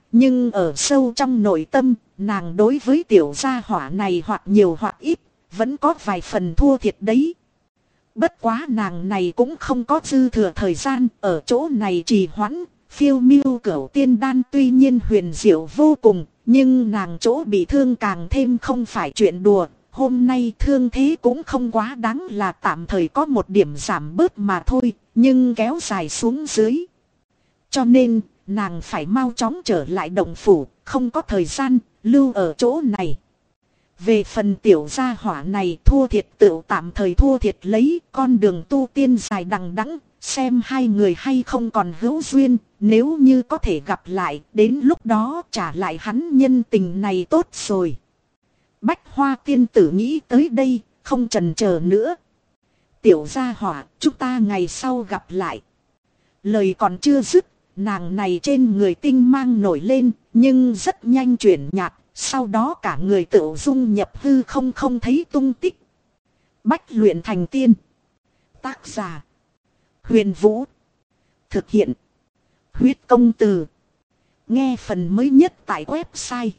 [SPEAKER 1] nhưng ở sâu trong nội tâm, nàng đối với tiểu gia hỏa này hoặc nhiều hoặc ít, vẫn có vài phần thua thiệt đấy. Bất quá nàng này cũng không có dư thừa thời gian ở chỗ này trì hoãn. Phiêu miêu cửu tiên đan tuy nhiên huyền diệu vô cùng, nhưng nàng chỗ bị thương càng thêm không phải chuyện đùa. Hôm nay thương thế cũng không quá đáng, là tạm thời có một điểm giảm bớt mà thôi, nhưng kéo dài xuống dưới. Cho nên, nàng phải mau chóng trở lại động phủ, không có thời gian lưu ở chỗ này. Về phần tiểu gia hỏa này, thua thiệt tự tạm thời thua thiệt lấy, con đường tu tiên dài đằng đẵng, xem hai người hay không còn hữu duyên, nếu như có thể gặp lại, đến lúc đó trả lại hắn nhân tình này tốt rồi. Bách Hoa tiên tử nghĩ tới đây, không chần chờ nữa. Tiểu gia hỏa, chúng ta ngày sau gặp lại. Lời còn chưa dứt, nàng này trên người tinh mang nổi lên, nhưng rất nhanh chuyển nhạt, sau đó cả người tự dung nhập hư không, không thấy tung tích. Bách luyện thành tiên. Tác giả: Huyền Vũ. Thực hiện: Huyết Công Từ. Nghe phần mới nhất tại website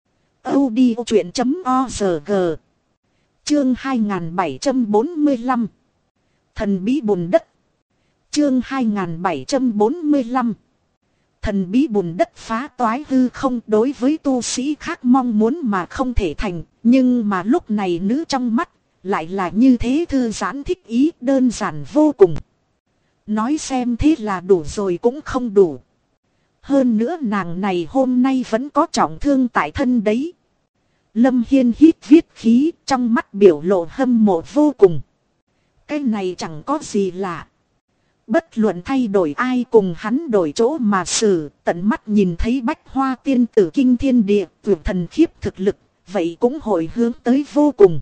[SPEAKER 1] audiochuyện.org. Chương 2745. Thần bí bùn đất. Chương 2745. Thần bí bùn đất phá toái hư không, đối với tu sĩ khác mong muốn mà không thể thành, nhưng mà lúc này nữ trong mắt lại là như thế thư giãn thích ý, đơn giản vô cùng. Nói xem thế là đủ rồi cũng không đủ. Hơn nữa nàng này hôm nay vẫn có trọng thương tại thân đấy. Lâm Hiên hít viết khí, trong mắt biểu lộ hâm mộ vô cùng. Cái này chẳng có gì lạ. Bất luận thay đổi ai cùng hắn đổi chỗ mà xử, tận mắt nhìn thấy Bách Hoa tiên tử kinh thiên địa, tuyệt thần khiếp thực lực, vậy cũng hồi hướng tới vô cùng.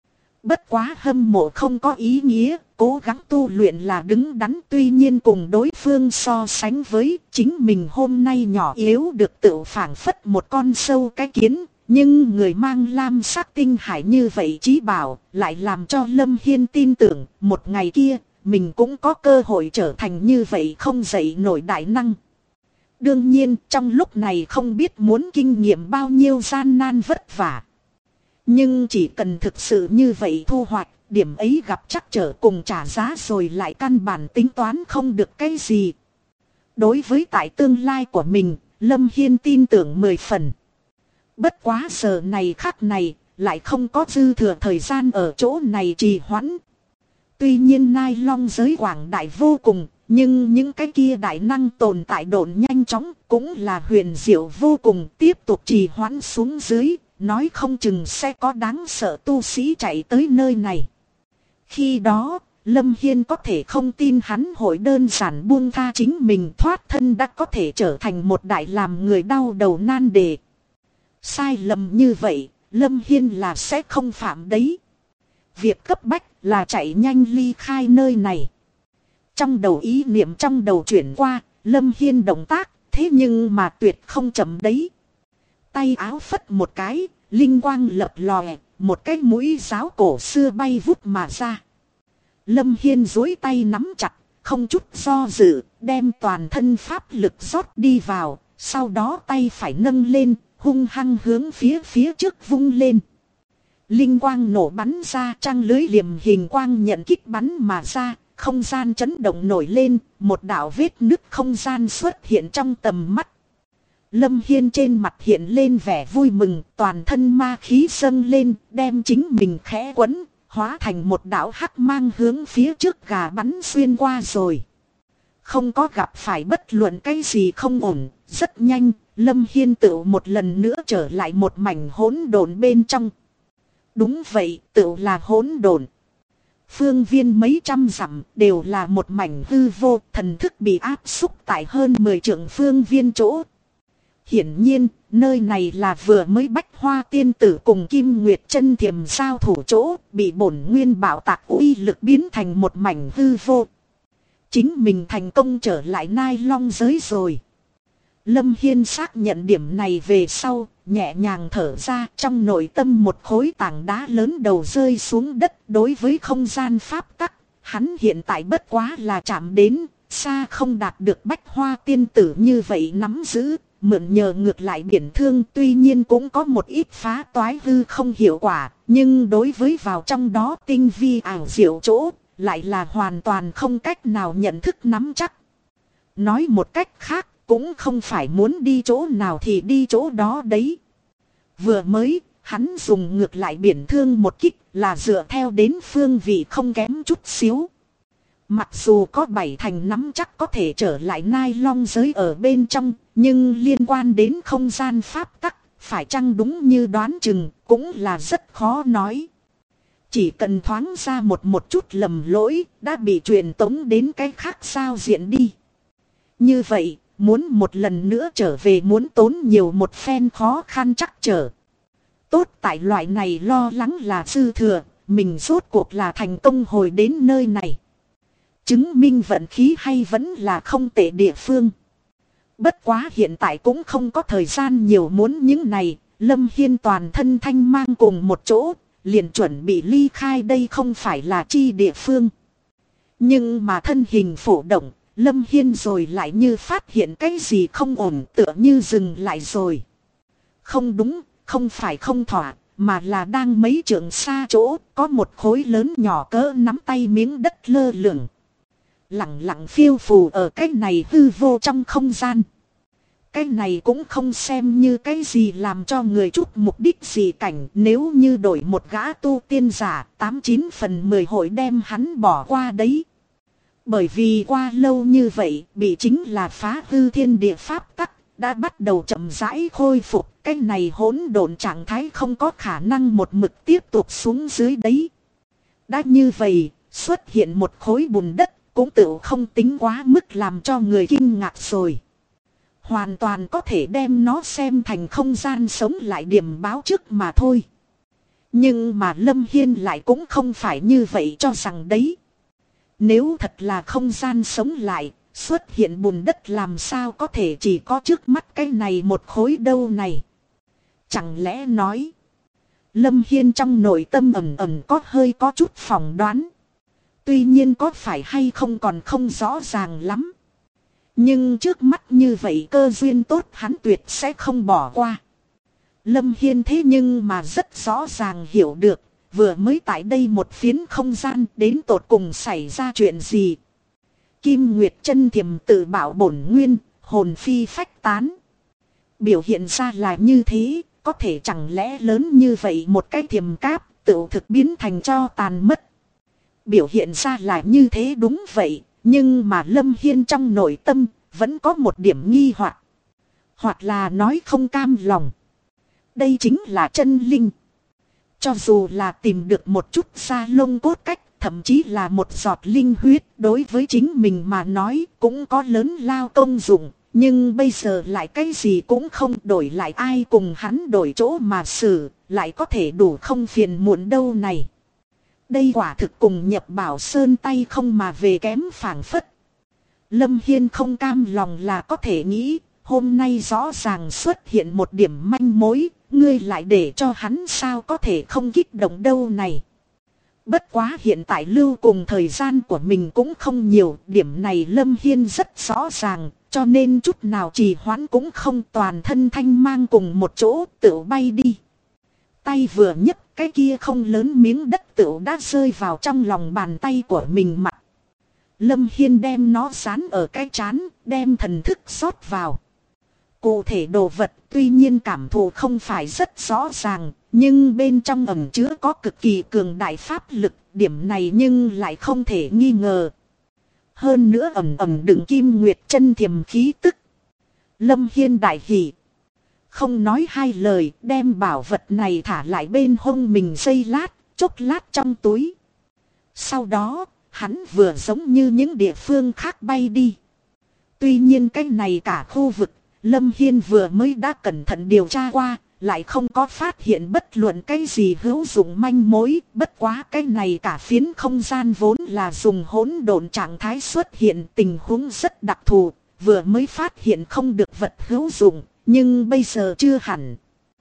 [SPEAKER 1] Bất quá hâm mộ không có ý nghĩa, cố gắng tu luyện là đứng đắn, tuy nhiên cùng đối phương so sánh với chính mình hôm nay nhỏ yếu được tự phảng phất một con sâu cái kiến, nhưng người mang lam sắc tinh hải như vậy chí bảo lại làm cho Lâm Hiên tin tưởng một ngày kia mình cũng có cơ hội trở thành như vậy không dậy nổi đại năng. Đương nhiên trong lúc này không biết muốn kinh nghiệm bao nhiêu gian nan vất vả. Nhưng chỉ cần thực sự như vậy thu hoạch, điểm ấy gặp chắc trở cùng trả giá rồi lại căn bản tính toán không được cái gì. Đối với tại tương lai của mình, Lâm Hiên tin tưởng 10 phần. Bất quá giờ này khắc này, lại không có dư thừa thời gian ở chỗ này trì hoãn. Tuy nhiên Nai Long giới quảng đại vô cùng, nhưng những cái kia đại năng tồn tại độn nhanh chóng cũng là huyền diệu vô cùng, tiếp tục trì hoãn xuống dưới. Nói không chừng sẽ có đáng sợ tu sĩ chạy tới nơi này. Khi đó, Lâm Hiên có thể không tin hắn hội đơn giản buông tha chính mình, thoát thân đã có thể trở thành một đại làm người đau đầu nan đề. Sai lầm như vậy, Lâm Hiên là sẽ không phạm đấy. Việc cấp bách là chạy nhanh ly khai nơi này. Trong đầu ý niệm trong đầu chuyển qua, Lâm Hiên động tác, thế nhưng mà tuyệt không chậm đấy. Tay áo phất một cái, linh quang lập lòe, một cái mũi giáo cổ xưa bay vút mà ra. Lâm Hiên duỗi tay nắm chặt, không chút do dự, đem toàn thân pháp lực rót đi vào, sau đó tay phải nâng lên, hung hăng hướng phía trước vung lên. Linh quang nổ bắn ra, trăng lưới liềm hình quang nhận kích bắn mà ra, không gian chấn động nổi lên, một đạo vết nứt không gian xuất hiện trong tầm mắt. Lâm Hiên trên mặt hiện lên vẻ vui mừng, toàn thân ma khí dâng lên, đem chính mình khẽ quấn, hóa thành một đạo hắc mang hướng phía trước gà bắn xuyên qua rồi. Không có gặp phải bất luận cái gì không ổn, rất nhanh, Lâm Hiên tự một lần nữa trở lại một mảnh hỗn độn bên trong. Đúng vậy, tự là hỗn độn. Phương viên mấy trăm dặm đều là một mảnh hư vô, thần thức bị áp xúc tại hơn 10 trượng phương viên chỗ. Hiển nhiên, nơi này là vừa mới Bách Hoa tiên tử cùng Kim Nguyệt Chân Thiềm giao thủ chỗ, bị bổn nguyên bảo tạc uy lực biến thành một mảnh hư vô. Chính mình thành công trở lại Nai Long giới rồi. Lâm Hiên xác nhận điểm này về sau, nhẹ nhàng thở ra, trong nội tâm một khối tảng đá lớn đầu rơi xuống đất. Đối với không gian pháp tắc, hắn hiện tại bất quá là chạm đến, xa không đạt được Bách Hoa tiên tử như vậy nắm giữ. mượn nhờ ngược lại biển thương tuy nhiên cũng có một ít phá toái hư không hiệu quả, nhưng đối với vào trong đó tinh vi ảo diệu chỗ, lại là hoàn toàn không cách nào nhận thức nắm chắc. Nói một cách khác, cũng không phải muốn đi chỗ nào thì đi chỗ đó đấy. Vừa mới, hắn dùng ngược lại biển thương một kích là dựa theo đến phương vị không kém chút xíu. Mặc dù có 7 thành nắm chắc có thể trở lại Nai Long giới ở bên trong, nhưng liên quan đến không gian pháp tắc, phải chăng đúng như đoán chừng, cũng là rất khó nói. Chỉ cần thoáng ra một chút lầm lỗi, đã bị truyền tống đến cái khác sao diện đi. Như vậy, muốn một lần nữa trở về muốn tốn nhiều một phen khó khăn chắc trở. Tốt tại loại này lo lắng là dư thừa, mình rốt cuộc là thành công hồi đến nơi này. Chứng minh vận khí hay vẫn là không tệ địa phương. Bất quá hiện tại cũng không có thời gian nhiều muốn những này, Lâm Hiên toàn thân thanh mang cùng một chỗ, liền chuẩn bị ly khai đây không phải là chi địa phương. Nhưng mà thân hình phổ động, Lâm Hiên rồi lại như phát hiện cái gì không ổn tựa như dừng lại rồi. Không đúng, không phải không thỏa, mà là đang mấy trượng xa chỗ, có một khối lớn nhỏ cỡ nắm tay miếng đất lơ lửng. Lặng lặng phiêu phù ở cái này hư vô trong không gian. Cái này cũng không xem như cái gì làm cho người chút mục đích gì cảnh. Nếu như đổi một gã tu tiên giả 89 phần 10 hội đem hắn bỏ qua đấy. Bởi vì qua lâu như vậy bị chính là phá hư thiên địa pháp tắc. Đã bắt đầu chậm rãi khôi phục. Cái này hỗn độn trạng thái không có khả năng một mực tiếp tục xuống dưới đấy. Đã như vậy xuất hiện một khối bùn đất. Cũng tự không tính quá mức làm cho người kinh ngạc rồi. Hoàn toàn có thể đem nó xem thành không gian sống lại điểm báo trước mà thôi. Nhưng mà Lâm Hiên lại cũng không phải như vậy cho rằng đấy. Nếu thật là không gian sống lại, xuất hiện bùn đất làm sao có thể chỉ có trước mắt cái này một khối đâu này. Chẳng lẽ nói. Lâm Hiên trong nội tâm ẩn ẩn có hơi có chút phỏng đoán. Tuy nhiên có phải hay không còn không rõ ràng lắm. Nhưng trước mắt như vậy cơ duyên tốt hắn tuyệt sẽ không bỏ qua. Lâm Hiên thế nhưng mà rất rõ ràng hiểu được. Vừa mới tại đây một phiến không gian đến tột cùng xảy ra chuyện gì. Kim Nguyệt chân thiềm tự bảo bổn nguyên, hồn phi phách tán. Biểu hiện ra là như thế, có thể chẳng lẽ lớn như vậy một cái thiềm cáp tự thực biến thành cho tàn mất. Biểu hiện ra là như thế đúng vậy, nhưng mà Lâm Hiên trong nội tâm vẫn có một điểm nghi hoặc là nói không cam lòng. Đây chính là chân linh. Cho dù là tìm được một chút da lông cốt cách, thậm chí là một giọt linh huyết, đối với chính mình mà nói cũng có lớn lao công dụng. Nhưng bây giờ lại cái gì cũng không đổi lại ai cùng hắn đổi chỗ mà xử, lại có thể đủ không phiền muộn đâu này. Đây quả thực cùng Nhập Bảo Sơn tay không mà về kém phảng phất. Lâm Hiên không cam lòng là có thể nghĩ, hôm nay rõ ràng xuất hiện một điểm manh mối, ngươi lại để cho hắn sao có thể không kích động đâu này. Bất quá hiện tại lưu cùng thời gian của mình cũng không nhiều, điểm này Lâm Hiên rất rõ ràng, cho nên chút nào trì hoãn cũng không, toàn thân thanh mang cùng một chỗ tự bay đi. Tay vừa nhấc, cái kia không lớn miếng đất tựu đã rơi vào trong lòng bàn tay của mình mặt. Lâm Hiên đem nó dán ở cái trán, đem thần thức rót vào. Cụ thể đồ vật tuy nhiên cảm thụ không phải rất rõ ràng, nhưng bên trong ẩn chứa có cực kỳ cường đại pháp lực, điểm này nhưng lại không thể nghi ngờ. Hơn nữa ẩn ẩn đựng Kim Nguyệt chân thiềm khí tức. Lâm Hiên đại hỉ. Không nói hai lời, đem bảo vật này thả lại bên hông mình giây lát, chốc lát trong túi. Sau đó, hắn vừa giống như những địa phương khác bay đi. Tuy nhiên cái này cả khu vực, Lâm Hiên vừa mới đã cẩn thận điều tra qua, lại không có phát hiện bất luận cái gì hữu dụng manh mối. Bất quá cái này cả phiến không gian vốn là dùng hỗn độn trạng thái xuất hiện, tình huống rất đặc thù, vừa mới phát hiện không được vật hữu dụng. Nhưng bây giờ chưa hẳn.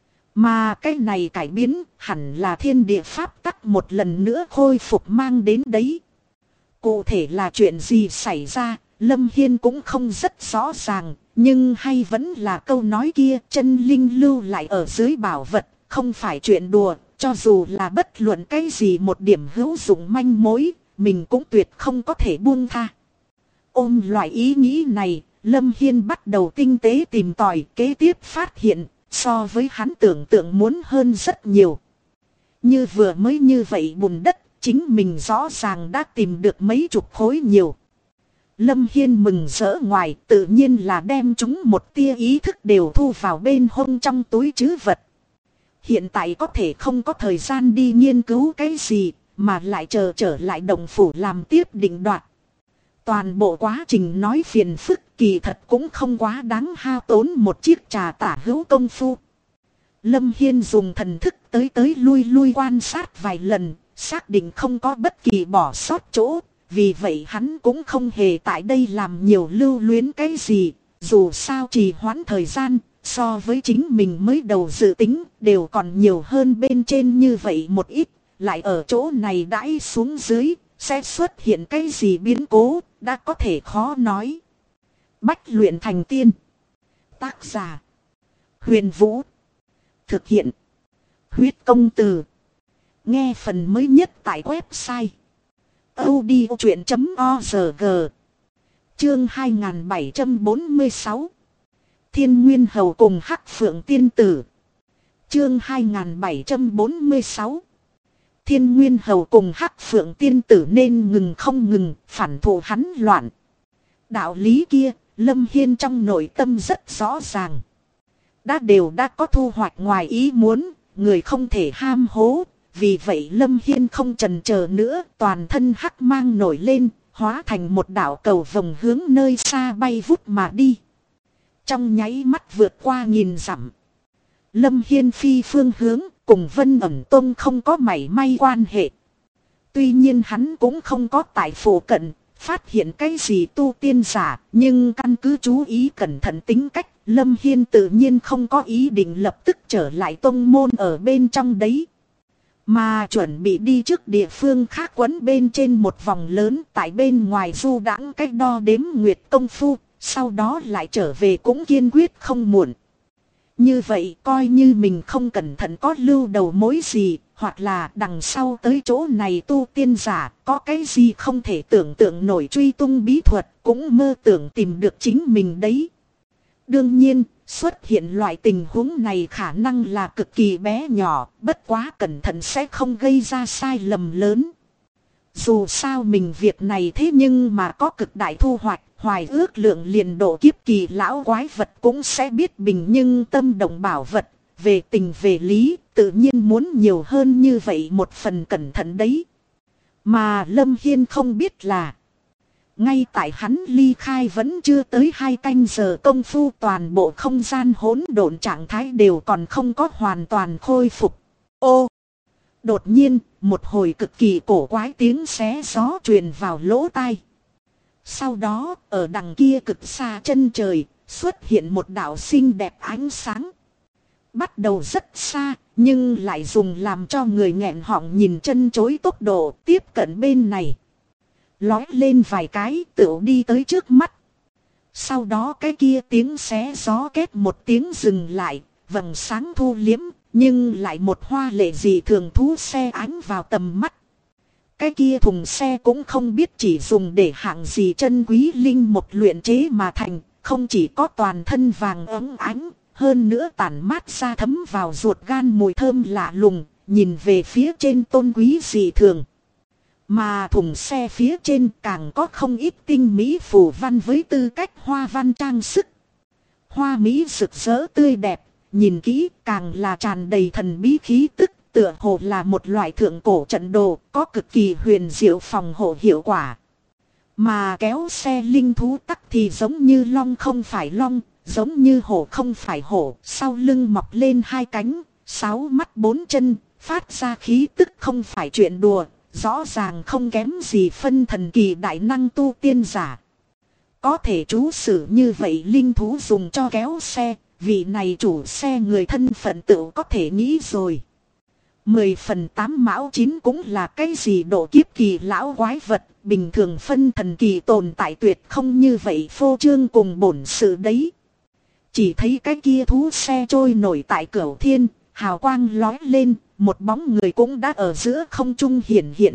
[SPEAKER 1] Mà cái này cải biến hẳn là thiên địa pháp tắc một lần nữa khôi phục mang đến đấy. Cụ thể là chuyện gì xảy ra, Lâm Hiên cũng không rất rõ ràng. Nhưng hay vẫn là câu nói kia, chân linh lưu lại ở dưới bảo vật, không phải chuyện đùa, cho dù là bất luận cái gì một điểm hữu dụng manh mối, mình cũng tuyệt không có thể buông tha. Ôm loại ý nghĩ này, Lâm Hiên bắt đầu tinh tế tìm tòi, kế tiếp phát hiện, so với hắn tưởng tượng muốn hơn rất nhiều. Như vừa mới như vậy bùn đất, chính mình rõ ràng đã tìm được mấy chục khối nhiều. Lâm Hiên mừng rỡ ngoài, tự nhiên là đem chúng một tia ý thức đều thu vào bên hông trong túi trữ vật. Hiện tại có thể không có thời gian đi nghiên cứu cái gì, mà lại chờ trở lại động phủ làm tiếp định đoạt. Toàn bộ quá trình nói phiền phức kỳ thật cũng không quá đáng hao tốn một chiếc trà tả hữu công phu. Lâm Hiên dùng thần thức tới lui quan sát vài lần, xác định không có bất kỳ bỏ sót chỗ. Vì vậy hắn cũng không hề tại đây làm nhiều lưu luyến cái gì, dù sao trì hoãn thời gian, so với chính mình mới đầu dự tính, đều còn nhiều hơn bên trên như vậy một ít, lại ở chỗ này đãi xuống dưới, sẽ xuất hiện cái gì biến cố, đã có thể khó nói. Bách luyện thành tiên. Tác giả: Huyền Vũ. Thực hiện: Huyết Công Từ. Nghe phần mới nhất tại website audiochuyện.org. Chương 2746. Thiên Nguyên Hầu cùng Hắc Phượng Tiên Tử. Chương 2746. Thiên Nguyên Hầu cùng Hắc Phượng Tiên Tử nên ngừng không ngừng, phản thụ hắn loạn. Đạo lý kia, Lâm Hiên trong nội tâm rất rõ ràng. Đã có thu hoạch ngoài ý muốn, người không thể ham hố. Vì vậy Lâm Hiên không chần chờ nữa, toàn thân hắc mang nổi lên, hóa thành một đạo cầu vồng hướng nơi xa bay vút mà đi. Trong nháy mắt vượt qua nghìn dặm. Lâm Hiên phi phương hướng, cùng Vân Ẩn Tông không có mảy may quan hệ. Tuy nhiên hắn cũng không có tại phủ cận, phát hiện cái gì tu tiên giả, nhưng căn cứ chú ý cẩn thận tính cách, Lâm Hiên tự nhiên không có ý định lập tức trở lại tông môn ở bên trong đấy. Mà chuẩn bị đi trước địa phương khác quấn bên trên một vòng lớn tại bên ngoài du đãng cách đo đếm nguyệt công phu, sau đó lại trở về cũng kiên quyết không muộn. Như vậy coi như mình không cẩn thận có lưu đầu mối gì, hoặc là đằng sau tới chỗ này tu tiên giả có cái gì không thể tưởng tượng nổi truy tung bí thuật cũng mơ tưởng tìm được chính mình đấy. Đương nhiên, xuất hiện loại tình huống này khả năng là cực kỳ bé nhỏ, bất quá cẩn thận sẽ không gây ra sai lầm lớn. Dù sao mình việc này thế nhưng mà có cực đại thu hoạch, hoài ước lượng liền độ kiếp kỳ lão quái vật cũng sẽ biết bình nhưng tâm động bảo vật, về tình về lý, tự nhiên muốn nhiều hơn như vậy một phần cẩn thận đấy. Mà Lâm Hiên không biết là ngay tại hắn ly khai vẫn chưa tới 2 canh giờ công phu, toàn bộ không gian hỗn độn trạng thái đều còn không có hoàn toàn khôi phục. Ô! Đột nhiên, một hồi cực kỳ cổ quái tiếng xé gió truyền vào lỗ tai. Sau đó, ở đằng kia cực xa chân trời, xuất hiện một đạo xinh đẹp ánh sáng. Bắt đầu rất xa, nhưng lại dùng làm cho người nghẹn họng nhìn chân chối tốc độ tiếp cận bên này. Lói lên vài cái tựu đi tới trước mắt. Sau đó cái kia tiếng xé gió két một tiếng dừng lại, vầng sáng thu liếm, nhưng lại một hoa lệ dị thường thú xe ánh vào tầm mắt. Cái kia thùng xe cũng không biết chỉ dùng để hạng gì chân quý linh một luyện chế mà thành, không chỉ có toàn thân vàng óng ánh, hơn nữa tản mát ra thấm vào ruột gan mùi thơm lạ lùng, nhìn về phía trên tôn quý dị thường. Mà thùng xe phía trên càng có không ít tinh mỹ phù văn với tư cách hoa văn trang sức. Hoa mỹ rực rỡ tươi đẹp, nhìn kỹ càng là tràn đầy thần bí khí tức, tựa hồ là một loại thượng cổ trận đồ, có cực kỳ huyền diệu phòng hộ hiệu quả. Mà kéo xe linh thú tắc thì giống như long không phải long, giống như hổ không phải hổ, sau lưng mọc lên 2 cánh, 6 mắt 4 chân, phát ra khí tức không phải chuyện đùa. Rõ ràng không kém gì phân thần kỳ đại năng tu tiên giả. Có thể trú sử như vậy linh thú dùng cho kéo xe, vị này chủ xe người thân phận tự có thể nghĩ rồi. 10/8 mão 9 cũng là cái gì độ kiếp kỳ lão quái vật, bình thường phân thần kỳ tồn tại tuyệt không như vậy phô trương cùng bổn sự đấy. chỉ thấy cái kia thú xe trôi nổi tại cửu thiên, hào quang lói lên, một bóng người cũng đã ở giữa không trung hiện hiện.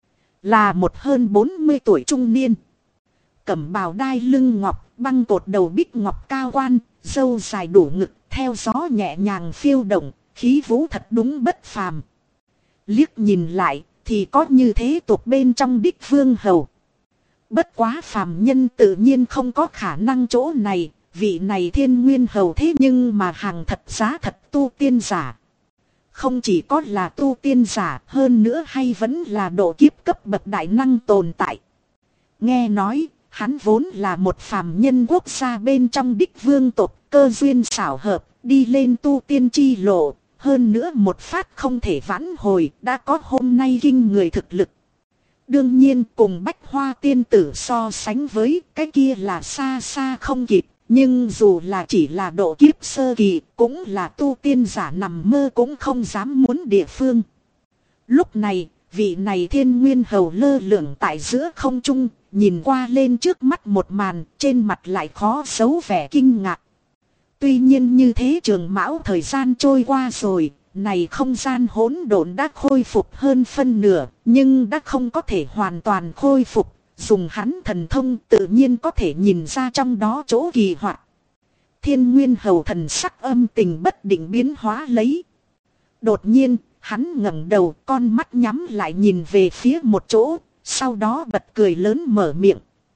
[SPEAKER 1] Là một hơn 40 tuổi trung niên. Cẩm bào đai lưng ngọc, băng cột đầu bích ngọc cao quan, râu dài đủ ngực, theo gió nhẹ nhàng phiêu động, khí vũ thật đúng bất phàm. Liếc nhìn lại, thì có như thế tục bên trong đích vương hầu. Bất quá phàm nhân tự nhiên không có khả năng chỗ này, vị này thiên nguyên hầu thế nhưng mà hàng thật giá thật tu tiên giả. Không chỉ có là tu tiên giả, hơn nữa hay vẫn là độ kiếp cấp bậc đại năng tồn tại. Nghe nói, hắn vốn là một phàm nhân quốc gia bên trong đích vương tộc, cơ duyên xảo hợp, đi lên tu tiên chi lộ, hơn nữa một phát không thể vãn hồi, đã có hôm nay kinh người thực lực. Đương nhiên cùng Bách Hoa tiên tử so sánh với cái kia là xa xa không kịp, nhưng dù là chỉ là độ kiếp sơ kỳ, cũng là tu tiên giả nằm mơ cũng không dám muốn địa phương. Lúc này, vị này thiên nguyên hầu lơ lửng tại giữa không trung, nhìn qua lên trước mắt một màn, trên mặt lại khó giấu vẻ kinh ngạc. Tuy nhiên như thế trường mão thời gian trôi qua rồi, này không gian hỗn độn đã khôi phục hơn phân nửa, nhưng đã không có thể hoàn toàn khôi phục. Dùng hắn thần thông tự nhiên có thể nhìn ra trong đó chỗ kỳ hoạt. Thiên nguyên hầu thần sắc âm tình bất định biến hóa lấy. Đột nhiên, hắn ngẩng đầu, con mắt nhắm lại nhìn về phía một chỗ, sau đó bật cười lớn mở miệng.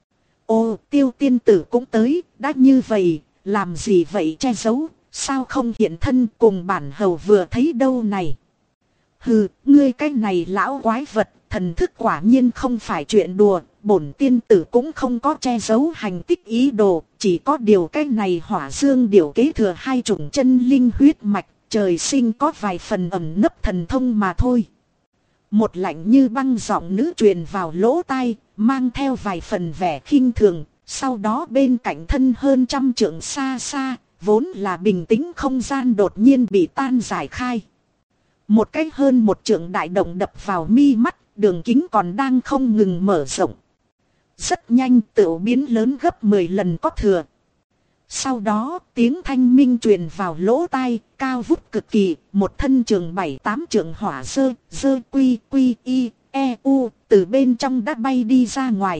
[SPEAKER 1] Ô, Tiêu tiên tử cũng tới, đã như vậy, làm gì vậy che giấu, sao không hiện thân cùng bản hầu vừa thấy đâu này. Hừ, ngươi cái này lão quái vật, thần thức quả nhiên không phải chuyện đùa, bổn tiên tử cũng không có che giấu hành tích ý đồ, chỉ có điều cái này hỏa dương điều kế thừa hai chủng chân linh huyết mạch, trời sinh có vài phần ẩn nấp thần thông mà thôi. Một lạnh như băng giọng nữ truyền vào lỗ tai, mang theo vài phần vẻ khinh thường, sau đó bên cạnh thân hơn 100 trượng xa xa, vốn là bình tĩnh không gian đột nhiên bị tan giải khai. Một cái hơn 1 trượng đại động đập vào mi mắt, đường kính còn đang không ngừng mở rộng. Rất nhanh tựu biến lớn gấp 10 lần có thừa. Sau đó tiếng thanh minh truyền vào lỗ tai, cao vút cực kỳ, một thân trường 7-8 trượng hỏa dơ quy quy y e u từ bên trong đã bay đi ra ngoài.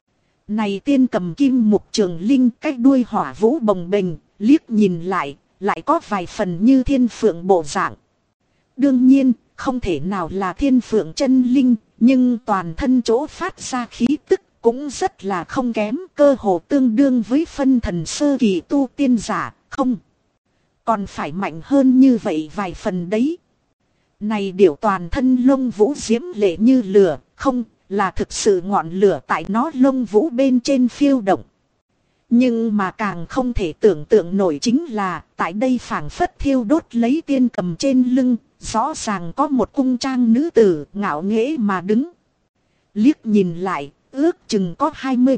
[SPEAKER 1] Này tiên cầm kim mục trường linh, cách đuôi hỏa vũ bồng bềnh, liếc nhìn lại có vài phần như thiên phượng bộ dạng. Đương nhiên, không thể nào là thiên phượng chân linh, nhưng toàn thân chỗ phát ra khí tức cũng rất là không kém, cơ hồ tương đương với phân thần sơ kỳ tu tiên giả, không. Còn phải mạnh hơn như vậy vài phần đấy. Này điểu toàn thân lông vũ diễm lệ như lửa, không, là thực sự ngọn lửa tại nó lông vũ bên trên phiêu động. Nhưng mà càng không thể tưởng tượng nổi chính là, tại đây phảng phất thiêu đốt lấy tiên cầm trên lưng, rõ ràng có một cung trang nữ tử ngạo nghễ mà đứng. Liếc nhìn lại, ước chừng có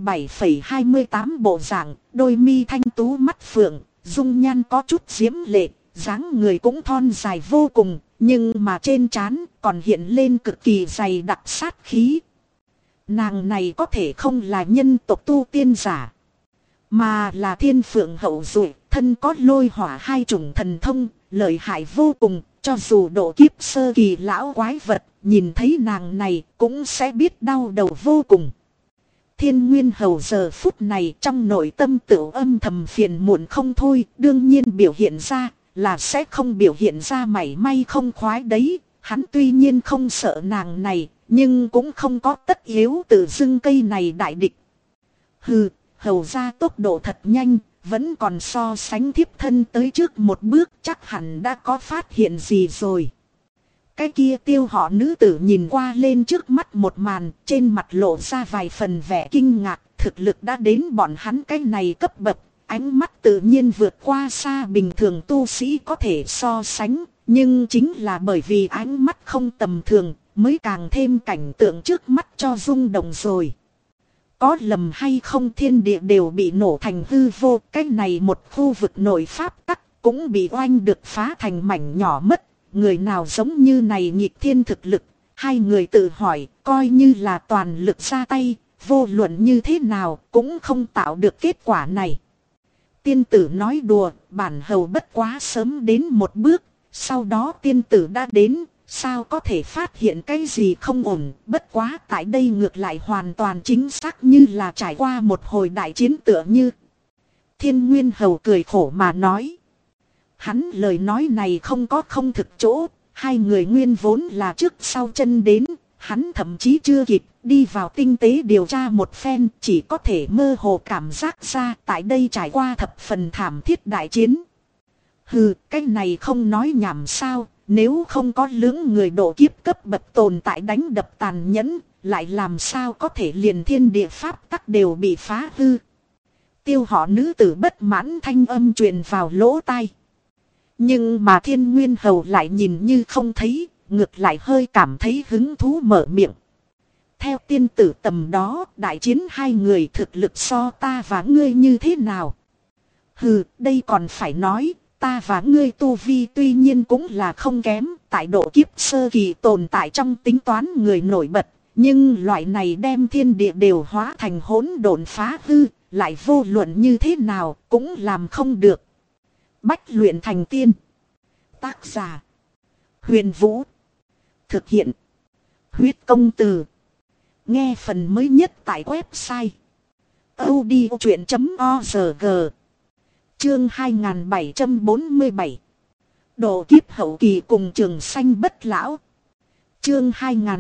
[SPEAKER 1] 27,28 bộ dạng, đôi mi thanh tú mắt phượng, dung nhan có chút diễm lệ, dáng người cũng thon dài vô cùng, nhưng mà trên trán còn hiện lên cực kỳ dày đặc sát khí. Nàng này có thể không là nhân tộc tu tiên giả, mà là thiên phượng hậu duệ, thân có lôi hỏa hai chủng thần thông, lợi hại vô cùng, cho dù độ kiếp sơ kỳ lão quái vật, nhìn thấy nàng này cũng sẽ biết đau đầu vô cùng. Thiên nguyên hầu giờ phút này trong nội tâm tự âm thầm phiền muộn không thôi, đương nhiên biểu hiện ra là sẽ không biểu hiện ra mảy may không khoái đấy. Hắn tuy nhiên không sợ nàng này, nhưng cũng không có tất yếu tự dưng cây này đại địch. Hừ, hầu ra tốc độ thật nhanh, vẫn còn so sánh thiếp thân tới trước một bước, chắc hẳn đã có phát hiện gì rồi. Cái kia tiêu họ nữ tử nhìn qua lên trước mắt một màn, trên mặt lộ ra vài phần vẻ kinh ngạc, thực lực đã đến bọn hắn cái này cấp bậc, ánh mắt tự nhiên vượt qua xa bình thường tu sĩ có thể so sánh, nhưng chính là bởi vì ánh mắt không tầm thường, mới càng thêm cảnh tượng trước mắt cho rung động rồi. Có lầm hay không thiên địa đều bị nổ thành hư vô, cái này một khu vực nội pháp tắc cũng bị oanh được phá thành mảnh nhỏ mất. Người nào giống như này nghịch thiên thực lực, hai người tự hỏi, coi như là toàn lực ra tay, vô luận như thế nào cũng không tạo được kết quả này. Tiên tử nói đùa, bản hầu bất quá sớm đến một bước, sau đó tiên tử đã đến, sao có thể phát hiện cái gì không ổn, bất quá tại đây ngược lại hoàn toàn chính xác như là trải qua một hồi đại chiến tựa như. Thiên Nguyên Hầu cười khổ mà nói. Hắn lời nói này không có không thực chỗ, hai người nguyên vốn là trước sau chân đến, hắn thậm chí chưa kịp đi vào tinh tế điều tra một phen, chỉ có thể mơ hồ cảm giác ra tại đây trải qua thập phần thảm thiết đại chiến. Hừ, cái này không nói nhảm sao, nếu không có lưỡng người độ kiếp cấp bậc tồn tại đánh đập tàn nhẫn, lại làm sao có thể liền thiên địa pháp tắc đều bị phá hư. Tiêu họ nữ tử bất mãn thanh âm truyền vào lỗ tai. Nhưng mà Thiên Nguyên Hầu lại nhìn như không thấy, ngược lại hơi cảm thấy hứng thú mở miệng. Theo tiên tử tầm đó, đại chiến hai người thực lực so ta và ngươi như thế nào? Hừ, đây còn phải nói, ta và ngươi tu vi tuy nhiên cũng là không kém, tại độ kiếp sơ kỳ tồn tại trong tính toán người nổi bật, nhưng loại này đem thiên địa đều hóa thành hỗn độn phá hư, lại vô luận như thế nào cũng làm không được. Bách luyện thành tiên. Tác giả: Huyền Vũ. Thực hiện: Huyết Công Từ. Nghe phần mới nhất tại website audiochuyện.org. Chương 2747. Độ kiếp hậu kỳ cùng Trường Sanh bất lão. Chương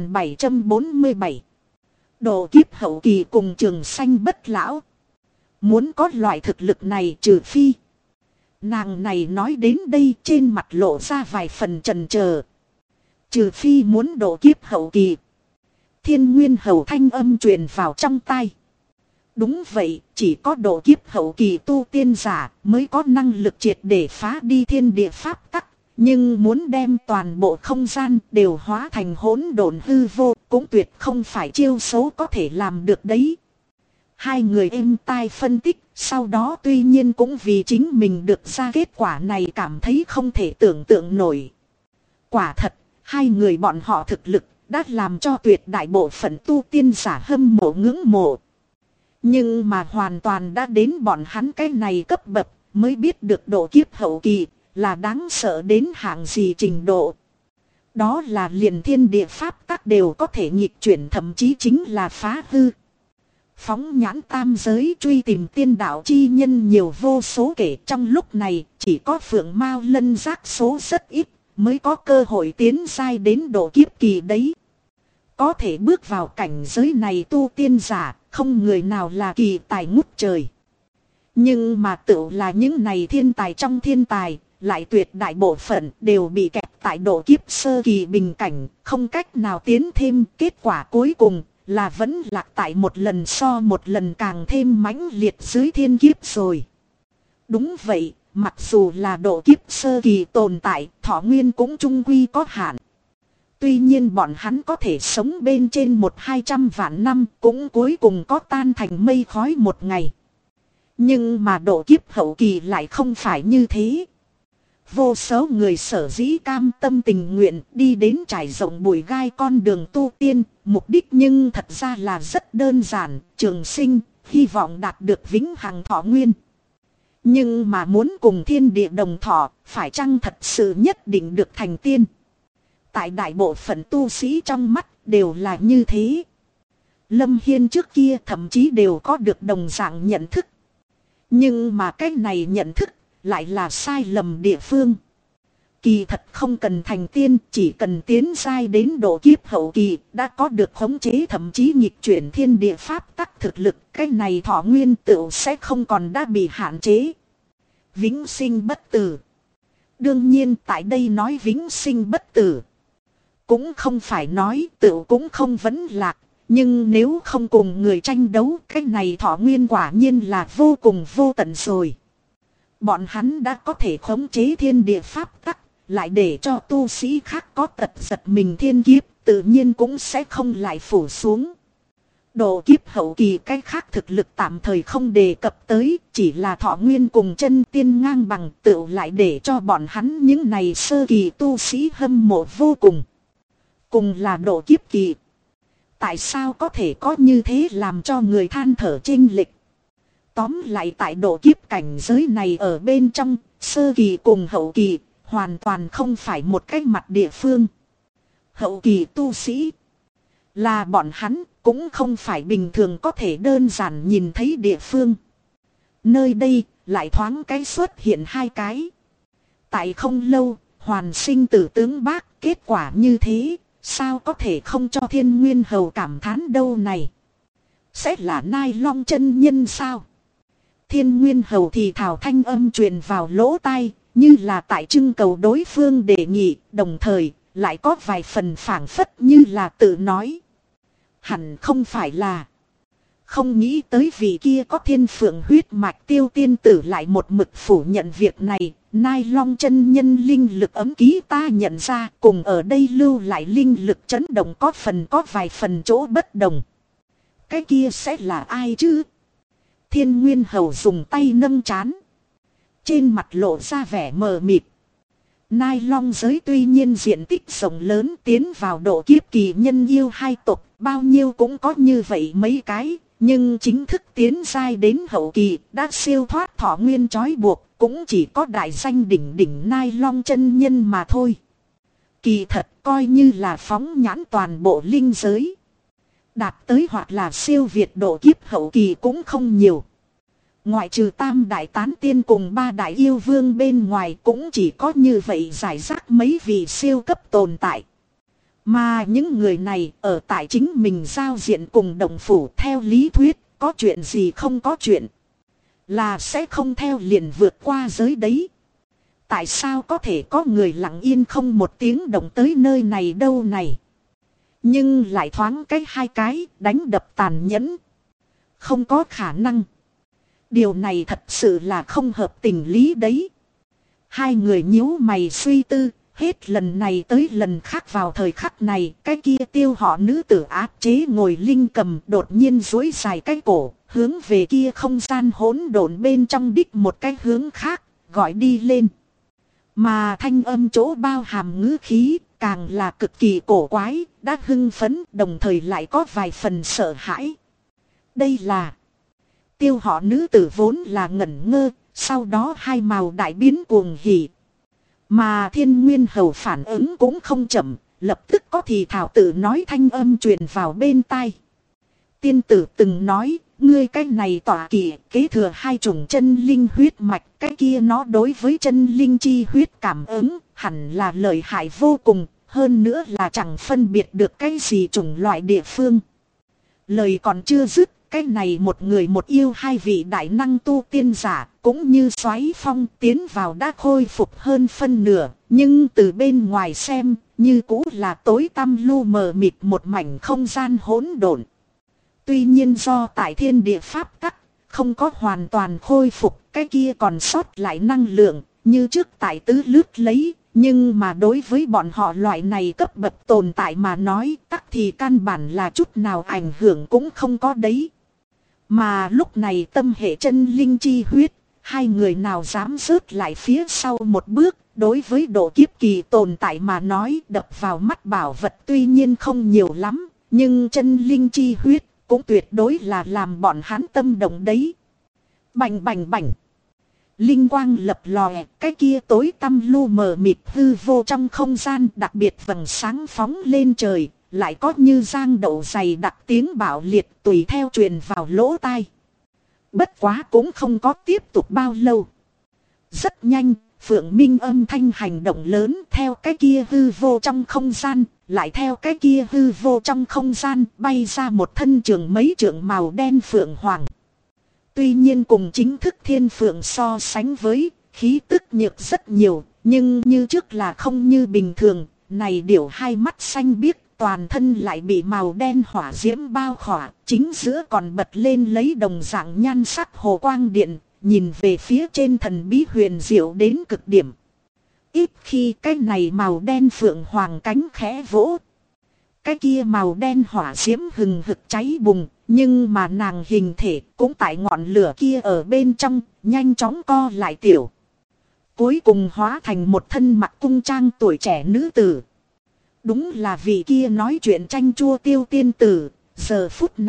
[SPEAKER 1] 2747. Độ kiếp hậu kỳ cùng Trường Sanh bất lão. Muốn có loại thực lực này trừ phi. Nàng này nói đến đây trên mặt lộ ra vài phần chần chờ. Trừ phi muốn độ kiếp hậu kỳ. Thiên Nguyên Hầu thanh âm truyền vào trong tai. Đúng vậy, chỉ có độ kiếp hậu kỳ tu tiên giả mới có năng lực triệt để phá đi thiên địa pháp tắc. Nhưng muốn đem toàn bộ không gian đều hóa thành hỗn độn hư vô cũng tuyệt không phải chiêu số có thể làm được đấy. Hai người êm tai phân tích, sau đó tuy nhiên cũng vì chính mình được ra kết quả này cảm thấy không thể tưởng tượng nổi. Quả thật, hai người bọn họ thực lực đã làm cho tuyệt đại bộ phận tu tiên giả hâm mộ ngưỡng mộ. Nhưng mà hoàn toàn đã đến bọn hắn cái này cấp bậc mới biết được độ kiếp hậu kỳ là đáng sợ đến hạng gì trình độ. Đó là liền thiên địa pháp tắc đều có thể nghịch chuyển, thậm chí chính là phá hư. Phóng nhãn tam giới truy tìm tiên đạo chi nhân nhiều vô số kể, trong lúc này chỉ có Phượng Mao Lân Giác số rất ít mới có cơ hội tiến giai đến độ kiếp kỳ đấy. Có thể bước vào cảnh giới này tu tiên giả, không người nào là kỳ tài ngút trời. Nhưng mà tự là những này thiên tài trong thiên tài, lại tuyệt đại bộ phận đều bị kẹt tại độ kiếp sơ kỳ bình cảnh, không cách nào tiến thêm. Kết quả cuối cùng là vẫn lạc tại một lần so một lần càng thêm mãnh liệt dưới thiên kiếp rồi. Đúng vậy, mặc dù là độ kiếp sơ kỳ tồn tại, thọ nguyên cũng chung quy có hạn. Tuy nhiên bọn hắn có thể sống bên trên 100-200 vạn năm, cũng cuối cùng có tan thành mây khói một ngày. Nhưng mà độ kiếp hậu kỳ lại không phải như thế. Vô số người sở dĩ cam tâm tình nguyện đi đến trải rộng bụi gai con đường tu tiên, mục đích nhưng thật ra là rất đơn giản, trường sinh, hy vọng đạt được vĩnh hằng thọ nguyên. Nhưng mà muốn cùng thiên địa đồng thọ, phải chăng thật sự nhất định được thành tiên? Tại đại bộ phận tu sĩ trong mắt đều là như thế. Lâm Hiên trước kia thậm chí đều có được đồng dạng nhận thức. Nhưng mà cái này nhận thức lại là sai lầm địa phương. Kỳ thật không cần thành tiên, chỉ cần tiến giai đến độ kiếp hậu kỳ, đã có được khống chế thậm chí nghịch chuyển thiên địa pháp tắc thực lực, cái này thọ nguyên tựu sẽ không còn đã bị hạn chế. Vĩnh sinh bất tử. Đương nhiên tại đây nói vĩnh sinh bất tử, cũng không phải nói tựu cũng không vấn lạc, nhưng nếu không cùng người tranh đấu, cái này thọ nguyên quả nhiên là vô cùng vô tận rồi. Bọn hắn đã có thể khống chế thiên địa pháp tắc, lại để cho tu sĩ khác có tật giật mình thiên kiếp, tự nhiên cũng sẽ không lại phủ xuống. Độ kiếp hậu kỳ cái khác thực lực tạm thời không đề cập tới, chỉ là thọ nguyên cùng chân tiên ngang bằng, tựu lại để cho bọn hắn những này sơ kỳ tu sĩ hâm mộ vô cùng. Cùng là độ kiếp kỳ, tại sao có thể có như thế làm cho người than thở chênh lệch? Tóm lại tại độ kiếp cảnh giới này ở bên trong, sơ kỳ cùng hậu kỳ, hoàn toàn không phải một cái mặt địa phương. Hậu kỳ tu sĩ là bọn hắn, cũng không phải bình thường có thể đơn giản nhìn thấy địa phương. Nơi đây lại thoáng cái xuất hiện hai cái. Tại không lâu, hoàn sinh tử tướng bác, kết quả như thế, sao có thể không cho Thiên Nguyên Hầu cảm thán đâu này. Sẽ là Nai Long chân nhân sao? Thiên Nguyên Hầu thì thảo thanh âm truyền vào lỗ tai, như là tại trưng cầu đối phương đề nghị, đồng thời lại có vài phần phảng phất như là tự nói. Hẳn không phải là. Không nghĩ tới vị kia có thiên phượng huyết mạch Tiêu tiên tử lại một mực phủ nhận việc này. Nai Long chân nhân linh lực ấm ký ta nhận ra, cùng ở đây lưu lại linh lực chấn động có vài phần chỗ bất đồng. Cái kia sẽ là ai chứ? Thiên Nguyên Hầu dùng tay nâng trán. Trên mặt lộ ra vẻ mờ mịt. Nai Long giới tuy nhiên diện tích rộng lớn, tiến vào độ kiếp kỳ nhân yêu hai tộc, bao nhiêu cũng có như vậy mấy cái. Nhưng chính thức tiến giai đến hậu kỳ, đã siêu thoát thọ nguyên trói buộc, cũng chỉ có đại danh đỉnh đỉnh Nai Long chân nhân mà thôi. Kỳ thật coi như là phóng nhãn toàn bộ linh giới. Đạt tới hoặc là siêu việt độ kiếp hậu kỳ cũng không nhiều. Ngoại trừ tam đại tán tiên cùng ba đại yêu vương bên ngoài, cũng chỉ có như vậy giải rác mấy vị siêu cấp tồn tại. Mà những người này ở tại chính mình giao diện cùng đồng phủ, theo lý thuyết, có chuyện gì không có chuyện, là sẽ không theo liền vượt qua giới đấy. Tại sao có thể có người lặng yên không một tiếng động tới nơi này đâu này? Nhưng lại thoáng cái hai cái đánh đập tàn nhẫn. Không có khả năng. Điều này thật sự là không hợp tình lý đấy. Hai người nhíu mày suy tư. Hết lần này tới lần khác vào thời khắc này, cái kia Tiêu họ nữ tử áp chế ngồi linh cầm đột nhiên duỗi dài cái cổ, hướng về kia không gian hỗn độn bên trong đích một cái hướng khác, gọi đi lên. Mà thanh âm chỗ bao hàm ngữ khí, càng là cực kỳ cổ quái, đã hưng phấn, đồng thời lại có vài phần sợ hãi. Đây là Tiêu họ nữ tử vốn là ngẩn ngơ, sau đó hai màu đại biến cuồng hỉ. Mà Thiên Nguyên Hầu phản ứng cũng không chậm, lập tức có thì thảo tự nói thanh âm truyền vào bên tai. Tiên tử từng nói, ngươi cái này tỏa kỳ kế thừa hai chủng chân linh huyết mạch, cái kia nó đối với chân linh chi huyết cảm ứng, hẳn là lợi hại vô cùng, hơn nữa là chẳng phân biệt được cái gì chủng loại địa phương. Lời còn chưa dứt, cái này một người một yêu hai vị đại năng tu tiên giả, cũng như xoáy phong tiến vào đã khôi phục hơn phân nửa, nhưng từ bên ngoài xem, như cũ là tối tăm lu mờ mịt một mảnh không gian hỗn độn. Tuy nhiên do tại thiên địa pháp tắc, không có hoàn toàn khôi phục, cái kia còn sót lại năng lượng, như trước tại tứ lướt lấy. Nhưng mà đối với bọn họ loại này cấp bậc tồn tại mà nói, tắc thì căn bản là chút nào ảnh hưởng cũng không có đấy. Mà lúc này tâm hệ chân linh chi huyết, hai người nào dám rớt lại phía sau một bước, đối với độ kiếp kỳ tồn tại mà nói đập vào mắt bảo vật tuy nhiên không nhiều lắm, nhưng chân linh chi huyết cũng tuyệt đối là làm bọn hắn tâm động đấy. Bành bành bành. Linh quang lập lòe, cái kia tối tăm lu mờ mịt hư vô trong không gian đặc biệt vầng sáng phóng lên trời. Lại có như giang đậu dày đặc tiếng bạo liệt tùy theo truyền vào lỗ tai. Bất quá cũng không có tiếp tục bao lâu. Rất nhanh, Phượng Minh âm thanh hành động lớn theo cái kia hư vô trong không gian, lại theo cái kia hư vô trong không gian bay ra một thân trường mấy trượng màu đen phượng hoàng. Tuy nhiên cùng chính thức thiên phượng so sánh với, khí tức nhược rất nhiều, nhưng như trước là không như bình thường, này điểu hai mắt xanh biếc. Toàn thân lại bị màu đen hỏa diễm bao khỏa, chính giữa còn bật lên lấy đồng dạng nhan sắc hồ quang điện, nhìn về phía trên thần bí huyền diệu đến cực điểm. Ít khi cái này màu đen phượng hoàng cánh khẽ vỗ. Cái kia màu đen hỏa diễm hừng hực cháy bùng, nhưng mà nàng hình thể cũng tại ngọn lửa kia ở bên trong, nhanh chóng co lại tiểu. Cuối cùng hóa thành một thân mặc cung trang tuổi trẻ nữ tử. Đúng là vị kia nói chuyện chanh chua Tiêu tiên tử, giờ phút này,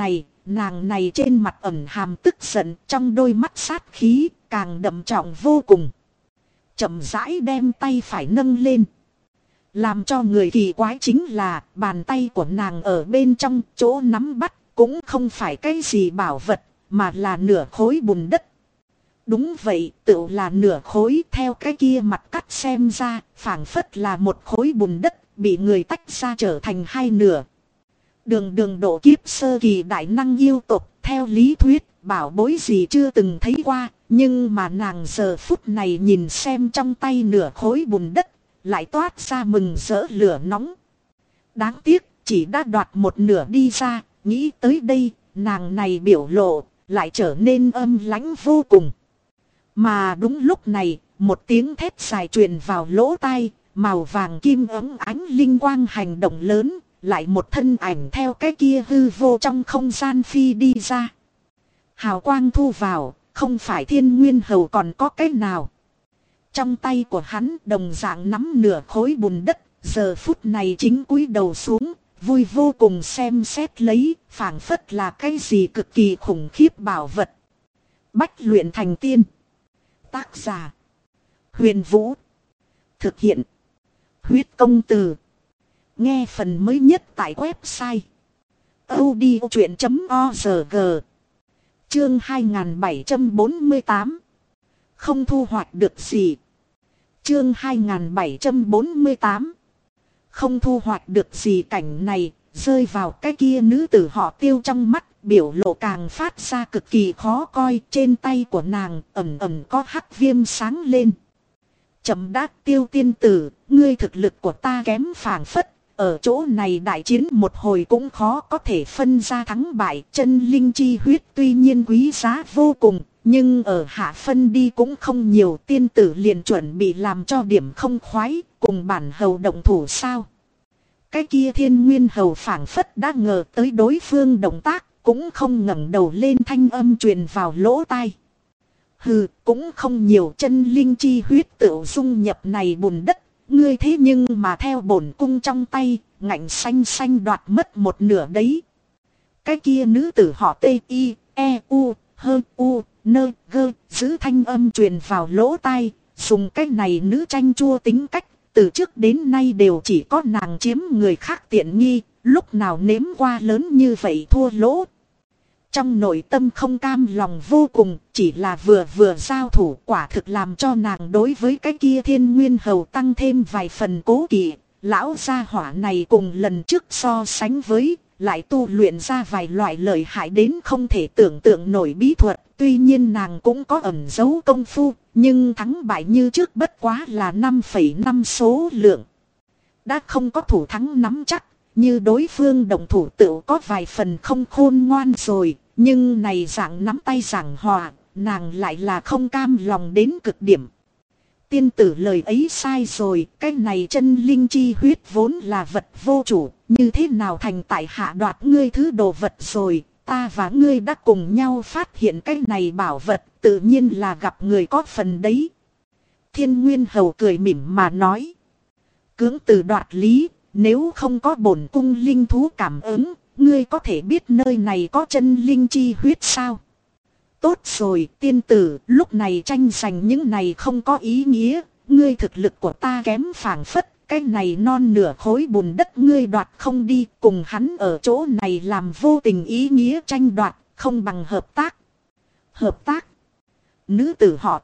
[SPEAKER 1] nàng này trên mặt ẩn hàm tức giận, trong đôi mắt sát khí càng đậm trọng vô cùng. Chậm rãi đem tay phải nâng lên. Làm cho người kỳ quái chính là bàn tay của nàng ở bên trong chỗ nắm bắt cũng không phải cái gì bảo vật, mà là nửa khối bùn đất. Đúng vậy, tựu là nửa khối, theo cái kia mặt cắt xem ra, phảng phất là một khối bùn đất bị người tách ra trở thành hai nửa. Đường độ kiếp sơ kỳ đại năng yêu tộc, theo lý thuyết, bảo bối gì chưa từng thấy qua, nhưng mà nàng giờ phút này nhìn xem trong tay nửa khối bùn đất, lại toát ra mừng rỡ lửa nóng. Đáng tiếc, chỉ đã đoạt một nửa đi ra, nghĩ tới đây, nàng này biểu lộ, lại trở nên âm lãnh vô cùng. Mà đúng lúc này, một tiếng thét dài truyền vào lỗ tai, màu vàng kim ấm ánh linh quang hành động lớn, lại một thân ảnh theo cái kia hư vô trong không gian phi đi ra. Hào quang thu vào, không phải Thiên Nguyên Hầu còn có cái nào. Trong tay của hắn đồng dạng nắm nửa khối bùn đất, giờ phút này chính cúi đầu xuống, vui vô cùng xem xét lấy, phảng phất là cái gì cực kỳ khủng khiếp bảo vật. Bách luyện thành tiên. Tác giả: Huyền Vũ. Thực hiện: Huyết Công Từ. Nghe phần mới nhất tại website audiochuyện.org. Chương 2748. Không thu hoạch được gì. Chương 2748. Không thu hoạch được gì. Cảnh này rơi vào cái kia nữ tử họ Tiêu trong mắt, biểu lộ càng phát ra cực kỳ khó coi. Trên tay của nàng ẩn ẩn có hắc viêm sáng lên. Chậm đã, Tiêu tiên tử, ngươi thực lực của ta kém phảng phất. Ở chỗ này đại chiến một hồi cũng khó có thể phân ra thắng bại. Chân linh chi huyết tuy nhiên quý giá vô cùng, nhưng ở hạ phân đi cũng không nhiều. Tiên tử liền chuẩn bị làm cho điểm không khoái, cùng bản hầu động thủ sao? Cái kia Thiên Nguyên Hầu phảng phất đã ngờ tới đối phương động tác, cũng không ngẩng đầu lên, thanh âm truyền vào lỗ tai. Hừ, cũng không nhiều. Chân linh chi huyết tựu dung nhập này bùn đất. Ngươi thế nhưng mà theo bổn cung trong tay, ngạnh xanh xanh đoạt mất một nửa đấy. Cái kia nữ tử họ T-I-E-U-H-U-N-G giữ thanh âm truyền vào lỗ tai, dùng cái này nữ tranh chua tính cách, từ trước đến nay đều chỉ có nàng chiếm người khác tiện nghi, lúc nào nếm qua lớn như vậy thua lỗ. Trong nội tâm không cam lòng vô cùng, chỉ là vừa giao thủ quả thực làm cho nàng đối với cái kia Thiên Nguyên Hầu tăng thêm vài phần cố kỵ. Lão gia hỏa này cùng lần trước so sánh với, lại tu luyện ra vài loại lợi hại đến không thể tưởng tượng nổi bí thuật. Tuy nhiên nàng cũng có ẩn giấu công phu, nhưng thắng bại như trước bất quá là 5,5 số lượng. Đã không có thủ thắng nắm chắc, như đối phương đồng thủ tự có vài phần không khôn ngoan rồi. Nhưng này dạng nắm tay giảng hòa, nàng lại là không cam lòng đến cực điểm. Tiên tử lời ấy sai rồi, cái này chân linh chi huyết vốn là vật vô chủ, như thế nào thành tại hạ đoạt ngươi thứ đồ vật rồi, ta và ngươi đã cùng nhau phát hiện cái này bảo vật, tự nhiên là gặp người có phần đấy. Thiên Nguyên Hầu cười mỉm mà nói. Cưỡng từ đoạt lý, nếu không có bổn cung linh thú cảm ứng, ngươi có thể biết nơi này có chân linh chi huyết sao? Tốt rồi tiên tử, lúc này tranh giành những này không có ý nghĩa, ngươi thực lực của ta kém phảng phất, cái này non nửa khối bùn đất ngươi đoạt không đi, cùng hắn ở chỗ này làm vô tình ý nghĩa tranh đoạt, không bằng hợp tác. Hợp tác? Nữ tử họ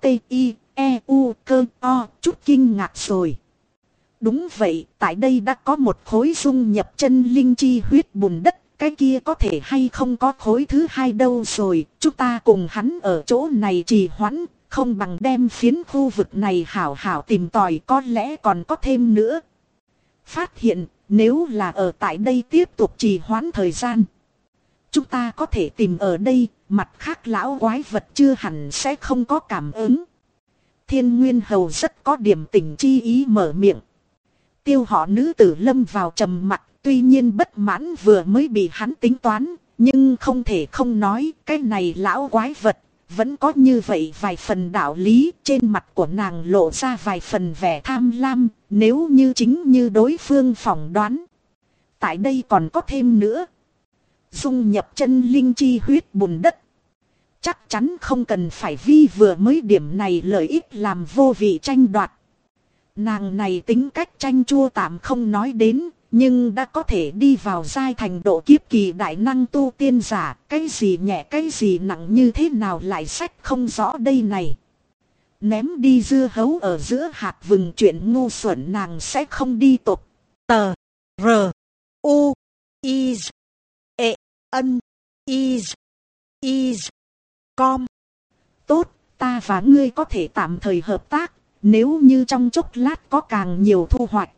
[SPEAKER 1] T-I-E-U-K-O chút kinh ngạc rồi. Đúng vậy, tại đây đã có một khối dung nhập chân linh chi huyết bùn đất, cái kia có thể hay không có khối thứ hai đâu rồi, chúng ta cùng hắn ở chỗ này trì hoãn, không bằng đem phiến khu vực này hảo hảo tìm tòi, có lẽ còn có thêm nữa. Phát hiện, nếu là ở tại đây tiếp tục trì hoãn thời gian, chúng ta có thể tìm ở đây, mặt khác lão quái vật chưa hẳn sẽ không có cảm ứng. Thiên Nguyên Hầu rất có điểm tình chi ý mở miệng. Tiêu họ nữ tử lâm vào trầm mặc, tuy nhiên bất mãn vừa mới bị hắn tính toán, nhưng không thể không nói cái này lão quái vật, vẫn có như vậy vài phần đạo lý. Trên mặt của nàng lộ ra vài phần vẻ tham lam, nếu như chính như đối phương phỏng đoán. Tại đây còn có thêm nữa. dung nhập chân linh chi huyết bùn đất. Chắc chắn không cần phải vì vừa mới điểm này lợi ích làm vô vị tranh đoạt. Nàng này tính cách tranh chua tạm không nói đến, nhưng đã có thể đi vào giai thành độ kiếp kỳ đại năng tu tiên giả, cái gì nhẹ cái gì nặng như thế nào lại sách không rõ đây này. Ném đi dưa hấu ở giữa hạt vừng, chuyện ngu xuẩn nàng sẽ không đi tục.
[SPEAKER 2] Tờ R U I E N I com.
[SPEAKER 1] Tốt, ta và ngươi có thể tạm thời hợp tác, nếu như trong chốc lát có càng nhiều thu hoạch.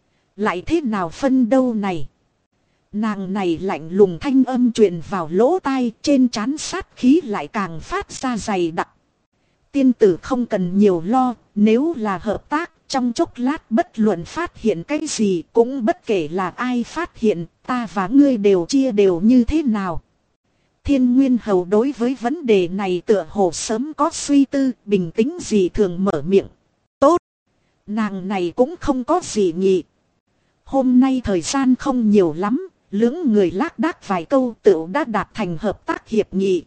[SPEAKER 1] Lại thế nào phân đâu này? Nàng này lạnh lùng thanh âm truyền vào lỗ tai, trên trán sát khí lại càng phát ra dày đặc. Tiên tử không cần nhiều lo, nếu là hợp tác, trong chốc lát bất luận phát hiện cái gì cũng bất kể là ai phát hiện, ta và ngươi đều chia đều như thế nào. Thiên Nguyên Hầu đối với vấn đề này tựa hồ sớm có suy tư, bình tĩnh gì thường mở miệng. Tốt, nàng này cũng không có gì nhỉ. Hôm nay thời gian không nhiều lắm, lưỡng người lác đác vài câu tựu đã đạt thành hợp tác hiệp nghị.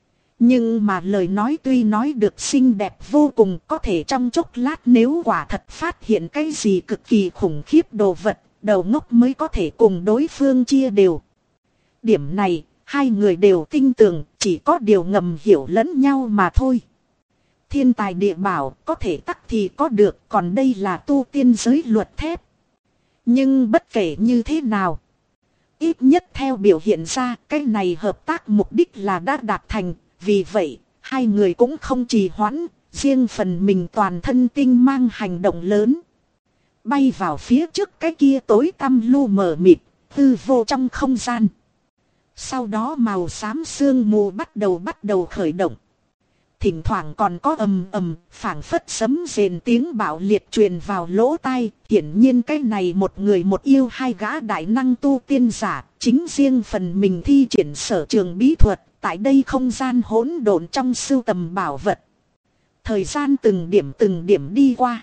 [SPEAKER 1] Nhưng mà lời nói tuy nói được xinh đẹp vô cùng, có thể trong chốc lát nếu quả thật phát hiện cái gì cực kỳ khủng khiếp đồ vật, đầu ngốc mới có thể cùng đối phương chia đều. Điểm này, hai người đều tin tưởng, chỉ có điều ngầm hiểu lẫn nhau mà thôi. Thiên tài địa bảo có thể tắc thì có được, còn đây là tu tiên giới luật thép. Nhưng bất kể như thế nào, ít nhất theo biểu hiện ra, cái này hợp tác mục đích là đã đạt thành. Vì vậy, hai người cũng không trì hoãn, riêng phần mình toàn thân tinh mang hành động lớn. Bay vào phía trước cái kia tối tăm lu mờ mịt, hư vô trong không gian. Sau đó màu xám sương mù bắt đầu khởi động. Thỉnh thoảng còn có ầm ầm, phảng phất sấm rền tiếng bạo liệt truyền vào lỗ tai. Hiển nhiên cái này một người một yêu hai gã đại năng tu tiên giả, chính riêng phần mình thi triển sở trường bí thuật. Tại đây không gian hỗn độn trong sưu tầm bảo vật. Thời gian từng điểm đi qua.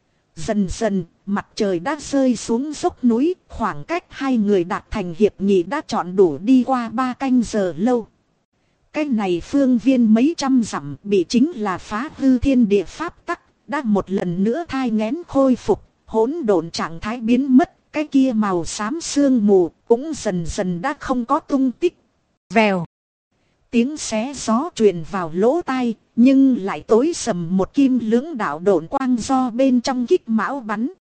[SPEAKER 1] Dần dần, mặt trời đã rơi xuống dốc núi. Khoảng cách hai người đạt thành hiệp nghị đã trọn đủ đi qua 3 canh giờ lâu. Cái này phương viên mấy trăm dặm bị chính là phá hư thiên địa pháp tắc. Đã một lần nữa thai nghén khôi phục. Hỗn độn trạng thái biến mất. Cái kia màu xám sương mù cũng dần dần đã không có tung tích.
[SPEAKER 2] Vèo.
[SPEAKER 1] Tiếng xé gió truyền vào lỗ tai, nhưng lại tối sầm một kim lưỡng đạo độn quang do bên trong kích mão bắn.